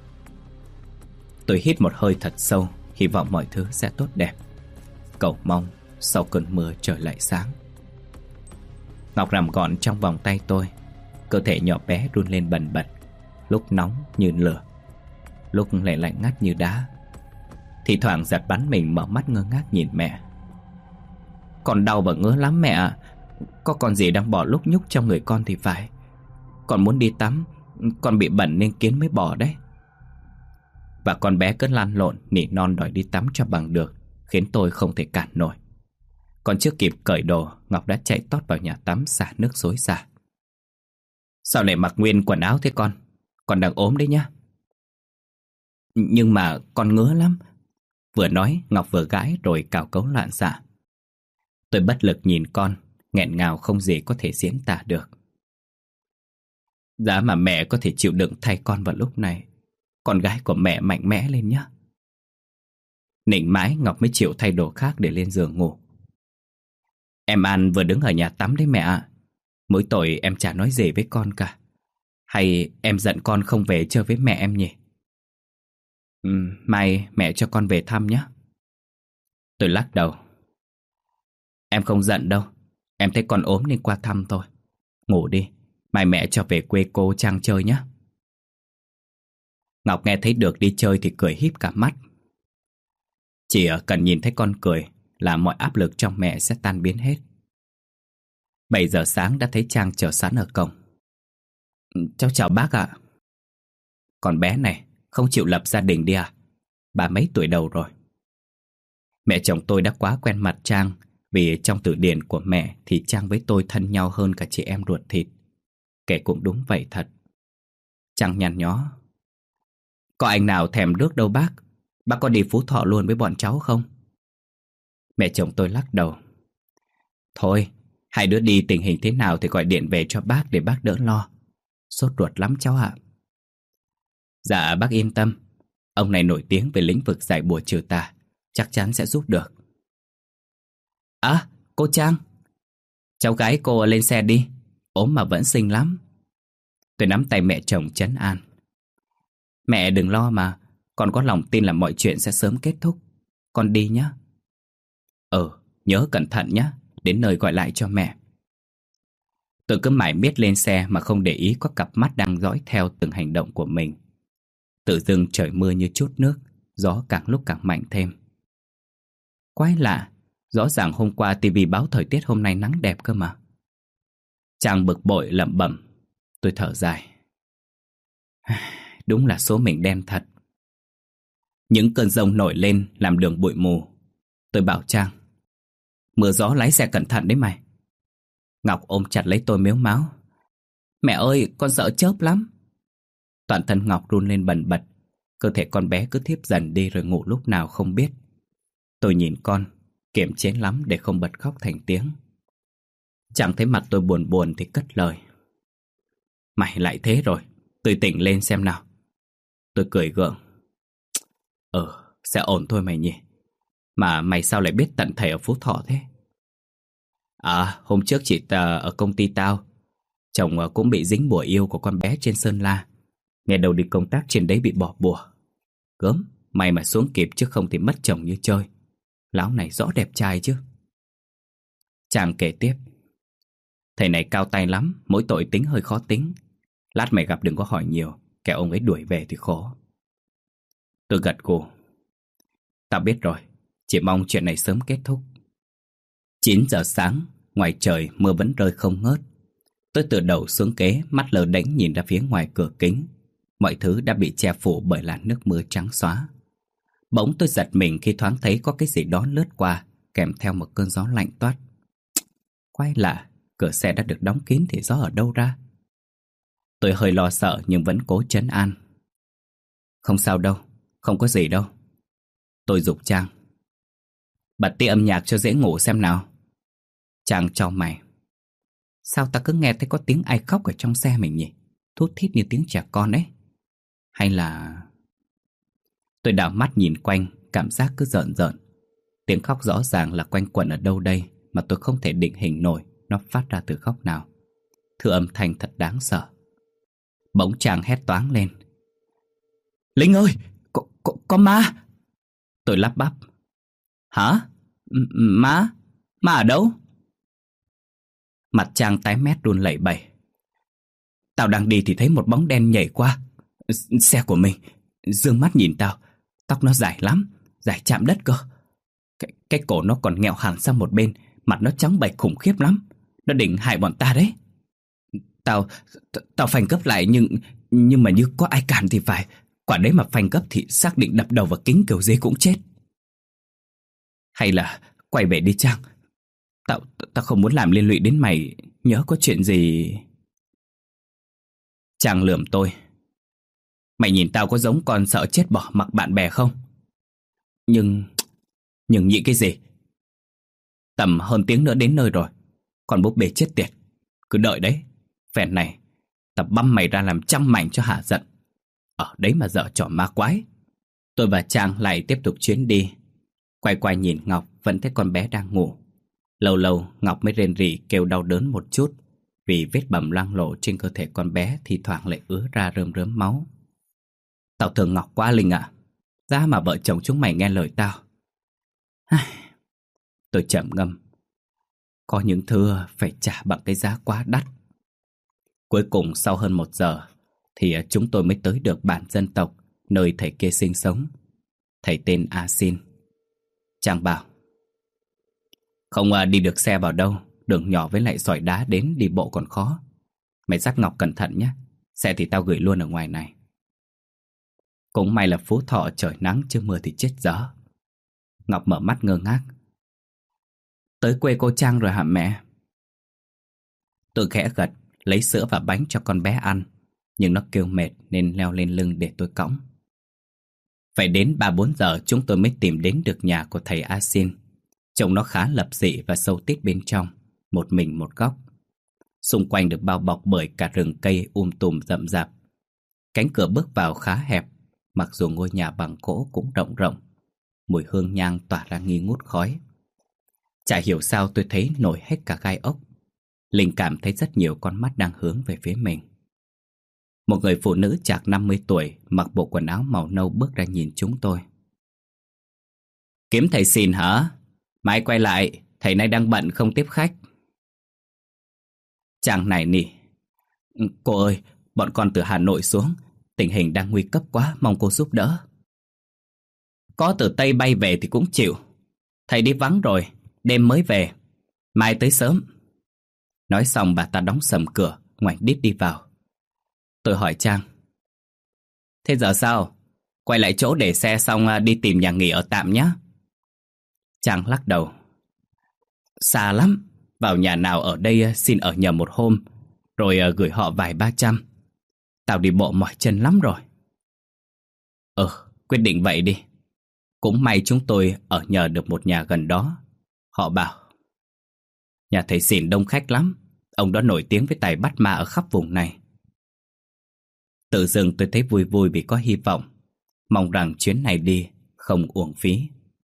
Tôi hít một hơi thật sâu, hy vọng mọi thứ sẽ tốt đẹp. Cầu mong sau cơn mưa trời lại sáng. Ngọc nằm gọn trong vòng tay tôi. Cơ thể nhỏ bé run lên bần bật, lúc nóng như lửa, lúc lại lạnh ngắt như đá. Thì thoảng giật bắn mình mở mắt ngơ ngác nhìn mẹ. Con đau và ngứa lắm mẹ ạ. Có con gì đang bò lúc nhúc trong người con thì phải. Con muốn đi tắm, con bị bẩn nên Kiến mới bỏ đấy. Và con bé cứ lăn lộn nỉ non đòi đi tắm cho bằng được, khiến tôi không thể cản nổi. Còn chưa kịp cởi đồ, Ngọc đã chạy tót vào nhà tắm xả nước xối xả. Sao lại mặc nguyên quần áo thế con? Con đang ốm đấy nhá. Nhưng mà con ngứa lắm. Vừa nói Ngọc vừa gãi rồi cào cấu loạn xạ. Tôi bất lực nhìn con, nghẹn ngào không gì có thể diễn tả được. Giá mà mẹ có thể chịu đựng thay con vào lúc này, con gái của mẹ mạnh mẽ lên nhé. Nịnh mãi Ngọc mới chịu thay đồ khác để lên giường ngủ. Em An vừa đứng ở nhà tắm đấy mẹ ạ. Mỗi tội em chả nói gì với con cả. Hay em giận con không về chơi với mẹ em nhỉ? Ừ, mai mẹ cho con về thăm nhé. Tôi lắc đầu. Em không giận đâu. Em thấy con ốm nên qua thăm thôi. Ngủ đi, mai mẹ cho về quê cô Trang chơi nhé. Ngọc nghe thấy được đi chơi thì cười híp cả mắt. Chỉ cần nhìn thấy con cười là mọi áp lực trong mẹ sẽ tan biến hết. Bảy giờ sáng đã thấy Trang chờ sẵn ở cổng. Cháu chào bác ạ. Con bé này không chịu lập gia đình đi à? Bà mấy tuổi đầu rồi. Mẹ chồng tôi đã quá quen mặt Trang, vì trong từ điển của mẹ thì Trang với tôi thân nhau hơn cả chị em ruột thịt. Kể cũng đúng vậy thật. Trang nhăn nhó. Có anh nào thèm rước đâu bác. Bác có đi Phú Thọ luôn với bọn cháu không? Mẹ chồng tôi lắc đầu. Thôi, hai đứa đi tình hình thế nào thì gọi điện về cho bác để bác đỡ lo. Sốt ruột lắm cháu ạ. Dạ bác yên tâm. Ông này nổi tiếng về lĩnh vực giải bùa trừ tà, chắc chắn sẽ giúp được. À, cô Trang. Cháu gái cô lên xe đi. Ốm mà vẫn xinh lắm. Tôi nắm tay mẹ chồng trấn an. Mẹ đừng lo mà. Con có lòng tin là mọi chuyện sẽ sớm kết thúc. Con đi nhé. Ờ, nhớ cẩn thận nhé, đến nơi gọi lại cho mẹ. Tôi cứ mải miết lên xe mà không để ý có cặp mắt đang dõi theo từng hành động của mình. Tự dưng trời mưa như chút nước, gió càng lúc càng mạnh thêm. Quái lạ, rõ ràng hôm qua tivi báo thời tiết hôm nay nắng đẹp cơ mà. Chàng bực bội lẩm bẩm. Tôi thở dài. Đúng là số mình đen thật. Những cơn giông nổi lên làm đường bụi mù. Tôi bảo Trang, mưa gió lái xe cẩn thận đấy mày. Ngọc ôm chặt lấy tôi mếu máo. Mẹ ơi, con sợ chớp lắm. Toàn thân Ngọc run lên bần bật. Cơ thể con bé cứ thiếp dần đi rồi ngủ lúc nào không biết. Tôi nhìn con, kiềm chế lắm để không bật khóc thành tiếng. Chẳng thấy mặt tôi buồn buồn thì cất lời. Mày lại thế rồi, tươi tỉnh lên xem nào. Tôi cười gượng. Ừ, sẽ ổn thôi mày nhỉ. Mà mày sao lại biết tận thầy ở Phú Thọ thế? À, hôm trước chị ta ở công ty tao, chồng cũng bị dính bùa yêu của con bé trên Sơn La. Nghe đầu đi công tác trên đấy bị bỏ bùa. Gớm, may mà xuống kịp chứ không thì mất chồng như chơi. Lão này rõ đẹp trai chứ. Chàng kể tiếp. Thầy này cao tay lắm, mỗi tội tính hơi khó tính. Lát mày gặp đừng có hỏi nhiều, kẻo ông ấy đuổi về thì khó. Tôi gật gù. Tao biết rồi, chỉ mong chuyện này sớm kết thúc. Chín giờ sáng, ngoài trời mưa vẫn rơi không ngớt. Tôi từ đầu xuống ghế, mắt lờ đễnh nhìn ra phía ngoài cửa kính. Mọi thứ đã bị che phủ bởi làn nước mưa trắng xóa. Bỗng tôi giật mình khi thoáng thấy có cái gì đó lướt qua, kèm theo một cơn gió lạnh toát. Quái lạ, cửa xe đã được đóng kín thì gió ở đâu ra? Tôi hơi lo sợ nhưng vẫn cố trấn an. Không sao đâu, không có gì đâu. Tôi giục Trang. Bật tí âm nhạc cho dễ ngủ xem nào. Trang chau mày. Sao ta cứ nghe thấy có tiếng ai khóc ở trong xe mình nhỉ? Thút thít như tiếng trẻ con ấy. Hay là... Tôi đảo mắt nhìn quanh, cảm giác cứ rợn rợn. Tiếng khóc rõ ràng là quanh quẩn ở đâu đây mà tôi không thể định hình nổi nó phát ra từ góc nào. Thứ âm thanh thật đáng sợ. Bỗng Trang hét toáng lên. Linh ơi, có, có, có ma. Tôi lắp bắp. Hả? M ma? Ma ở đâu? Mặt Trang tái mét run lẩy bẩy. Tao đang đi thì thấy một bóng đen nhảy qua xe của mình. Dương mắt nhìn tao, tóc nó dài lắm, dài chạm đất cơ. Cái, cái cổ nó còn nghẹo hẳn sang một bên, mặt nó trắng bệch khủng khiếp lắm. Nó định hại bọn ta đấy. Tao, tao phanh gấp lại nhưng nhưng mà như có ai cản thì phải. Quả đấy mà phanh gấp thì xác định đập đầu vào kính kiểu gì cũng chết. Hay là quay về đi Trang. Tao, tao không muốn làm liên lụy đến mày. Nhớ có chuyện gì... Trang lườm tôi. Mày nhìn tao có giống con sợ chết bỏ mặc bạn bè không? Nhưng... Nhưng nghĩ cái gì? Tầm hơn tiếng nữa đến nơi rồi. Còn búp bê chết tiệt. Cứ đợi đấy. Phèn này tao băm mày ra làm trăm mảnh cho hả giận. Ở đấy mà dở trò ma quái. Tôi và Trang lại tiếp tục chuyến đi. Quay qua nhìn Ngọc, vẫn thấy con bé đang ngủ. Lâu lâu Ngọc mới rên rỉ kêu đau đớn một chút, vì vết bầm loang lổ trên cơ thể con bé thì thoảng lại ứa ra rơm rớm máu. Tao thương Ngọc quá Linh ạ. Ra mà vợ chồng chúng mày nghe lời tao. Tôi trầm ngâm. Có những thứ phải trả bằng cái giá quá đắt. Cuối cùng sau hơn một giờ thì chúng tôi mới tới được bản dân tộc nơi thầy kia sinh sống. Thầy tên A Xin. Trang bảo. Không đi được xe vào đâu. Đường nhỏ với lại sỏi đá đến đi bộ còn khó. Mày dắt Ngọc cẩn thận nhé. Xe thì tao gửi luôn ở ngoài này. Cũng may là Phú Thọ trời nắng chứ mưa thì chết dở. Ngọc mở mắt ngơ ngác. Tới quê cô Trang rồi hả mẹ? Tôi khẽ gật, lấy sữa và bánh cho con bé ăn. Nhưng nó kêu mệt nên leo lên lưng để tôi cõng. Phải đến ba bốn giờ chúng tôi mới tìm đến được nhà của thầy A Xin. Trông nó khá lập dị và sâu tít bên trong, một mình một góc. Xung quanh được bao bọc bởi cả rừng cây um tùm rậm rạp. Cánh cửa bước vào khá hẹp, mặc dù ngôi nhà bằng gỗ cũng rộng rộng. Mùi hương nhang tỏa ra nghi ngút khói. Chả hiểu sao tôi thấy nổi hết cả gai ốc. Linh cảm thấy rất nhiều con mắt đang hướng về phía mình. Một người phụ nữ chạc năm mươi tuổi, mặc bộ quần áo màu nâu bước ra nhìn chúng tôi. Kiếm thầy Xin hả? Mai quay lại, thầy nay đang bận không tiếp khách. Chàng này nỉ. Cô ơi, bọn con từ Hà Nội xuống, tình hình đang nguy cấp quá, mong cô giúp đỡ. Có từ Tây bay về thì cũng chịu. Thầy đi vắng rồi, đêm mới về. Mai tới sớm. Nói xong bà ta đóng sầm cửa, ngoảnh đít đi vào. Tôi hỏi Trang. Thế giờ sao? Quay lại chỗ để xe xong đi tìm nhà nghỉ ở tạm nhé. Trang lắc đầu. Xa lắm. Vào nhà nào ở đây xin ở nhờ một hôm, rồi gửi họ vài ba trăm. Tao đi bộ mỏi chân lắm rồi. Ừ, quyết định vậy đi. Cũng may chúng tôi ở nhờ được một nhà gần đó. Họ bảo nhà thầy xỉn đông khách lắm. Ông đó nổi tiếng với tài bắt ma ở khắp vùng này. Tự dưng tôi thấy vui vui vì có hy vọng. Mong rằng chuyến này đi không uổng phí.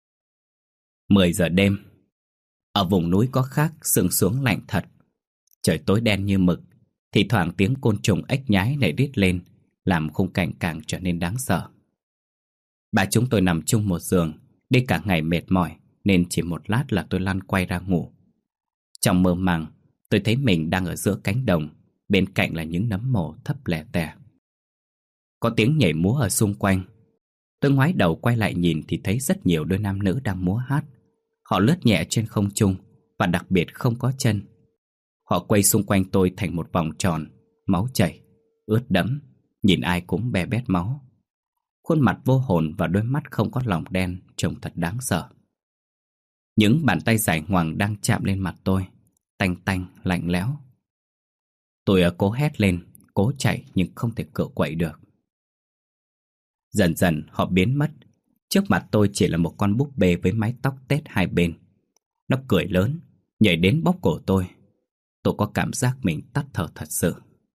Mười giờ đêm. Ở vùng núi có khác, sương xuống lạnh thật. Trời tối đen như mực. Thì thoảng tiếng côn trùng ếch nhái nảy đít lên, làm khung cảnh càng trở nên đáng sợ. Bà chúng tôi nằm chung một giường. Đi cả ngày mệt mỏi, nên chỉ một lát là tôi lăn quay ra ngủ. Trong mơ màng, tôi thấy mình đang ở giữa cánh đồng. Bên cạnh là những nấm mồ thấp lè tè. Có tiếng nhảy múa ở xung quanh. Tôi ngoái đầu quay lại nhìn thì thấy rất nhiều đôi nam nữ đang múa hát. Họ lướt nhẹ trên không trung và đặc biệt không có chân. Họ quay xung quanh tôi thành một vòng tròn, máu chảy, ướt đẫm, nhìn ai cũng be bét máu. Khuôn mặt vô hồn và đôi mắt không có lòng đen trông thật đáng sợ. Những bàn tay dài ngoằng đang chạm lên mặt tôi, tanh tanh, lạnh lẽo. Tôi cố hét lên, cố chạy nhưng không thể cựa quậy được. Dần dần họ biến mất. Trước mặt tôi chỉ là một con búp bê với mái tóc tết hai bên. Nó cười lớn, nhảy đến bóp cổ tôi. Tôi có cảm giác mình tắt thở thật sự.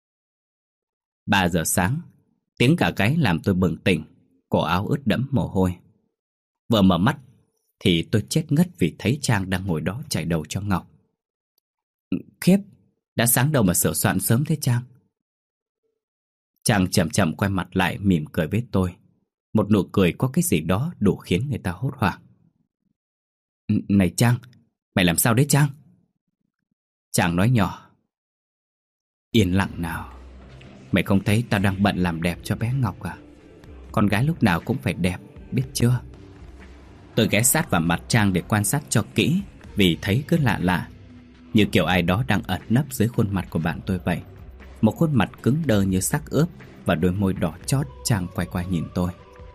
Ba giờ sáng, tiếng gà gáy làm tôi bừng tỉnh, cổ áo ướt đẫm mồ hôi. Vừa mở mắt thì tôi chết ngất vì thấy Trang đang ngồi đó chải đầu cho Ngọc. Khiếp, đã sáng đâu mà sửa soạn sớm thế Trang? Trang chậm chậm quay mặt lại mỉm cười với tôi. Một nụ cười có cái gì đó đủ khiến người ta hốt hoảng. Này Trang, mày làm sao đấy Trang? Trang nói nhỏ. Yên lặng nào. Mày không thấy tao đang bận làm đẹp cho bé Ngọc à? Con gái lúc nào cũng phải đẹp, biết chưa? Tôi ghé sát vào mặt Trang để quan sát cho kỹ, vì thấy cứ lạ lạ, như kiểu ai đó đang ẩn nấp dưới khuôn mặt của bạn tôi vậy. Một khuôn mặt cứng đơ như xác ướp và đôi môi đỏ chót. Trang quay qua nhìn tôi.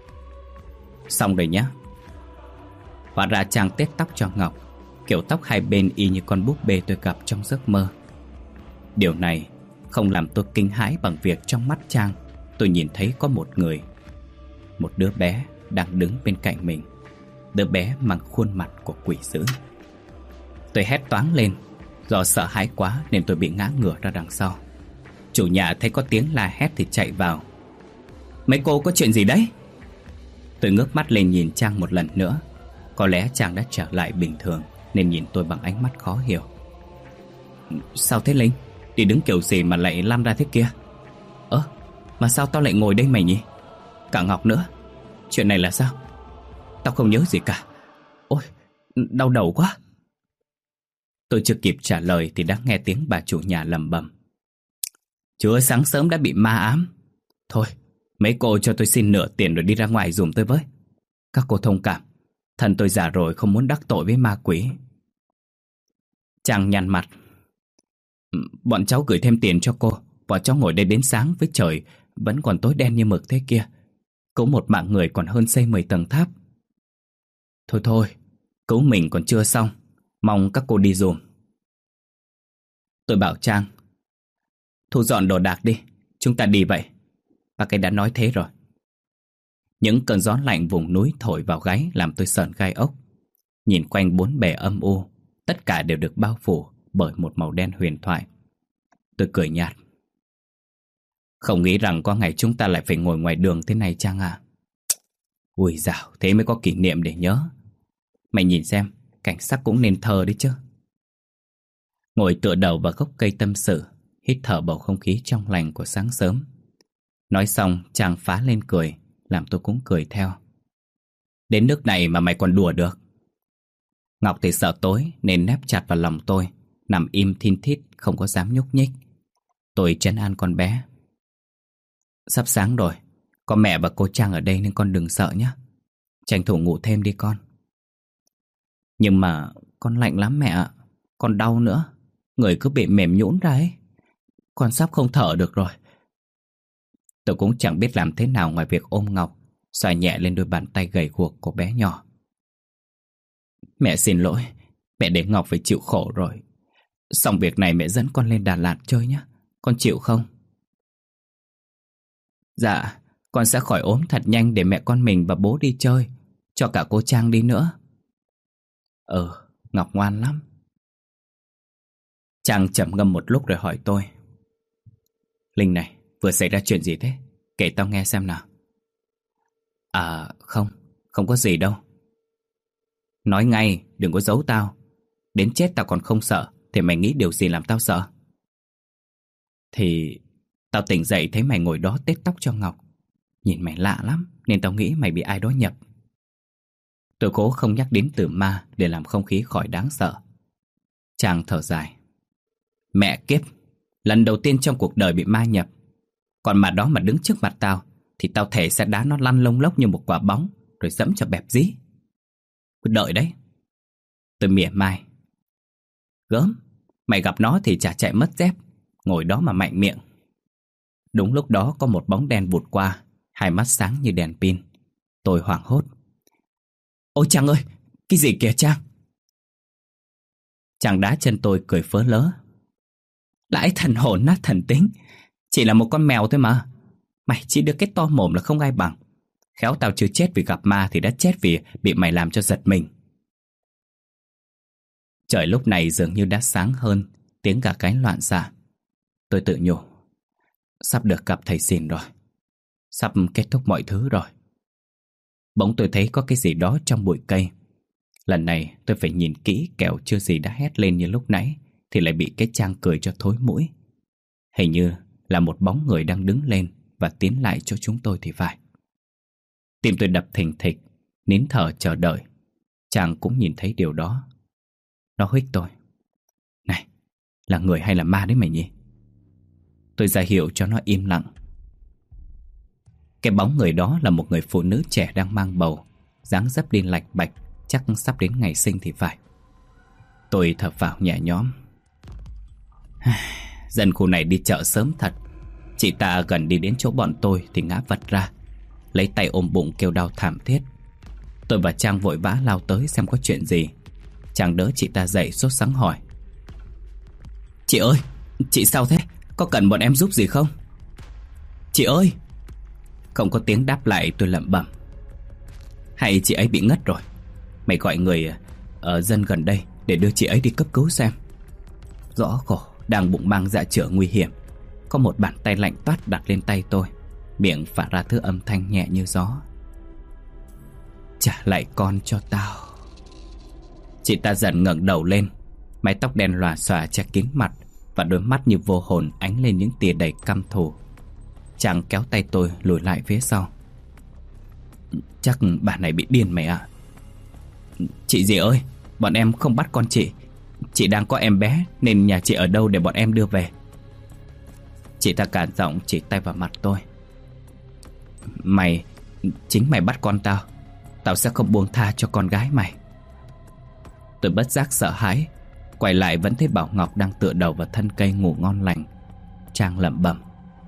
Xong rồi nhá. Hóa ra Trang tết tóc cho Ngọc, kiểu tóc hai bên y như con búp bê tôi gặp trong giấc mơ. Điều này không làm tôi kinh hãi bằng việc trong mắt Trang tôi nhìn thấy có một người, một đứa bé đang đứng bên cạnh mình. Đứa bé mang khuôn mặt của quỷ dữ. Tôi hét toáng lên. Do sợ hãi quá nên tôi bị ngã ngửa ra đằng sau. Chủ nhà thấy có tiếng la hét thì chạy vào. Mấy cô có chuyện gì đấy? Tôi ngước mắt lên nhìn Trang một lần nữa. Có lẽ Trang đã trở lại bình thường nên nhìn tôi bằng ánh mắt khó hiểu. Sao thế Linh? Đi đứng kiểu gì mà lại lăn ra thế kia? Ơ, mà sao tao lại ngồi đây mày nhỉ? Cả Ngọc nữa. Chuyện này là sao? Tao không nhớ gì cả. Ôi, đau đầu quá. Tôi chưa kịp trả lời thì đã nghe tiếng bà chủ nhà lẩm bẩm. Chưa sáng sớm đã bị ma ám. Thôi, mấy cô cho tôi xin nửa tiền rồi đi ra ngoài giùm tôi với. Các cô thông cảm, thân tôi già rồi không muốn đắc tội với ma quỷ. Chàng nhăn mặt. Bọn cháu gửi thêm tiền cho cô. Bọn cháu ngồi đây đến sáng với trời vẫn còn tối đen như mực thế kia. Cứu một mạng người còn hơn xây mười tầng tháp. Thôi thôi, cứu mình còn chưa xong. Mong các cô đi dùm. Tôi bảo Trang, thu dọn đồ đạc đi, chúng ta đi vậy. Bác ấy đã nói thế rồi. Những cơn gió lạnh vùng núi thổi vào gáy làm tôi sởn gai ốc. Nhìn quanh bốn bề âm u, tất cả đều được bao phủ bởi một màu đen huyền thoại. Tôi cười nhạt. Không nghĩ rằng có ngày chúng ta lại phải ngồi ngoài đường thế này Trang à? Ui dào, thế mới có kỷ niệm để nhớ. Mày nhìn xem, cảnh sắc cũng nên thơ đấy chứ. Ngồi tựa đầu vào gốc cây tâm sự, hít thở bầu không khí trong lành của sáng sớm. Nói xong Trang phá lên cười, làm tôi cũng cười theo. Đến nước này mà mày còn đùa được? Ngọc thì sợ tối nên nép chặt vào lòng tôi, nằm im thin thít không có dám nhúc nhích. Tôi trấn an con bé. Sắp sáng rồi, có mẹ và cô Trang ở đây nên con đừng sợ nhé. Tranh thủ ngủ thêm đi con. Nhưng mà con lạnh lắm mẹ ạ. Con đau nữa. Người cứ bị mềm nhũn ra ấy. Con sắp không thở được rồi. Tôi cũng chẳng biết làm thế nào ngoài việc ôm Ngọc, xoa nhẹ lên đôi bàn tay gầy guộc của bé nhỏ. Mẹ xin lỗi. Mẹ để Ngọc phải chịu khổ rồi. Xong việc này mẹ dẫn con lên Đà Lạt chơi nhé. Con chịu không? Dạ, con sẽ khỏi ốm thật nhanh để mẹ con mình và bố đi chơi. Cho cả cô Trang đi nữa. Ừ, Ngọc ngoan lắm. Trang trầm ngâm một lúc rồi hỏi tôi. Linh này, vừa xảy ra chuyện gì thế? Kể tao nghe xem nào. À không, không có gì đâu. Nói ngay, đừng có giấu tao. Đến chết tao còn không sợ, thì mày nghĩ điều gì làm tao sợ? Thì tao tỉnh dậy thấy mày ngồi đó tết tóc cho Ngọc. Nhìn mày lạ lắm, nên tao nghĩ mày bị ai đó nhập. Tôi cố không nhắc đến từ ma để làm không khí khỏi đáng sợ. Chàng thở dài. Mẹ kiếp, lần đầu tiên trong cuộc đời bị ma nhập. Còn mà đó mà đứng trước mặt tao thì tao thề sẽ đá nó lăn lông lốc như một quả bóng, rồi dẫm cho bẹp dí. Cứ đợi đấy. Tôi mỉa mai. Gớm, mày gặp nó thì chả chạy mất dép, ngồi đó mà mạnh miệng. Đúng lúc đó có một bóng đen vụt qua, hai mắt sáng như đèn pin. Tôi hoảng hốt. Ôi Trang ơi, cái gì kìa Trang? Chàng đá chân tôi cười phớ lớ. Lãi thần hồn nát thần tính. Chỉ là một con mèo thôi mà. Mày chỉ được cái to mồm là không ai bằng. Khéo tao chưa chết vì gặp ma thì đã chết vì bị mày làm cho giật mình. Trời lúc này dường như đã sáng hơn, tiếng gà gáy loạn xạ. Tôi tự nhủ, sắp được gặp thầy Xìn rồi. Sắp kết thúc mọi thứ rồi. Bỗng tôi thấy có cái gì đó trong bụi cây. Lần này tôi phải nhìn kỹ, kẻo chưa gì đã hét lên như lúc nãy thì lại bị cái Trang cười cho thối mũi. Hình như là một bóng người đang đứng lên và tiến lại cho chúng tôi thì phải. Tim tôi đập thình thịch, nín thở chờ đợi. Chàng cũng nhìn thấy điều đó. Nó huých tôi. Này, là người hay là ma đấy mày nhỉ? Tôi ra hiệu cho nó im lặng. Cái bóng người đó là một người phụ nữ trẻ đang mang bầu, dáng dấp đi lạch bạch, chắc sắp đến ngày sinh thì phải. Tôi thở phào nhẹ nhõm. Dân khu này đi chợ sớm thật. Chị ta gần đi đến chỗ bọn tôi thì ngã vật ra, lấy tay ôm bụng kêu đau thảm thiết. Tôi và Trang vội vã lao tới xem có chuyện gì. Trang đỡ chị ta dậy sốt sắng hỏi. Chị ơi, chị sao thế? Có cần bọn em giúp gì không? Chị ơi! Không có tiếng đáp lại, tôi lẩm bẩm. Hay chị ấy bị ngất rồi. Mày gọi người ở dân gần đây để đưa chị ấy đi cấp cứu xem. Rõ khổ, đang bụng mang dạ chữa nguy hiểm. Có một bàn tay lạnh toát đặt lên tay tôi, miệng phả ra thứ âm thanh nhẹ như gió. Trả lại con cho tao. Chị ta dần ngẩng đầu lên, mái tóc đen lòa xòa che kín mặt, và đôi mắt như vô hồn ánh lên những tia đầy căm thù. Chàng kéo tay tôi lùi lại phía sau. Chắc bà này bị điên mày ạ. Chị gì ơi, bọn em không bắt con chị. Chị đang có em bé nên nhà chị ở đâu để bọn em đưa về? Chị ta cản giọng chỉ tay vào mặt tôi. Mày, chính mày bắt con tao. Tao sẽ không buông tha cho con gái mày. Tôi bất giác sợ hãi, quay lại vẫn thấy Bảo Ngọc đang tựa đầu vào thân cây ngủ ngon lành. Trang lẩm bẩm.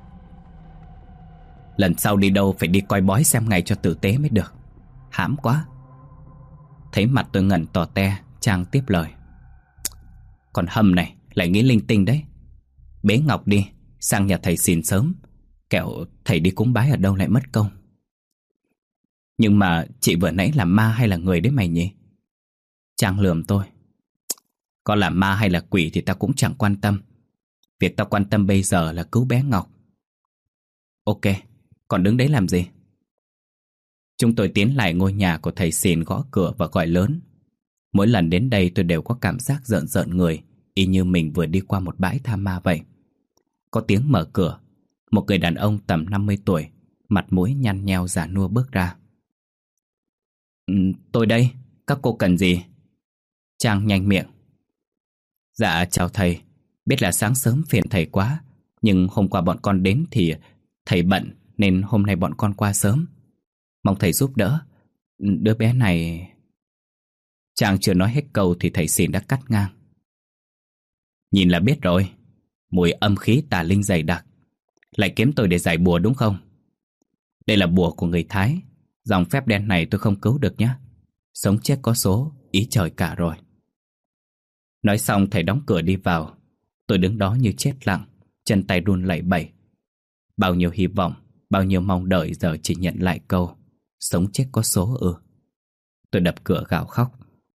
Lần sau đi đâu phải đi coi bói xem ngày cho tử tế mới được. Hãm quá. Thấy mặt tôi ngẩn tò te, Trang tiếp lời. Còn hầm này lại nghĩ linh tinh đấy. Bế Ngọc đi, sang nhà thầy Xìn sớm, kẻo thầy đi cúng bái ở đâu lại mất công. Nhưng mà chị vừa nãy là ma hay là người đấy mày nhỉ? Trang lườm tôi. Có là ma hay là quỷ thì tao cũng chẳng quan tâm. Việc tao quan tâm bây giờ là cứu bé Ngọc. Ok, còn đứng đấy làm gì? Chúng tôi tiến lại ngôi nhà của thầy Xìn, gõ cửa và gọi lớn. Mỗi lần đến đây tôi đều có cảm giác rợn rợn người, y như mình vừa đi qua một bãi tha ma vậy. Có tiếng mở cửa. Một người đàn ông tầm năm mươi tuổi, mặt mũi nhăn nheo già nua bước ra. Ừ, tôi đây, các cô cần gì? Trang nhanh miệng. Dạ chào thầy. Biết là sáng sớm phiền thầy quá, nhưng hôm qua bọn con đến thì thầy bận nên hôm nay bọn con qua sớm. Mong thầy giúp đỡ. Đứa bé này... Trang chưa nói hết câu thì thầy Xìn đã cắt ngang. Nhìn là biết rồi, mùi âm khí tà linh dày đặc. Lại kiếm tôi để giải bùa đúng không? Đây là bùa của người Thái. Dòng phép đen này tôi không cứu được nhé. Sống chết có số, ý trời cả rồi. Nói xong thầy đóng cửa đi vào. Tôi đứng đó như chết lặng, chân tay run lẩy bẩy. Bao nhiêu hy vọng, bao nhiêu mong đợi giờ chỉ nhận lại câu sống chết có số ư. Tôi đập cửa gào khóc.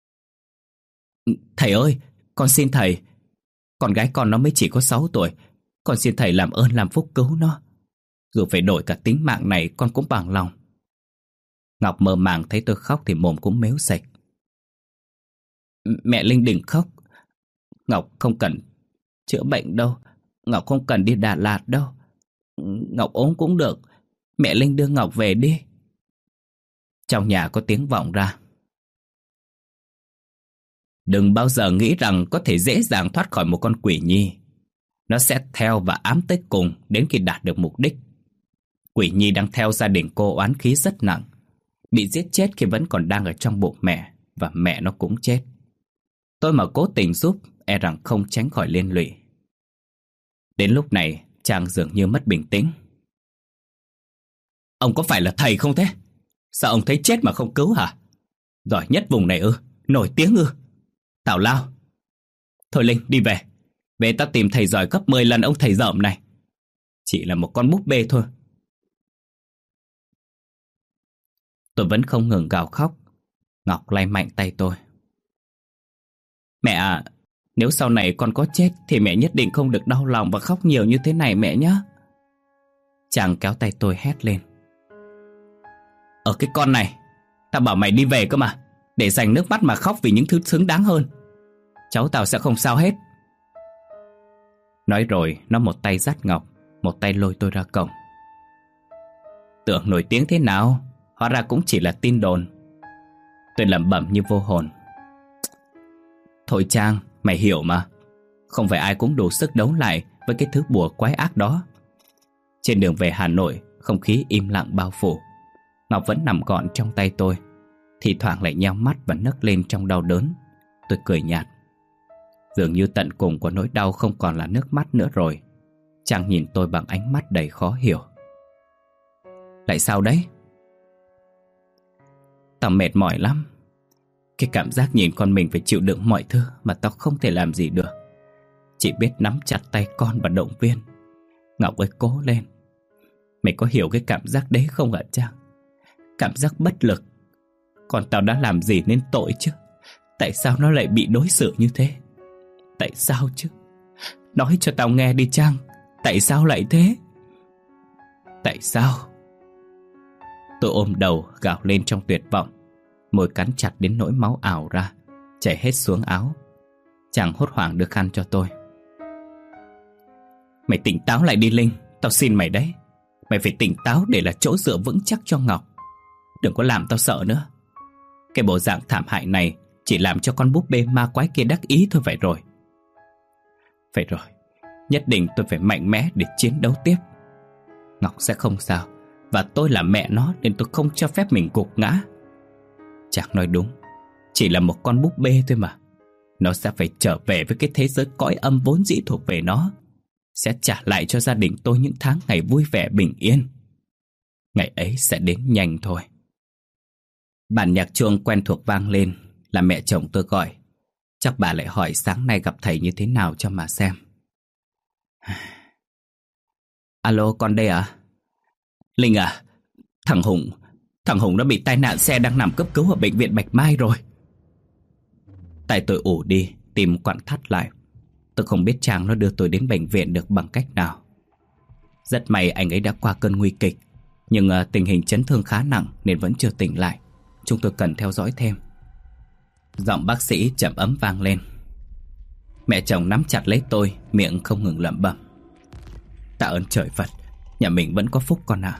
Thầy ơi, con xin thầy. Con gái con nó mới chỉ có sáu tuổi. Con xin thầy làm ơn làm phúc cứu nó. Dù phải đổi cả tính mạng này con cũng bằng lòng. Ngọc mơ màng thấy tôi khóc thì mồm cũng mếu sạch. Mẹ Linh đừng khóc. Ngọc không cần chữa bệnh đâu. Ngọc không cần đi Đà Lạt đâu. Ngọc ốm cũng được. Mẹ Linh đưa Ngọc về đi. Trong nhà có tiếng vọng ra. Đừng bao giờ nghĩ rằng có thể dễ dàng thoát khỏi một con quỷ nhi. Nó sẽ theo và ám tới cùng đến khi đạt được mục đích. Quỷ nhi đang theo gia đình cô oán khí rất nặng. Bị giết chết khi vẫn còn đang ở trong bụng mẹ. Và mẹ nó cũng chết. Tôi mà cố tình giúp, e rằng không tránh khỏi liên lụy. Đến lúc này Trang dường như mất bình tĩnh. Ông có phải là thầy không thế? Sao ông thấy chết mà không cứu hả? Giỏi nhất vùng này ư? Nổi tiếng ư? Tào lao. Thôi Linh đi về. Về tao tìm thầy giỏi gấp mười lần ông thầy dởm này. Chỉ là một con búp bê thôi. Tôi vẫn không ngừng gào khóc. Ngọc lay mạnh tay tôi. Mẹ à, nếu sau này con có chết thì mẹ nhất định không được đau lòng và khóc nhiều như thế này mẹ nhé. Chàng kéo tay tôi hét lên. Ở cái con này, tao bảo mày đi về cơ mà. Để dành nước mắt mà khóc vì những thứ xứng đáng hơn. Cháu tao sẽ không sao hết. Nói rồi nó một tay dắt Ngọc, một tay lôi tôi ra cổng. Tưởng nổi tiếng thế nào, hóa ra cũng chỉ là tin đồn. Tôi lẩm bẩm như vô hồn. Thôi Trang, mày hiểu mà. Không phải ai cũng đủ sức đấu lại với cái thứ bùa quái ác đó. Trên đường về Hà Nội, không khí im lặng bao phủ. Ngọc vẫn nằm gọn trong tay tôi, thì thoảng lại nheo mắt và nấc lên trong đau đớn. Tôi cười nhạt. Dường như tận cùng của nỗi đau không còn là nước mắt nữa rồi. Trang nhìn tôi bằng ánh mắt đầy khó hiểu. Lại sao đấy? Tao mệt mỏi lắm. Cái cảm giác nhìn con mình phải chịu đựng mọi thứ mà tao không thể làm gì được. Chỉ biết nắm chặt tay con và động viên. Ngọc ơi cố lên. Mày có hiểu cái cảm giác đấy không hả Trang? Cảm giác bất lực. Còn tao đã làm gì nên tội chứ? Tại sao nó lại bị đối xử như thế? Tại sao chứ? Nói cho tao nghe đi Trang. Tại sao lại thế? Tại sao? Tôi ôm đầu gào lên trong tuyệt vọng. Môi cắn chặt đến nỗi máu ảo ra, chảy hết xuống áo. Chàng hốt hoảng đưa khăn cho tôi. Mày tỉnh táo lại đi Linh. Tao xin mày đấy. Mày phải tỉnh táo để là chỗ dựa vững chắc cho Ngọc. Đừng có làm tao sợ nữa. Cái bộ dạng thảm hại này chỉ làm cho con búp bê ma quái kia đắc ý thôi vậy rồi. Phải rồi, nhất định tôi phải mạnh mẽ để chiến đấu tiếp. Ngọc sẽ không sao. Và tôi là mẹ nó nên tôi không cho phép mình gục ngã. Chàng nói đúng. Chỉ là một con búp bê thôi mà. Nó sẽ phải trở về với cái thế giới cõi âm vốn dĩ thuộc về nó. Sẽ trả lại cho gia đình tôi những tháng ngày vui vẻ bình yên. Ngày ấy sẽ đến nhanh thôi. Bản nhạc chuông quen thuộc vang lên. Là mẹ chồng tôi gọi. Chắc bà lại hỏi sáng nay gặp thầy như thế nào cho mà xem. Alo, con đây à? Linh à, thằng Hùng Thằng Hùng nó bị tai nạn xe đang nằm cấp cứu ở bệnh viện Bạch Mai rồi. Tại tôi ủ đi, tim quặn thắt lại. Tôi không biết Trang nó đưa tôi đến bệnh viện được bằng cách nào. Rất may anh ấy đã qua cơn nguy kịch. Nhưng uh, tình hình chấn thương khá nặng nên vẫn chưa tỉnh lại. Chúng tôi cần theo dõi thêm. Giọng bác sĩ trầm ấm vang lên. Mẹ chồng nắm chặt lấy tôi, miệng không ngừng lẩm bẩm. Tạ ơn trời Phật, nhà mình vẫn có phúc con ạ. À.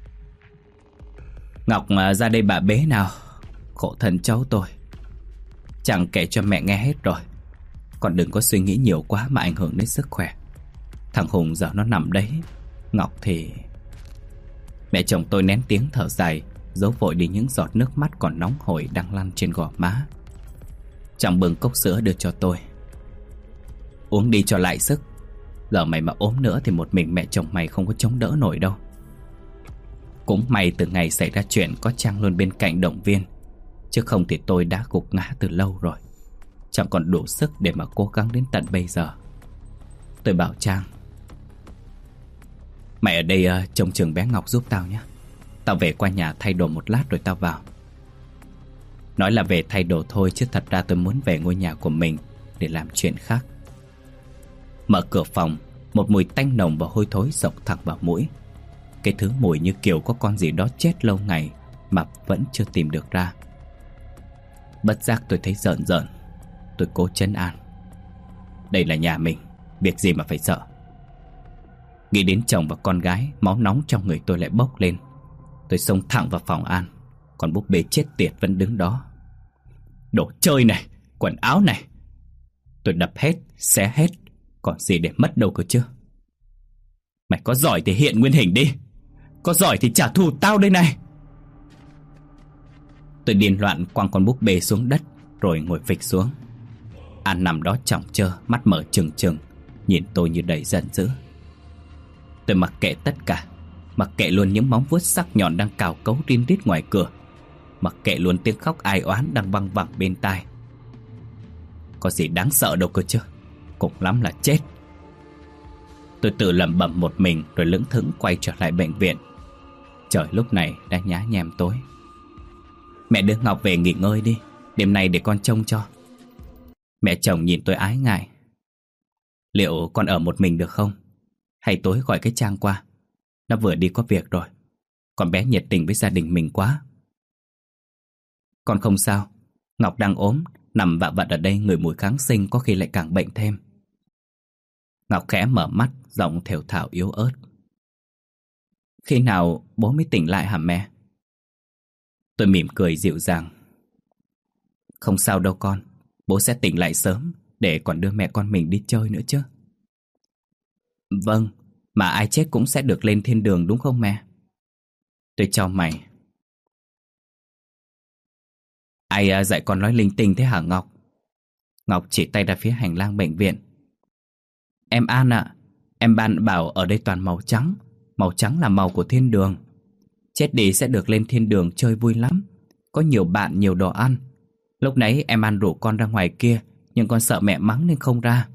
Ngọc uh, ra đây bà bế nào. Khổ thân cháu tôi. Chẳng kể cho mẹ nghe hết rồi. Con đừng có suy nghĩ nhiều quá mà ảnh hưởng đến sức khỏe. Thằng Hùng giờ nó nằm đấy. Ngọc thì... Mẹ chồng tôi nén tiếng thở dài, giấu vội đi những giọt nước mắt còn nóng hổi đang lăn trên gò má. Chồng bưng cốc sữa đưa cho tôi. Uống đi cho lại sức. Giờ mày mà ốm nữa thì một mình mẹ chồng mày không có chống đỡ nổi đâu. Cũng may từ ngày xảy ra chuyện có Trang luôn bên cạnh động viên, chứ không thì tôi đã gục ngã từ lâu rồi. Chẳng còn đủ sức để mà cố gắng đến tận bây giờ. Tôi bảo Trang, mày ở đây uh, trông chừng bé Ngọc giúp tao nhé. Tao về qua nhà thay đồ một lát rồi tao vào. Nói là về thay đồ thôi, chứ thật ra tôi muốn về ngôi nhà của mình để làm chuyện khác. Mở cửa phòng, một mùi tanh nồng và hôi thối xộc thẳng vào mũi. Cái thứ mùi như kiểu có con gì đó chết lâu ngày mà vẫn chưa tìm được ra. Bất giác tôi thấy rợn rợn. Tôi cố trấn an. Đây là nhà mình, việc gì mà phải sợ. Nghĩ đến chồng và con gái, máu nóng trong người tôi lại bốc lên. Tôi xông thẳng vào phòng An. Còn búp bê chết tiệt vẫn đứng đó. Đồ chơi này, quần áo này, tôi đập hết, xé hết, còn gì để mất đâu cơ chứ. Mày có giỏi thì hiện nguyên hình đi, có giỏi thì trả thù tao đây này. Tôi điên loạn quăng con búp bê xuống đất, rồi ngồi phịch xuống. An nằm đó chỏng chơ, mắt mở trừng trừng, nhìn tôi như đầy giận dữ. Tôi mặc kệ tất cả, mặc kệ luôn những móng vuốt sắc nhọn đang cào cấu rin rít ngoài cửa, mặc kệ luôn tiếng khóc ai oán đang văng vẳng bên tai. Có gì đáng sợ đâu cơ chứ, cùng lắm là chết. Tôi tự lẩm bẩm một mình rồi lững thững quay trở lại bệnh viện. Trời lúc này đã nhá nhem tối. Mẹ đưa Ngọc về nghỉ ngơi đi, đêm nay để con trông cho. Mẹ chồng nhìn tôi ái ngại. Liệu con ở một mình được không? Hay tối gọi cái Trang qua, nó vừa đi có việc rồi. Con bé nhiệt tình với gia đình mình quá. Con không sao. Ngọc đang ốm, nằm vạ vật ở đây ngửi mùi kháng sinh có khi lại càng bệnh thêm. Ngọc khẽ mở mắt, giọng thều thào yếu ớt. Khi nào bố mới tỉnh lại hả mẹ? Tôi mỉm cười dịu dàng. Không sao đâu con, bố sẽ tỉnh lại sớm để còn đưa mẹ con mình đi chơi nữa chứ. Vâng, mà ai chết cũng sẽ được lên thiên đường đúng không mẹ? Tôi chau mày. Ai dạy con nói linh tinh thế hả Ngọc? Ngọc chỉ tay ra phía hành lang bệnh viện. Em An ạ, à, em bạn bảo ở đây toàn màu trắng. Màu trắng là màu của thiên đường. Chết đi sẽ được lên thiên đường chơi vui lắm. Có nhiều bạn, nhiều đồ ăn. Lúc nãy em An rủ con ra ngoài kia, nhưng con sợ mẹ mắng nên không ra.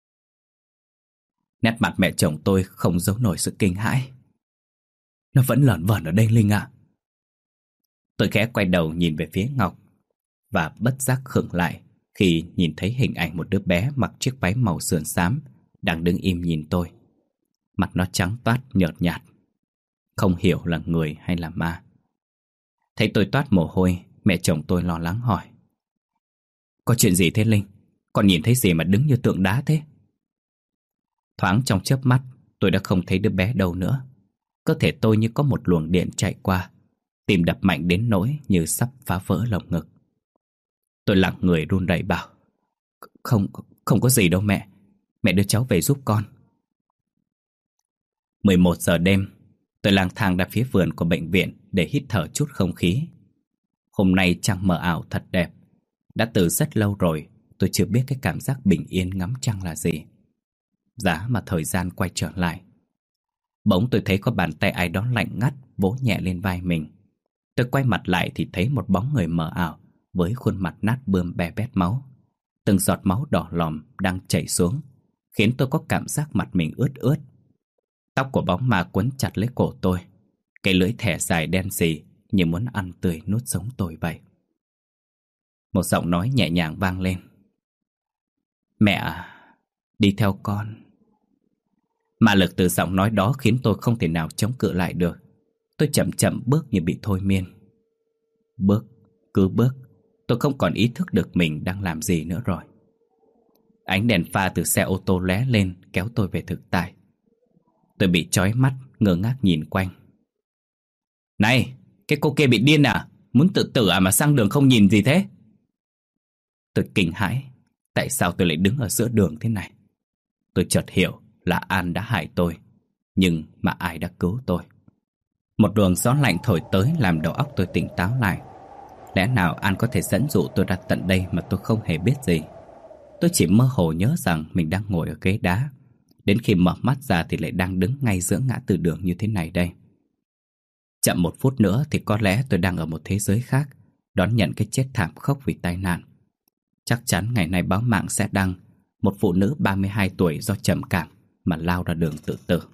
Nét mặt mẹ chồng tôi không giấu nổi sự kinh hãi. Nó vẫn lởn vởn ở đây Linh ạ. Tôi khẽ quay đầu nhìn về phía Ngọc và bất giác khựng lại khi nhìn thấy hình ảnh một đứa bé mặc chiếc váy màu sườn xám đang đứng im nhìn tôi. Mặt nó trắng toát nhợt nhạt, không hiểu là người hay là ma. Thấy tôi toát mồ hôi, mẹ chồng tôi lo lắng hỏi. Có chuyện gì thế Linh? Con nhìn thấy gì mà đứng như tượng đá thế? Thoáng trong chớp mắt, tôi đã không thấy đứa bé đâu nữa. Cơ thể tôi như có một luồng điện chạy qua, tim đập mạnh đến nỗi như sắp phá vỡ lồng ngực. Tôi lặng người run rẩy bảo. Không, không có gì đâu mẹ. Mẹ đưa cháu về giúp con. mười một giờ đêm, tôi lang thang ra phía vườn của bệnh viện để hít thở chút không khí. Hôm nay trăng mờ ảo thật đẹp. Đã từ rất lâu rồi tôi chưa biết cái cảm giác bình yên ngắm trăng là gì. Giá mà thời gian quay trở lại. Bỗng tôi thấy có bàn tay ai đó lạnh ngắt vỗ nhẹ lên vai mình. Tôi quay mặt lại thì thấy một bóng người mờ ảo với khuôn mặt nát bươm be bét máu. Từng giọt máu đỏ lòm đang chảy xuống, khiến tôi có cảm giác mặt mình ướt ướt. Tóc của bóng ma quấn chặt lấy cổ tôi. Cái lưỡi thẻ dài đen sì như muốn ăn tươi nuốt sống tôi vậy. Một giọng nói nhẹ nhàng vang lên. Mẹ à, đi theo con. Ma lực từ giọng nói đó khiến tôi không thể nào chống cự lại được. Tôi chậm chậm bước như bị thôi miên. Bước, cứ bước, tôi không còn ý thức được mình đang làm gì nữa rồi. Ánh đèn pha từ xe ô tô lóe lên kéo tôi về thực tại. Tôi bị chói mắt, ngơ ngác nhìn quanh. Này, cái cô kia bị điên à? Muốn tự tử à mà sang đường không nhìn gì thế? Tôi kinh hãi. Tại sao tôi lại đứng ở giữa đường thế này? Tôi chợt hiểu là An đã hại tôi, nhưng mà ai đã cứu tôi? Một luồng gió lạnh thổi tới làm đầu óc tôi tỉnh táo lại. Lẽ nào An có thể dẫn dụ tôi ra tận đây mà tôi không hề biết gì? Tôi chỉ mơ hồ nhớ rằng mình đang ngồi ở ghế đá. Đến khi mở mắt ra thì lại đang đứng ngay giữa ngã tư đường như thế này đây. Chậm một phút nữa thì có lẽ tôi đang ở một thế giới khác, đón nhận cái chết thảm khốc vì tai nạn. Chắc chắn ngày nay báo mạng sẽ đăng một phụ nữ ba mươi hai tuổi do trầm cảm mà lao ra đường tự tử.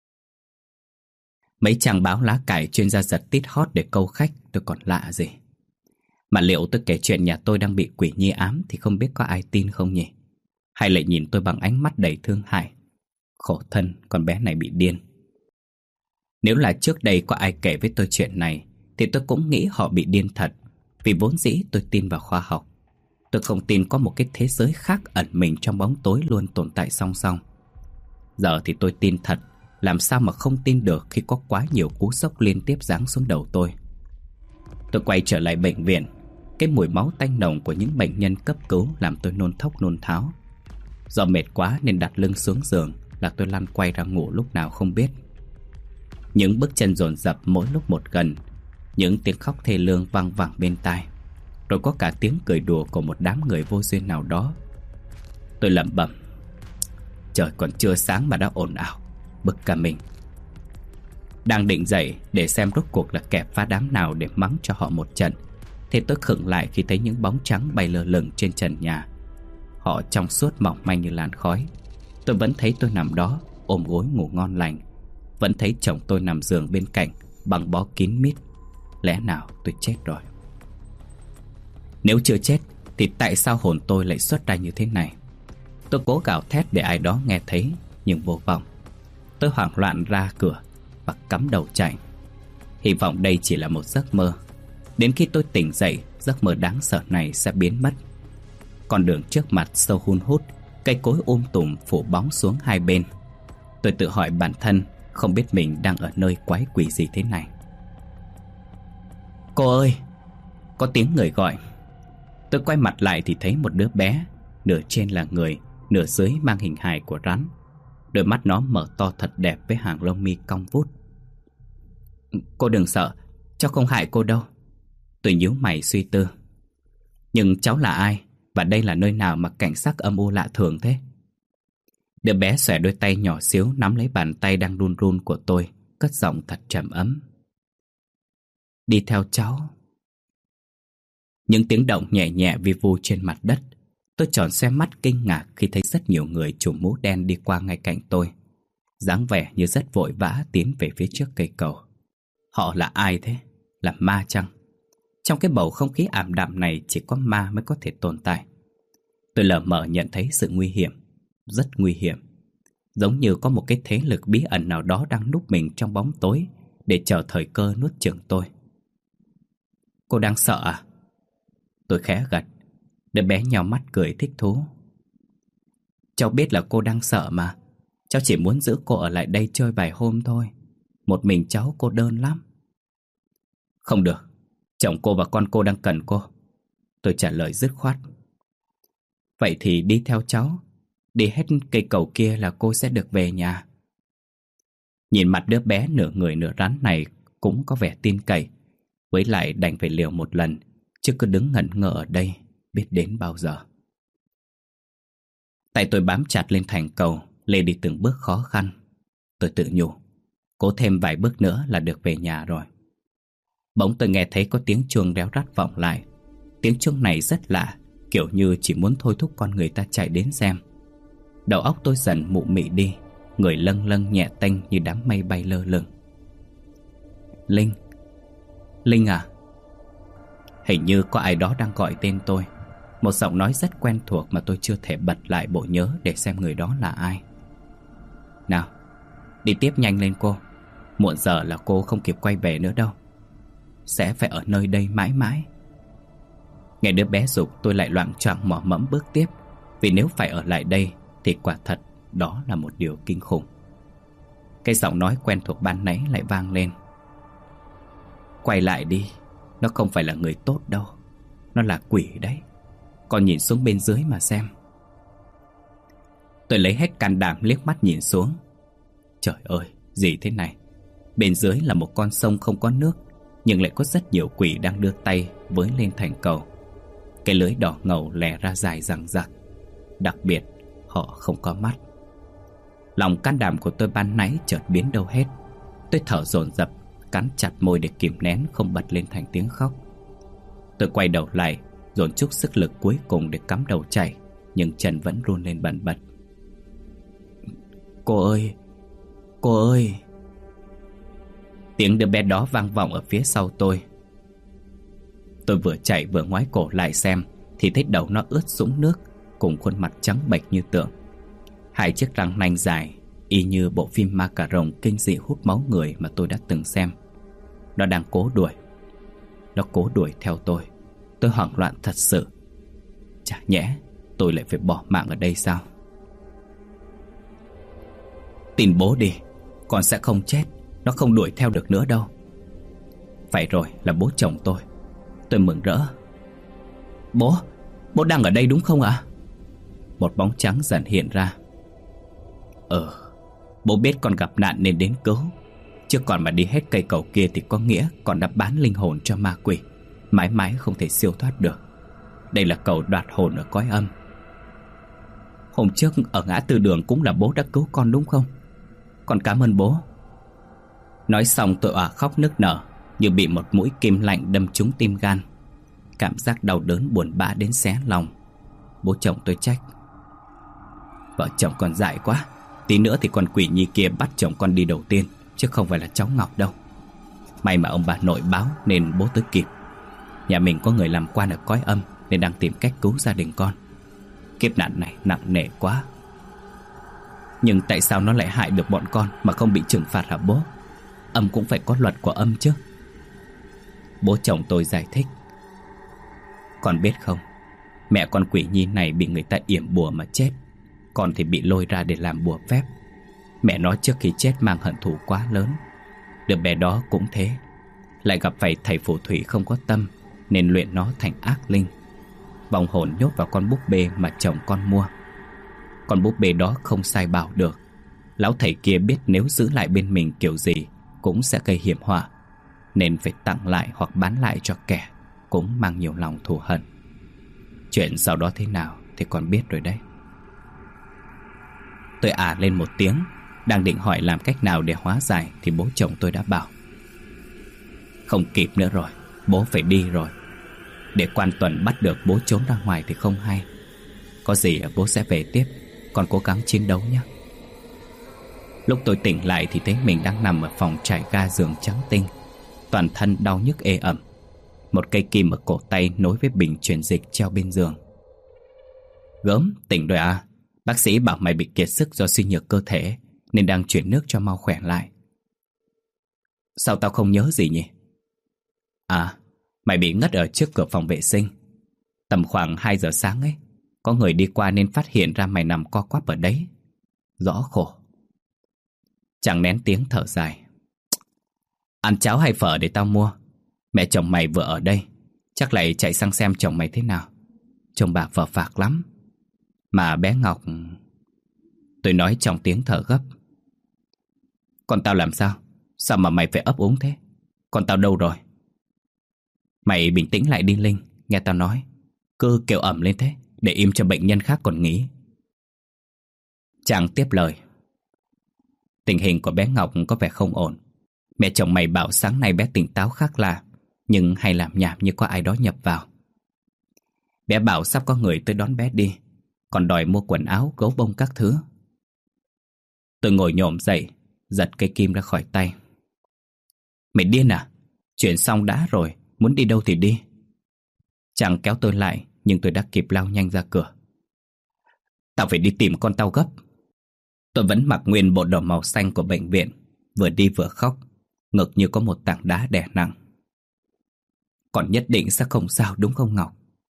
Mấy trang báo lá cải chuyên gia giật tít hót để câu khách, tôi còn lạ gì. Mà liệu tôi kể chuyện nhà tôi đang bị quỷ nhi ám thì không biết có ai tin không nhỉ? Hay lại nhìn tôi bằng ánh mắt đầy thương hại. Khổ thân, con bé này bị điên. Nếu là trước đây có ai kể với tôi chuyện này thì tôi cũng nghĩ họ bị điên thật. Vì vốn dĩ tôi tin vào khoa học. Tôi không tin có một cái thế giới khác ẩn mình trong bóng tối luôn tồn tại song song. Giờ thì tôi tin thật. Làm sao mà không tin được khi có quá nhiều cú sốc liên tiếp giáng xuống đầu tôi. Tôi quay trở lại bệnh viện. Cái mùi máu tanh nồng của những bệnh nhân cấp cứu làm tôi nôn thốc nôn tháo. Do mệt quá nên đặt lưng xuống giường là tôi lăn quay ra ngủ lúc nào không biết. Những bước chân dồn dập mỗi lúc một gần. Những tiếng khóc thê lương vang vẳng bên tai. Rồi có cả tiếng cười đùa của một đám người vô duyên nào đó. Tôi lẩm bẩm, trời còn chưa sáng mà đã ồn ào, bực cả mình. Đang định dậy để xem rốt cuộc là kẻ phá đám nào để mắng cho họ một trận thì tôi khựng lại khi thấy những bóng trắng bay lơ lửng trên trần nhà. Họ trong suốt mỏng manh như làn khói. Tôi vẫn thấy tôi nằm đó ôm gối ngủ ngon lành. Vẫn thấy chồng tôi nằm giường bên cạnh bằng bó kín mít. Lẽ nào tôi chết rồi? Nếu chưa chết thì tại sao hồn tôi lại xuất ra như thế này? Tôi cố gào thét để ai đó nghe thấy, nhưng vô vọng. Tôi hoảng loạn ra cửa và cắm đầu chạy. Hy vọng đây chỉ là một giấc mơ. Đến khi tôi tỉnh dậy, giấc mơ đáng sợ này sẽ biến mất. Con đường trước mặt sâu hun hút, cây cối um tùm phủ bóng xuống hai bên. Tôi tự hỏi bản thân, không biết mình đang ở nơi quái quỷ gì thế này. Cô ơi! Có tiếng người gọi. Tôi quay mặt lại thì thấy một đứa bé, nửa trên là người, nửa dưới mang hình hài của rắn. Đôi mắt nó mở to thật đẹp với hàng lông mi cong vút. Cô đừng sợ, cháu không hại cô đâu. Tôi nhíu mày suy tư. Nhưng cháu là ai? Và đây là nơi nào mà cảnh sắc âm u lạ thường thế? Đứa bé xòe đôi tay nhỏ xíu nắm lấy bàn tay đang run run của tôi, cất giọng thật trầm ấm. Đi theo cháu. Những tiếng động nhẹ nhẹ vi vu trên mặt đất. Tôi tròn xoe mắt kinh ngạc khi thấy rất nhiều người trùm mũ đen đi qua ngay cạnh tôi, dáng vẻ như rất vội vã tiến về phía trước cây cầu. Họ là ai thế? Là ma chăng? Trong cái bầu không khí ảm đạm này chỉ có ma mới có thể tồn tại. Tôi lờ mờ nhận thấy sự nguy hiểm, rất nguy hiểm. Giống như có một cái thế lực bí ẩn nào đó đang núp mình trong bóng tối để chờ thời cơ nuốt chửng tôi. Cô đang sợ à? Tôi khẽ gật. Đứa bé nhào mắt cười thích thú. Cháu biết là cô đang sợ mà. Cháu chỉ muốn giữ cô ở lại đây chơi vài hôm thôi. Một mình cháu cô đơn lắm. Không được, chồng cô và con cô đang cần cô. Tôi trả lời dứt khoát. Vậy thì đi theo cháu. Đi hết cây cầu kia là cô sẽ được về nhà. Nhìn mặt đứa bé nửa người nửa rắn này cũng có vẻ tin cậy. Với lại đành phải liều một lần, chứ cứ đứng ngẩn ngơ ở đây biết đến bao giờ. Tay tôi bám chặt lên thành cầu, lê đi từng bước khó khăn. Tôi tự nhủ, cố thêm vài bước nữa là được về nhà rồi. Bỗng tôi nghe thấy có tiếng chuông réo rắt vọng lại. Tiếng chuông này rất lạ, kiểu như chỉ muốn thôi thúc con người ta chạy đến xem. Đầu óc tôi dần mụ mị đi, người lâng lâng nhẹ tênh như đám mây bay lơ lửng. Linh, Linh à? Hình như có ai đó đang gọi tên tôi. Một giọng nói rất quen thuộc mà tôi chưa thể bật lại bộ nhớ để xem người đó là ai. Nào, đi tiếp nhanh lên cô. Muộn giờ là cô không kịp quay về nữa đâu. Sẽ phải ở nơi đây mãi mãi. Nghe đứa bé giục, tôi lại loạng choạng mò mẫm bước tiếp. Vì nếu phải ở lại đây thì quả thật đó là một điều kinh khủng. Cái giọng nói quen thuộc ban nãy lại vang lên. Quay lại đi, nó không phải là người tốt đâu. Nó là quỷ đấy. Con nhìn xuống bên dưới mà xem. Tôi lấy hết can đảm liếc mắt nhìn xuống. Trời ơi, gì thế này? Bên dưới là một con sông không có nước, nhưng lại có rất nhiều quỷ đang đưa tay với lên thành cầu. Cái lưới đỏ ngầu lè ra dài dằng dặc. Đặc biệt, họ không có mắt. Lòng can đảm của tôi ban nãy chợt biến đâu hết. Tôi thở dồn dập, cắn chặt môi để kìm nén không bật lên thành tiếng khóc. Tôi quay đầu lại, dồn chút sức lực cuối cùng để cắm đầu chạy, nhưng chân vẫn run lên bần bật. Cô ơi, cô ơi. Tiếng đứa bé đó vang vọng ở phía sau tôi. Tôi vừa chạy vừa ngoái cổ lại xem, thì thấy đầu nó ướt sũng nước, cùng khuôn mặt trắng bệch như tượng. Hai chiếc răng nanh dài, y như bộ phim ma cà rồng kinh dị hút máu người mà tôi đã từng xem. Nó đang cố đuổi. Nó cố đuổi theo tôi. Tôi hoảng loạn thật sự. Chả nhẽ tôi lại phải bỏ mạng ở đây sao? Tin bố đi, con sẽ không chết. Nó không đuổi theo được nữa đâu. Phải rồi, là bố chồng tôi. Tôi mừng rỡ. Bố, bố đang ở đây đúng không ạ? Một bóng trắng dần hiện ra. Ờ, bố biết con gặp nạn nên đến cứu. Chứ còn mà đi hết cây cầu kia thì có nghĩa con đã bán linh hồn cho ma quỷ, mãi mãi không thể siêu thoát được. Đây là cầu đoạt hồn ở cõi âm. Hôm trước ở ngã tư đường cũng là bố đã cứu con đúng không? Con cảm ơn bố. Nói xong tôi òa khóc nức nở, như bị một mũi kim lạnh đâm trúng tim gan. Cảm giác đau đớn buồn bã đến xé lòng. Bố chồng tôi trách. Vợ chồng con dại quá. Tí nữa thì con quỷ nhi kia bắt chồng con đi đầu tiên, chứ không phải là cháu Ngọc đâu. May mà ông bà nội báo nên bố tới kịp. Nhà mình có người làm quan ở cõi âm nên đang tìm cách cứu gia đình con. Kiếp nạn này nặng nề quá. Nhưng tại sao nó lại hại được bọn con mà không bị trừng phạt hả bố? Âm cũng phải có luật của âm chứ. Bố chồng tôi giải thích. Con biết không, mẹ con quỷ nhi này bị người ta yểm bùa mà chết. Con thì bị lôi ra để làm bùa phép. Mẹ nó trước khi chết mang hận thù quá lớn. Đứa bé đó cũng thế. Lại gặp phải thầy phù thủy không có tâm, nên luyện nó thành ác linh. Vong hồn nhốt vào con búp bê mà chồng con mua. Con búp bê đó không sai bảo được. Lão thầy kia biết nếu giữ lại bên mình kiểu gì cũng sẽ gây hiểm họa, nên phải tặng lại hoặc bán lại cho kẻ cũng mang nhiều lòng thù hận. Chuyện sau đó thế nào thì con biết rồi đấy. Tôi à lên một tiếng, đang định hỏi làm cách nào để hóa giải thì bố chồng tôi đã bảo. Không kịp nữa rồi, bố phải đi rồi. Để quan tuần bắt được bố trốn ra ngoài thì không hay. Có gì bố sẽ về tiếp. Con cố gắng chiến đấu nhé. Lúc tôi tỉnh lại thì thấy mình đang nằm ở phòng trải ga giường trắng tinh. Toàn thân đau nhức ê ẩm. Một cây kim ở cổ tay nối với bình truyền dịch treo bên giường. Gớm, tỉnh rồi à? Bác sĩ bảo mày bị kiệt sức do suy nhược cơ thể, nên đang chuyển nước cho mau khỏe lại. Sao tao không nhớ gì nhỉ? À, mày bị ngất ở trước cửa phòng vệ sinh. Tầm khoảng hai giờ sáng ấy, có người đi qua nên phát hiện ra mày nằm co quắp ở đấy. Rõ khổ. Chẳng nén tiếng thở dài. Ăn cháo hay phở để tao mua. Mẹ chồng mày vừa ở đây, chắc lại chạy sang xem chồng mày thế nào. Chồng bà vợ phạc lắm. Mà bé Ngọc... Tôi nói trong tiếng thở gấp. Con tao làm sao? Sao mà mày phải ấp úng thế? Con tao đâu rồi? Mày bình tĩnh lại đi Linh. Nghe tao nói. Cứ kêu ẩm lên thế, để im cho bệnh nhân khác còn nghỉ. Chàng tiếp lời. Tình hình của bé Ngọc có vẻ không ổn. Mẹ chồng mày bảo sáng nay bé tỉnh táo khác lạ, nhưng hay làm nhảm như có ai đó nhập vào. Bé bảo sắp có người tới đón bé đi, còn đòi mua quần áo, gấu bông các thứ. Tôi ngồi nhổm dậy, giật cây kim ra khỏi tay. Mày điên à? Chuyện xong đã rồi, muốn đi đâu thì đi. Chàng kéo tôi lại, nhưng tôi đã kịp lao nhanh ra cửa. Tao phải đi tìm con tao gấp. Tôi vẫn mặc nguyên bộ đồ màu xanh của bệnh viện, vừa đi vừa khóc, ngực như có một tảng đá đè nặng. Còn nhất định sẽ không sao đúng không Ngọc?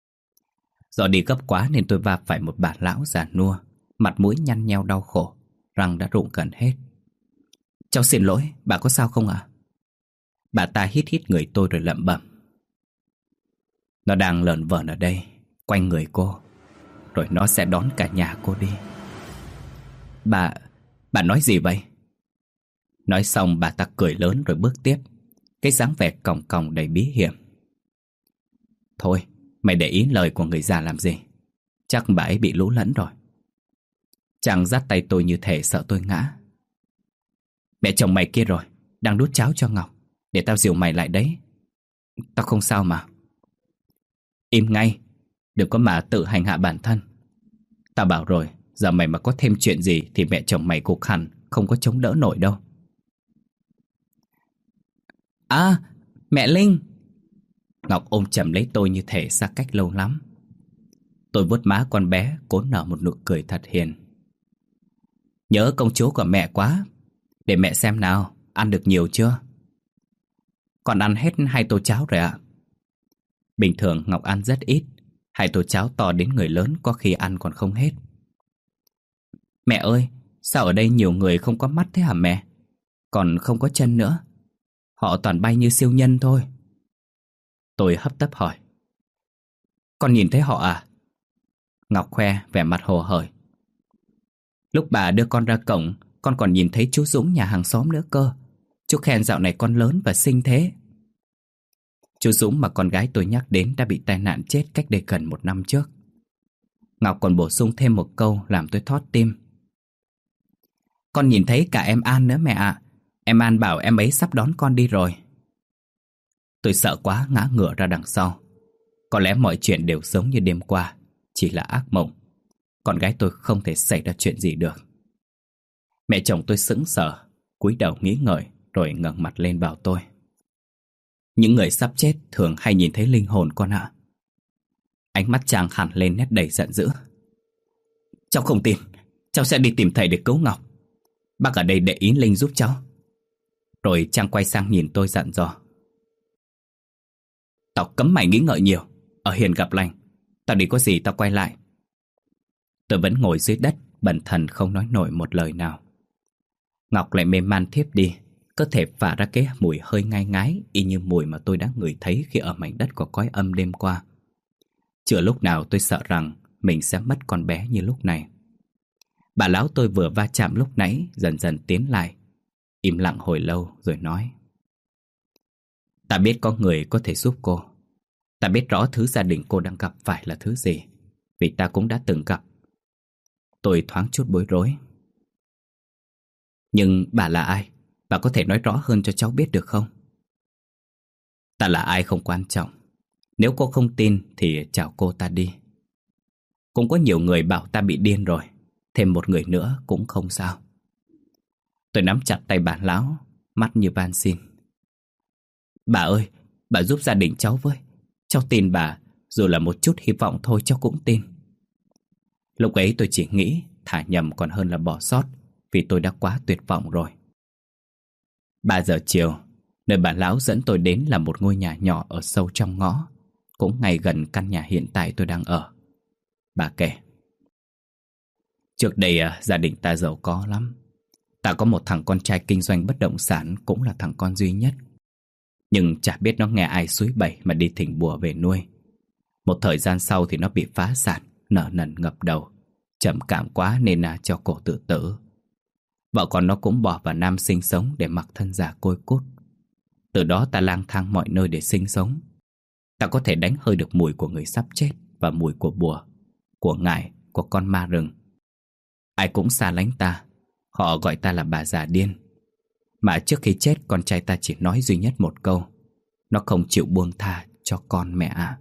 Do đi gấp quá nên tôi va phải một bà lão già nua, mặt mũi nhăn nheo đau khổ, răng đã rụng gần hết. Cháu xin lỗi, bà có sao không ạ? Bà ta hít hít người tôi rồi lẩm bẩm. Nó đang lởn vởn ở đây, quanh người cô, rồi nó sẽ đón cả nhà cô đi. Bà, bà nói gì vậy? Nói xong bà ta cười lớn rồi bước tiếp, cái dáng vẻ còng còng đầy bí hiểm. Thôi, mày để ý lời của người già làm gì? Chắc bà ấy bị lũ lẫn rồi. Chàng dắt tay tôi như thể sợ tôi ngã. Mẹ chồng mày kia rồi, đang đút cháo cho Ngọc, để tao dìu mày lại đấy. Tao không sao mà. Im ngay, đừng có mà tự hành hạ bản thân. Tao bảo rồi, giờ mày mà có thêm chuyện gì thì mẹ chồng mày cục hẳn không có chống đỡ nổi đâu. À, mẹ Linh! Ngọc ôm chầm lấy tôi như thể xa cách lâu lắm. Tôi vuốt má con bé, cố nở một nụ cười thật hiền. Nhớ công chúa của mẹ quá. Để mẹ xem nào, ăn được nhiều chưa? Còn ăn hết hai tô cháo rồi ạ. Bình thường Ngọc ăn rất ít, hai tô cháo to đến người lớn có khi ăn còn không hết. Mẹ ơi, sao ở đây nhiều người không có mắt thế hả mẹ? Còn không có chân nữa. Họ toàn bay như siêu nhân thôi. Tôi hấp tấp hỏi. Con nhìn thấy họ à? Ngọc khoe vẻ mặt hồ hởi. Lúc bà đưa con ra cổng, con còn nhìn thấy chú Dũng nhà hàng xóm nữa cơ. Chú khen dạo này con lớn và xinh thế. Chú Dũng mà con gái tôi nhắc đến đã bị tai nạn chết cách đây gần một năm trước. Ngọc còn bổ sung thêm một câu làm tôi thót tim. Con nhìn thấy cả em An nữa mẹ ạ. Em An bảo em ấy sắp đón con đi rồi. Tôi sợ quá ngã ngửa ra đằng sau. Có lẽ mọi chuyện đều giống như đêm qua, chỉ là ác mộng. Con gái tôi không thể xảy ra chuyện gì được. Mẹ chồng tôi sững sờ, cúi đầu nghĩ ngợi rồi ngẩng mặt lên bảo tôi. Những người sắp chết thường hay nhìn thấy linh hồn con ạ. Ánh mắt chàng hẳn lên nét đầy giận dữ. Cháu không tin. Cháu sẽ đi tìm thầy để cứu Ngọc. Bác ở đây để ý Linh giúp cháu. Rồi chàng quay sang nhìn tôi dặn dò. Tao cấm mày nghĩ ngợi nhiều. Ở hiền gặp lành. Tao đi có gì tao quay lại. Tôi vẫn ngồi dưới đất, bần thần không nói nổi một lời nào. Ngọc lại mê man thiếp đi, cơ thể phả ra cái mùi hơi ngai ngái, y như mùi mà tôi đã ngửi thấy khi ở mảnh đất có cõi âm đêm qua. Chưa lúc nào tôi sợ rằng mình sẽ mất con bé như lúc này. Bà lão tôi vừa va chạm lúc nãy dần dần tiến lại, im lặng hồi lâu rồi nói. Ta biết có người có thể giúp cô. Ta biết rõ thứ gia đình cô đang gặp phải là thứ gì, vì ta cũng đã từng gặp. Tôi thoáng chút bối rối. Nhưng bà là ai? Bà có thể nói rõ hơn cho cháu biết được không? Ta là ai không quan trọng. Nếu cô không tin thì chào cô ta đi. Cũng có nhiều người bảo ta bị điên rồi. Thêm một người nữa cũng không sao. Tôi nắm chặt tay bà lão, mắt như van xin. Bà ơi, bà giúp gia đình cháu với. Cháu tin bà, dù là một chút hy vọng thôi cháu cũng tin. Lúc ấy tôi chỉ nghĩ thả nhầm còn hơn là bỏ sót, vì tôi đã quá tuyệt vọng rồi. Ba giờ chiều, nơi bà lão dẫn tôi đến là một ngôi nhà nhỏ ở sâu trong ngõ, cũng ngay gần căn nhà hiện tại tôi đang ở. Bà kể. Trước đây à, gia đình ta giàu có lắm. Ta có một thằng con trai kinh doanh bất động sản, cũng là thằng con duy nhất. Nhưng chả biết nó nghe ai xúi bẩy mà đi thỉnh bùa về nuôi. Một thời gian sau thì nó bị phá sản, nợ nần ngập đầu. Trầm cảm quá nên là cho cổ tự tử. Vợ con nó cũng bỏ vào Nam sinh sống để mặc thân già côi cút. Từ đó ta lang thang mọi nơi để sinh sống. Ta có thể đánh hơi được mùi của người sắp chết và mùi của bùa, của ngải, của con ma rừng. Ai cũng xa lánh ta. Họ gọi ta là bà già điên. Mà trước khi chết con trai ta chỉ nói duy nhất một câu. Nó không chịu buông tha cho con mẹ ạ.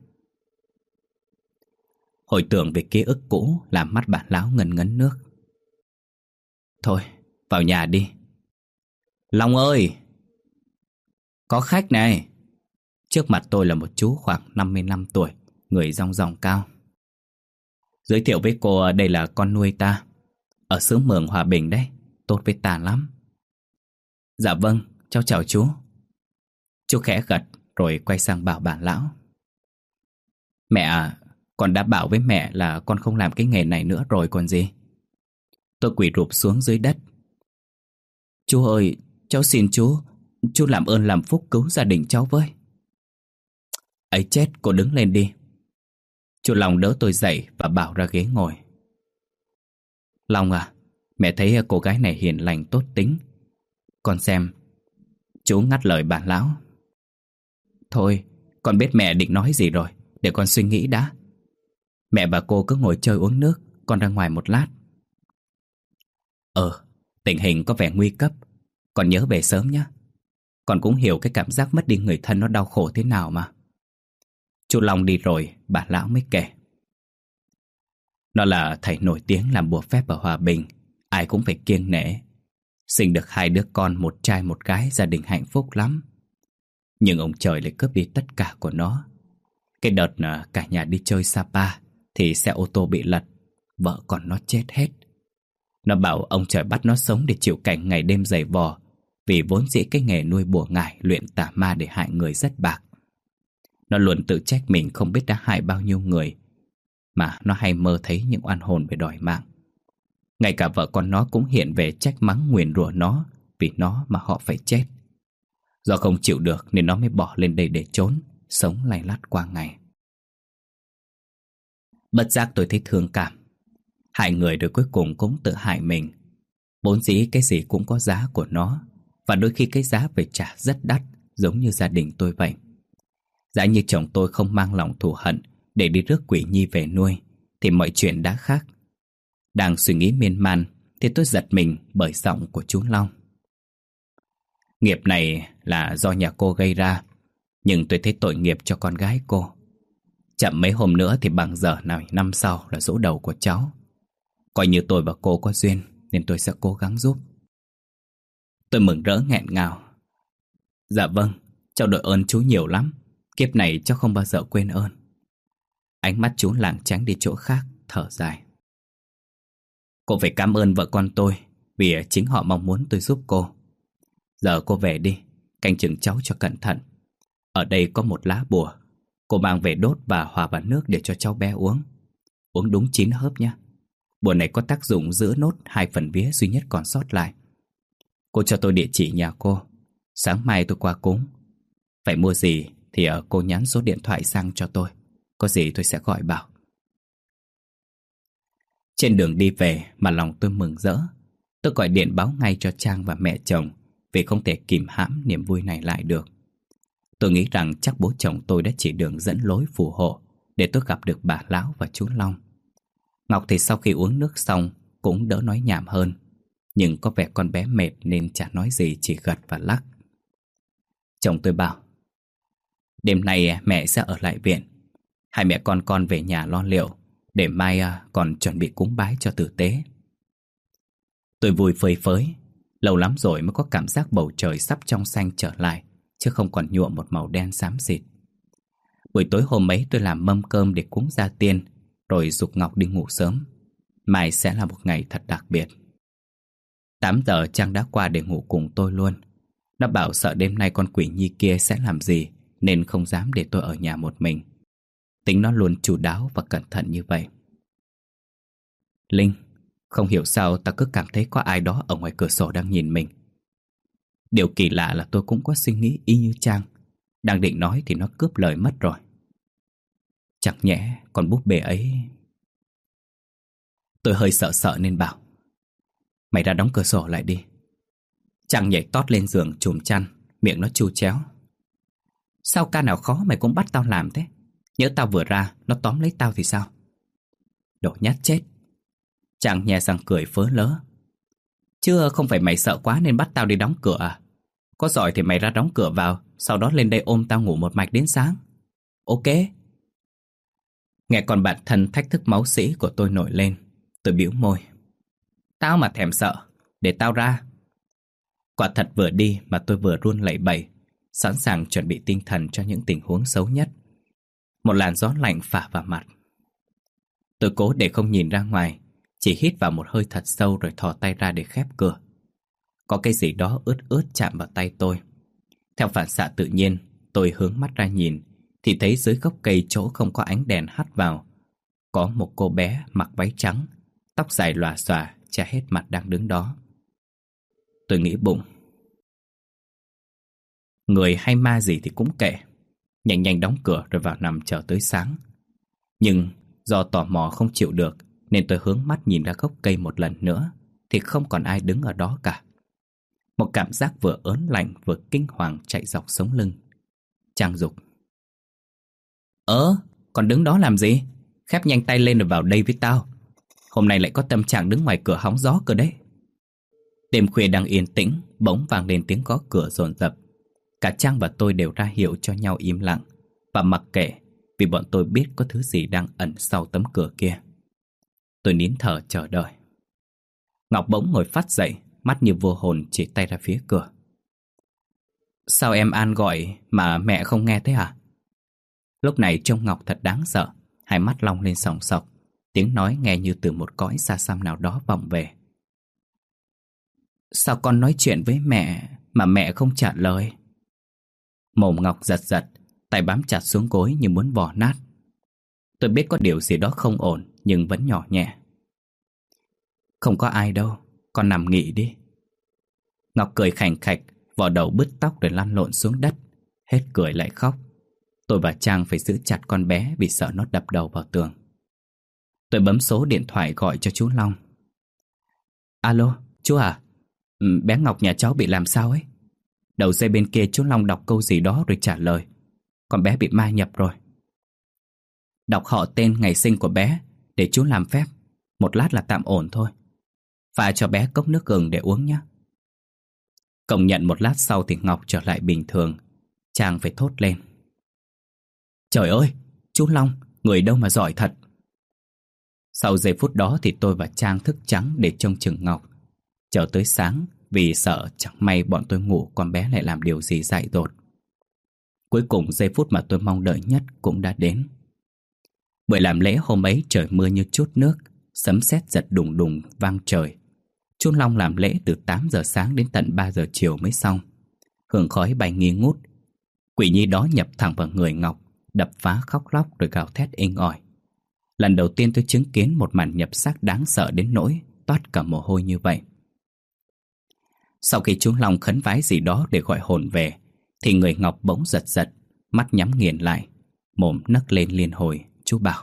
Hồi tưởng về ký ức cũ làm mắt bà lão ngần ngấn nước. Thôi, vào nhà đi. Long ơi! Có khách này. Trước mặt tôi là một chú khoảng năm mươi lăm tuổi, người rong ròng cao. Giới thiệu với cô, đây là con nuôi ta. Ở xứ Mường Hòa Bình đấy, tốt với ta lắm. Dạ vâng, cháu chào chú. Chú khẽ gật rồi quay sang bảo bà lão. Mẹ à, con đã bảo với mẹ là con không làm cái nghề này nữa rồi còn gì. Tôi quỳ rụp xuống dưới đất. Chú ơi, cháu xin chú, chú làm ơn làm phúc cứu gia đình cháu với. Ấy chết, cô đứng lên đi. Chú Long đỡ tôi dậy và bảo ra ghế ngồi. Long à, mẹ thấy cô gái này hiền lành tốt tính. Con xem. Chú ngắt lời bà lão. Thôi, con biết mẹ định nói gì rồi, để con suy nghĩ đã. Mẹ và cô cứ ngồi chơi uống nước, con ra ngoài một lát. Ờ, tình hình có vẻ nguy cấp, con nhớ về sớm nhé. Con cũng hiểu cái cảm giác mất đi người thân nó đau khổ thế nào mà. Chú Long đi rồi, bà lão mới kể. Nó là thầy nổi tiếng làm bùa phép ở Hòa Bình, ai cũng phải kiêng nể. Sinh được hai đứa con, một trai một gái, gia đình hạnh phúc lắm. Nhưng ông trời lại cướp đi tất cả của nó. Cái đợt cả nhà đi chơi Sapa thì xe ô tô bị lật, vợ con nó chết hết. Nó bảo ông trời bắt nó sống để chịu cảnh ngày đêm dày vò, vì vốn dĩ cái nghề nuôi bùa ngải luyện tà ma để hại người rất bạc. Nó luôn tự trách mình không biết đã hại bao nhiêu người, mà nó hay mơ thấy những oan hồn về đòi mạng. Ngay cả vợ con nó cũng hiện về trách mắng nguyền rủa nó, vì nó mà họ phải chết. Do không chịu được nên nó mới bỏ lên đây để trốn, sống lay lắt qua ngày. Bất giác tôi thấy thương cảm. Hại người rồi cuối cùng cũng tự hại mình. Vốn dĩ cái gì cũng có giá của nó, và đôi khi cái giá phải trả rất đắt, giống như gia đình tôi vậy. Giá như chồng tôi không mang lòng thù hận để đi rước quỷ nhi về nuôi, thì mọi chuyện đã khác. Đang suy nghĩ miên man thì tôi giật mình bởi giọng của chú Long. Nghiệp này là do nhà cô gây ra, nhưng tôi thấy tội nghiệp cho con gái cô. Chậm mấy hôm nữa thì bằng giờ nào năm sau là giỗ đầu của cháu. Coi như tôi và cô có duyên, nên tôi sẽ cố gắng giúp. Tôi mừng rỡ nghẹn ngào. Dạ vâng, cháu đội ơn chú nhiều lắm. Kiếp này cháu không bao giờ quên ơn. Ánh mắt chú lảng tránh đi chỗ khác, thở dài. Cô phải cảm ơn vợ con tôi, vì chính họ mong muốn tôi giúp cô. Giờ cô về đi, canh chừng cháu cho cẩn thận. Ở đây có một lá bùa, cô mang về đốt và hòa vào nước để cho cháu bé uống. Uống đúng chín hớp nhé. Bùa này có tác dụng giữ nốt hai phần vía duy nhất còn sót lại. Cô cho tôi địa chỉ nhà cô, sáng mai tôi qua cúng. Phải mua gì thì cô nhắn số điện thoại sang cho tôi, có gì tôi sẽ gọi bảo. Trên đường đi về mà lòng tôi mừng rỡ. Tôi gọi điện báo ngay cho Trang và mẹ chồng, vì không thể kìm hãm niềm vui này lại được. Tôi nghĩ rằng chắc bố chồng tôi đã chỉ đường dẫn lối phù hộ để tôi gặp được bà lão và chú Long. Ngọc thì sau khi uống nước xong cũng đỡ nói nhảm hơn, nhưng có vẻ con bé mệt nên chả nói gì, chỉ gật và lắc. Chồng tôi bảo, đêm nay mẹ sẽ ở lại viện. Hai mẹ con con về nhà lo liệu, để mai còn chuẩn bị cúng bái cho tử tế. Tôi vui phơi phới. Lâu lắm rồi mới có cảm giác bầu trời sắp trong xanh trở lại, chứ không còn nhuộm một màu đen xám xịt. Buổi tối hôm ấy tôi làm mâm cơm để cúng gia tiên, rồi giục Ngọc đi ngủ sớm. Mai sẽ là một ngày thật đặc biệt. Tám giờ Trang đã qua để ngủ cùng tôi luôn. Nó bảo sợ đêm nay con quỷ nhi kia sẽ làm gì, nên không dám để tôi ở nhà một mình. Tính nó luôn chu đáo và cẩn thận như vậy. Linh, không hiểu sao ta cứ cảm thấy có ai đó ở ngoài cửa sổ đang nhìn mình. Điều kỳ lạ là tôi cũng có suy nghĩ y như Trang. Đang định nói thì nó cướp lời mất rồi. Chẳng nhẽ con búp bê ấy... Tôi hơi sợ sợ nên bảo, mày ra đóng cửa sổ lại đi. Trang nhảy tót lên giường chùm chăn, miệng nó chu chéo. Sao ca nào khó mày cũng bắt tao làm thế? Nhớ tao vừa ra, nó tóm lấy tao thì sao? Đồ nhát chết. Trang nhè răng cười phớ lớ. Chứ không phải mày sợ quá nên bắt tao đi đóng cửa à? Có giỏi thì mày ra đóng cửa vào, sau đó lên đây ôm tao ngủ một mạch đến sáng. Ok. Nghe con bạn thân thách thức máu sĩ của tôi nổi lên, tôi bĩu môi. Tao mà thèm sợ, để tao ra. Quả thật vừa đi mà tôi vừa run lẩy bẩy, sẵn sàng chuẩn bị tinh thần cho những tình huống xấu nhất. Một làn gió lạnh phả vào mặt. Tôi cố để không nhìn ra ngoài, chỉ hít vào một hơi thật sâu rồi thò tay ra để khép cửa. Có cái gì đó ướt ướt chạm vào tay tôi. Theo phản xạ tự nhiên, tôi hướng mắt ra nhìn, thì thấy dưới gốc cây chỗ không có ánh đèn hắt vào, có một cô bé mặc váy trắng, tóc dài lòa xòa, che hết mặt đang đứng đó. Tôi nghĩ bụng, người hay ma gì thì cũng kệ, nhanh nhanh đóng cửa rồi vào nằm chờ tới sáng. Nhưng do tò mò không chịu được nên tôi hướng mắt nhìn ra gốc cây một lần nữa thì không còn ai đứng ở đó cả. Một cảm giác vừa ớn lạnh vừa kinh hoàng chạy dọc sống lưng. Trang dục: Ơ, còn đứng đó làm gì? Khép nhanh tay lên rồi vào đây với tao. Hôm nay lại có tâm trạng đứng ngoài cửa hóng gió cơ đấy. Đêm khuya đang yên tĩnh, bỗng vang lên tiếng gõ cửa dồn dập. Cả Trang và tôi đều ra hiệu cho nhau im lặng và mặc kệ, vì bọn tôi biết có thứ gì đang ẩn sau tấm cửa kia. Tôi nín thở chờ đợi. Ngọc bỗng ngồi phắt dậy, mắt như vô hồn chỉ tay ra phía cửa. Sao em An gọi mà mẹ không nghe thế hả? Lúc này trông Ngọc thật đáng sợ, hai mắt long lên sòng sọc, tiếng nói nghe như từ một cõi xa xăm nào đó vọng về. Sao con nói chuyện với mẹ mà mẹ không trả lời? Mồm Ngọc giật giật, tay bám chặt xuống gối như muốn vò nát. Tôi biết có điều gì đó không ổn nhưng vẫn nhỏ nhẹ. Không có ai đâu, con nằm nghỉ đi. Ngọc cười khành khạch, vò đầu bứt tóc rồi lăn lộn xuống đất. Hết cười lại khóc. Tôi và Trang phải giữ chặt con bé vì sợ nó đập đầu vào tường. Tôi bấm số điện thoại gọi cho chú Long. Alo, chú à? Ừ, bé Ngọc nhà cháu bị làm sao ấy? Đầu dây bên kia chú Long đọc câu gì đó rồi trả lời. Con bé bị ma nhập rồi. Đọc họ tên ngày sinh của bé để chú làm phép. Một lát là tạm ổn thôi. Pha cho bé cốc nước gừng để uống nhé. Công nhận một lát sau thì Ngọc trở lại bình thường. Trang phải thốt lên. Trời ơi, chú Long, người đâu mà giỏi thật. Sau giây phút đó thì tôi và Trang thức trắng để trông chừng Ngọc. Chờ tới sáng, vì sợ chẳng may bọn tôi ngủ con bé lại làm điều gì dại dột. Cuối cùng giây phút mà tôi mong đợi nhất cũng đã đến. Buổi làm lễ hôm ấy trời mưa như trút nước, sấm sét giật đùng đùng vang trời. Chú Long làm lễ từ tám giờ sáng đến tận ba giờ chiều mới xong. Hương khói bay nghi ngút. Quỷ nhi đó nhập thẳng vào người Ngọc, đập phá khóc lóc rồi gào thét inh ỏi. Lần đầu tiên tôi chứng kiến một màn nhập xác đáng sợ đến nỗi toát cả mồ hôi như vậy. Sau khi chú Long khấn vái gì đó để gọi hồn về thì người Ngọc bỗng giật giật, mắt nhắm nghiền lại, mồm nấc lên liên hồi. Chú bảo: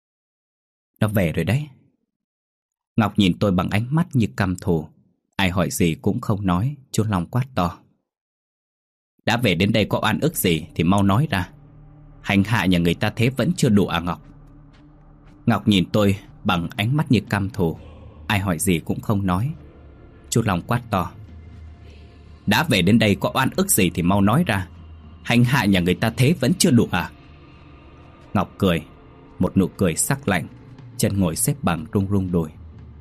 Nó về rồi đấy. Ngọc nhìn tôi bằng ánh mắt như căm thù. Ai hỏi gì cũng không nói. Chú Long quát to: Đã về đến đây có oan ức gì thì mau nói ra. Hành hạ nhà người ta thế vẫn chưa đủ à Ngọc? Ngọc nhìn tôi bằng ánh mắt như căm thù. Ai hỏi gì cũng không nói. Chú Long quát to: Đã về đến đây có oan ức gì thì mau nói ra. Hành hạ nhà người ta thế vẫn chưa đủ à? Ngọc cười, một nụ cười sắc lạnh, chân ngồi xếp bằng rung rung đùi.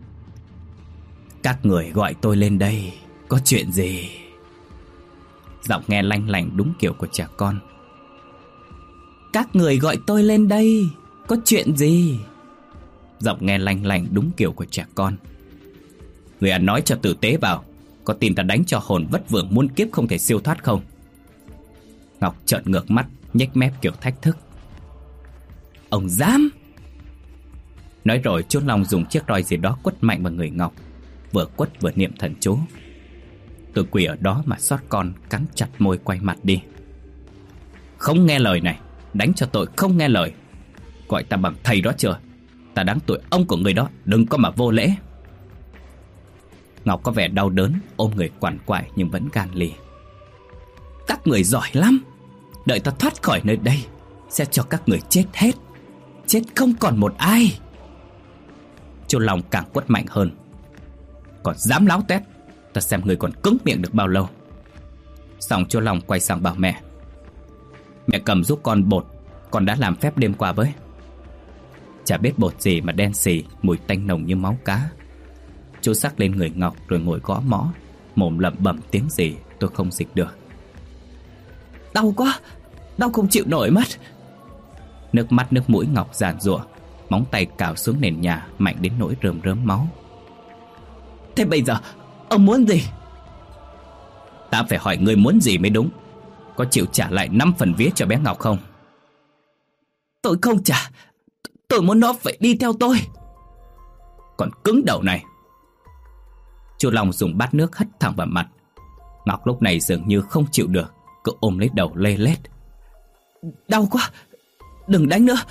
Các người gọi tôi lên đây có chuyện gì? Giọng nghe lanh lảnh đúng kiểu của trẻ con. Các người gọi tôi lên đây có chuyện gì? Giọng nghe lanh lảnh đúng kiểu của trẻ con. Người ăn nói cho tử tế vào. Có tin ta đánh cho hồn vất vưởng muôn kiếp không thể siêu thoát không? Ngọc trợn ngược mắt, nhếch mép kiểu thách thức. Ông dám? Nói rồi chú Long dùng chiếc roi gì đó quất mạnh vào người Ngọc, vừa quất vừa niệm thần chú. Tôi quỳ ở đó mà xót con, cắn chặt môi quay mặt đi. Không nghe lời này, đánh cho tội không nghe lời. Gọi ta bằng thầy đó chưa? Ta đáng tuổi ông của người đó, đừng có mà vô lễ. Ngọc có vẻ đau đớn, ôm người quằn quại nhưng vẫn gan lì. Các người giỏi lắm. Đợi ta thoát khỏi nơi đây sẽ cho các người chết hết. Chết không còn một ai. Chú Long càng quất mạnh hơn. Còn dám láo tét, ta xem người còn cứng miệng được bao lâu. Xong chú Long quay sang bảo mẹ. Mẹ cầm giúp con bột con đã làm phép đêm qua với. Chả biết bột gì mà đen xì, mùi tanh nồng như máu cá. Chú xắc lên người Ngọc rồi ngồi gõ mõ, mồm lẩm bẩm tiếng gì tôi không dịch được. Đau quá, đau không chịu nổi mất. Nước mắt nước mũi Ngọc giàn giụa, móng tay cào xuống nền nhà mạnh đến nỗi rơm rớm máu. Thế bây giờ ông muốn gì? Ta phải hỏi người muốn gì mới đúng. Có chịu trả lại năm phần vía cho bé Ngọc không? Tôi không trả. Tôi muốn nó phải đi theo tôi. Còn cứng đầu này. Chú Long dùng bát nước hất thẳng vào mặt. Ngọc lúc này dường như không chịu được, cứ ôm lấy đầu lê lết. Đau quá, đừng đánh nữa.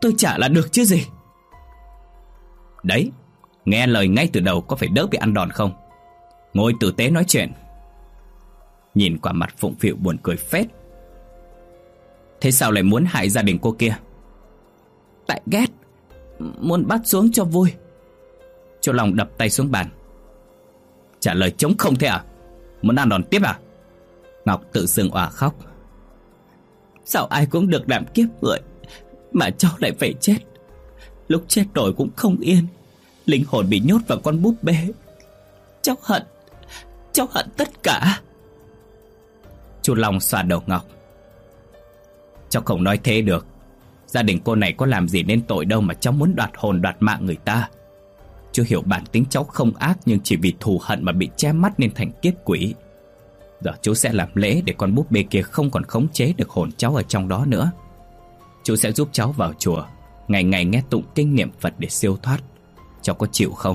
tôi trả là được chứ gì. Đấy, nghe lời ngay từ đầu có phải đỡ bị ăn đòn không? Ngồi tử tế nói chuyện. Nhìn qua mặt phụng phịu buồn cười phết. Thế sao lại muốn hại gia đình cô kia? Tại ghét, muốn bắt xuống cho vui. Chu Long đập tay xuống bàn. Trả lời trống không thế à? Muốn ăn đòn tiếp à? Ngọc tự dưng òa khóc. Sao ai cũng được làm kiếp người mà cháu lại phải chết? Lúc chết rồi cũng không yên, linh hồn bị nhốt vào con búp bê. Cháu hận, cháu hận tất cả. Chu Long xoa đầu Ngọc. Cháu không nói thế được. Gia đình cô này có làm gì nên tội đâu mà cháu muốn đoạt hồn đoạt mạng người ta. Chú hiểu bản tính cháu không ác, nhưng chỉ vì thù hận mà bị che mắt nên thành kiếp quỷ. Giờ chú sẽ làm lễ để con búp bê kia không còn khống chế được hồn cháu ở trong đó nữa. Chú sẽ giúp cháu vào chùa, ngày ngày nghe tụng kinh niệm Phật để siêu thoát. Cháu có chịu không?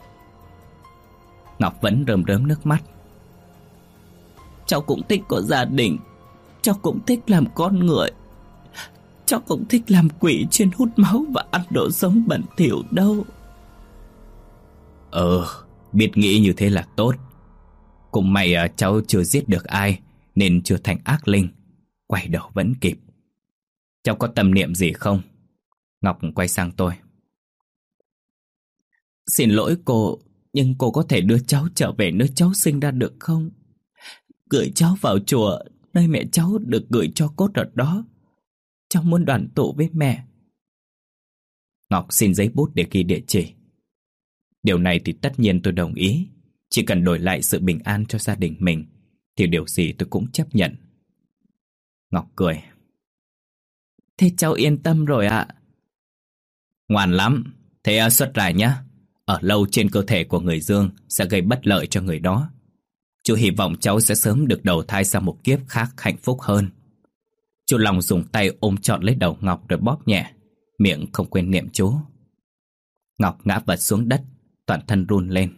Ngọc vẫn rơm rớm nước mắt. Cháu cũng thích có gia đình, cháu cũng thích làm con người, cháu cũng thích làm quỷ chuyên hút máu và ăn đồ sống bẩn thỉu đâu. Ờ, biết nghĩ như thế là tốt. Cũng may à, cháu chưa giết được ai nên chưa thành ác linh. Quay đầu vẫn kịp. Cháu có tâm niệm gì không? Ngọc quay sang tôi. Xin lỗi cô, nhưng cô có thể đưa cháu trở về nơi cháu sinh ra được không? Gửi cháu vào chùa, nơi mẹ cháu được gửi cho cốt ở đó. Cháu muốn đoàn tụ với mẹ. Ngọc xin giấy bút để ghi địa chỉ. Điều này thì tất nhiên tôi đồng ý. Chỉ cần đổi lại sự bình an cho gia đình mình thì điều gì tôi cũng chấp nhận. Ngọc cười. Thế cháu yên tâm rồi ạ. Ngoan lắm. Thế xuất ra nhá. Ở lâu trên cơ thể của người Dương sẽ gây bất lợi cho người đó. Chú hy vọng cháu sẽ sớm được đầu thai sang một kiếp khác hạnh phúc hơn. Chú Long dùng tay ôm trọn lấy đầu Ngọc rồi bóp nhẹ, miệng không quên niệm chú. Ngọc ngã vật xuống đất, toàn thân run lên.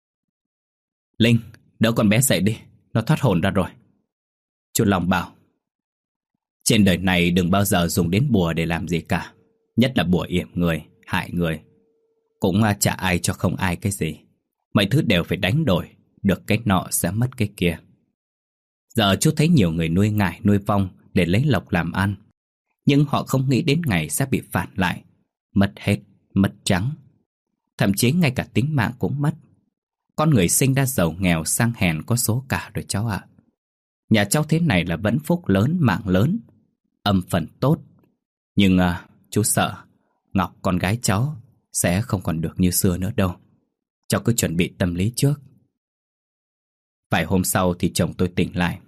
Linh, đỡ con bé dậy đi, nó thoát hồn ra rồi. Chú Long bảo. Trên đời này đừng bao giờ dùng đến bùa để làm gì cả. Nhất là bùa yểm người, hại người. Cũng chả ai cho không ai cái gì. Mọi thứ đều phải đánh đổi. Được cái nọ sẽ mất cái kia. Giờ chú thấy nhiều người nuôi ngải nuôi vong để lấy lộc làm ăn. Nhưng họ không nghĩ đến ngày sẽ bị phản lại. Mất hết, mất trắng. Thậm chí ngay cả tính mạng cũng mất. Con người sinh ra giàu nghèo sang hèn có số cả rồi cháu ạ. Nhà cháu thế này là vẫn phúc lớn, mạng lớn, âm phần tốt. Nhưng à, chú sợ Ngọc con gái cháu sẽ không còn được như xưa nữa đâu. Cháu cứ chuẩn bị tâm lý trước. Vài hôm sau thì chồng tôi tỉnh lại.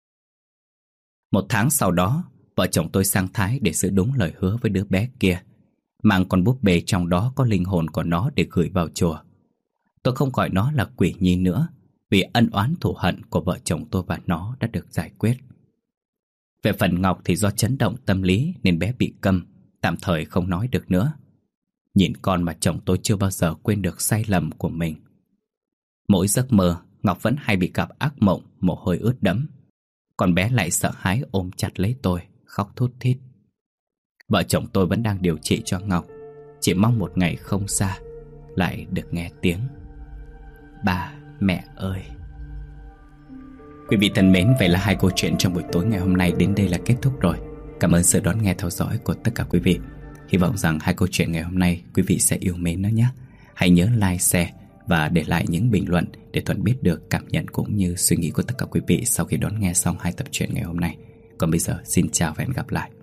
Một tháng sau đó, vợ chồng tôi sang Thái để giữ đúng lời hứa với đứa bé kia, mang con búp bê trong đó có linh hồn của nó để gửi vào chùa. Tôi không gọi nó là Quỷ Nhi nữa, vì ân oán thù hận của vợ chồng tôi và nó đã được giải quyết. Về phần Ngọc thì do chấn động tâm lý nên bé bị câm, tạm thời không nói được nữa. Nhìn con mà chồng tôi chưa bao giờ quên được sai lầm của mình. Mỗi giấc mơ, Ngọc vẫn hay bị gặp ác mộng, mồ hôi ướt đẫm. Con bé lại sợ hãi ôm chặt lấy tôi, khóc thút thít. Vợ chồng tôi vẫn đang điều trị cho Ngọc, chỉ mong một ngày không xa lại được nghe tiếng ba mẹ ơi. Quý vị thân mến, vậy là hai câu chuyện trong buổi tối ngày hôm nay đến đây là kết thúc rồi. Cảm ơn sự đón nghe theo dõi của tất cả quý vị. Hy vọng rằng hai câu chuyện ngày hôm nay quý vị sẽ yêu mến nó nhé. Hãy nhớ like, share và để lại những bình luận để Thuận biết được cảm nhận cũng như suy nghĩ của tất cả quý vị sau khi đón nghe xong hai tập truyện ngày hôm nay. Còn bây giờ xin chào và hẹn gặp lại.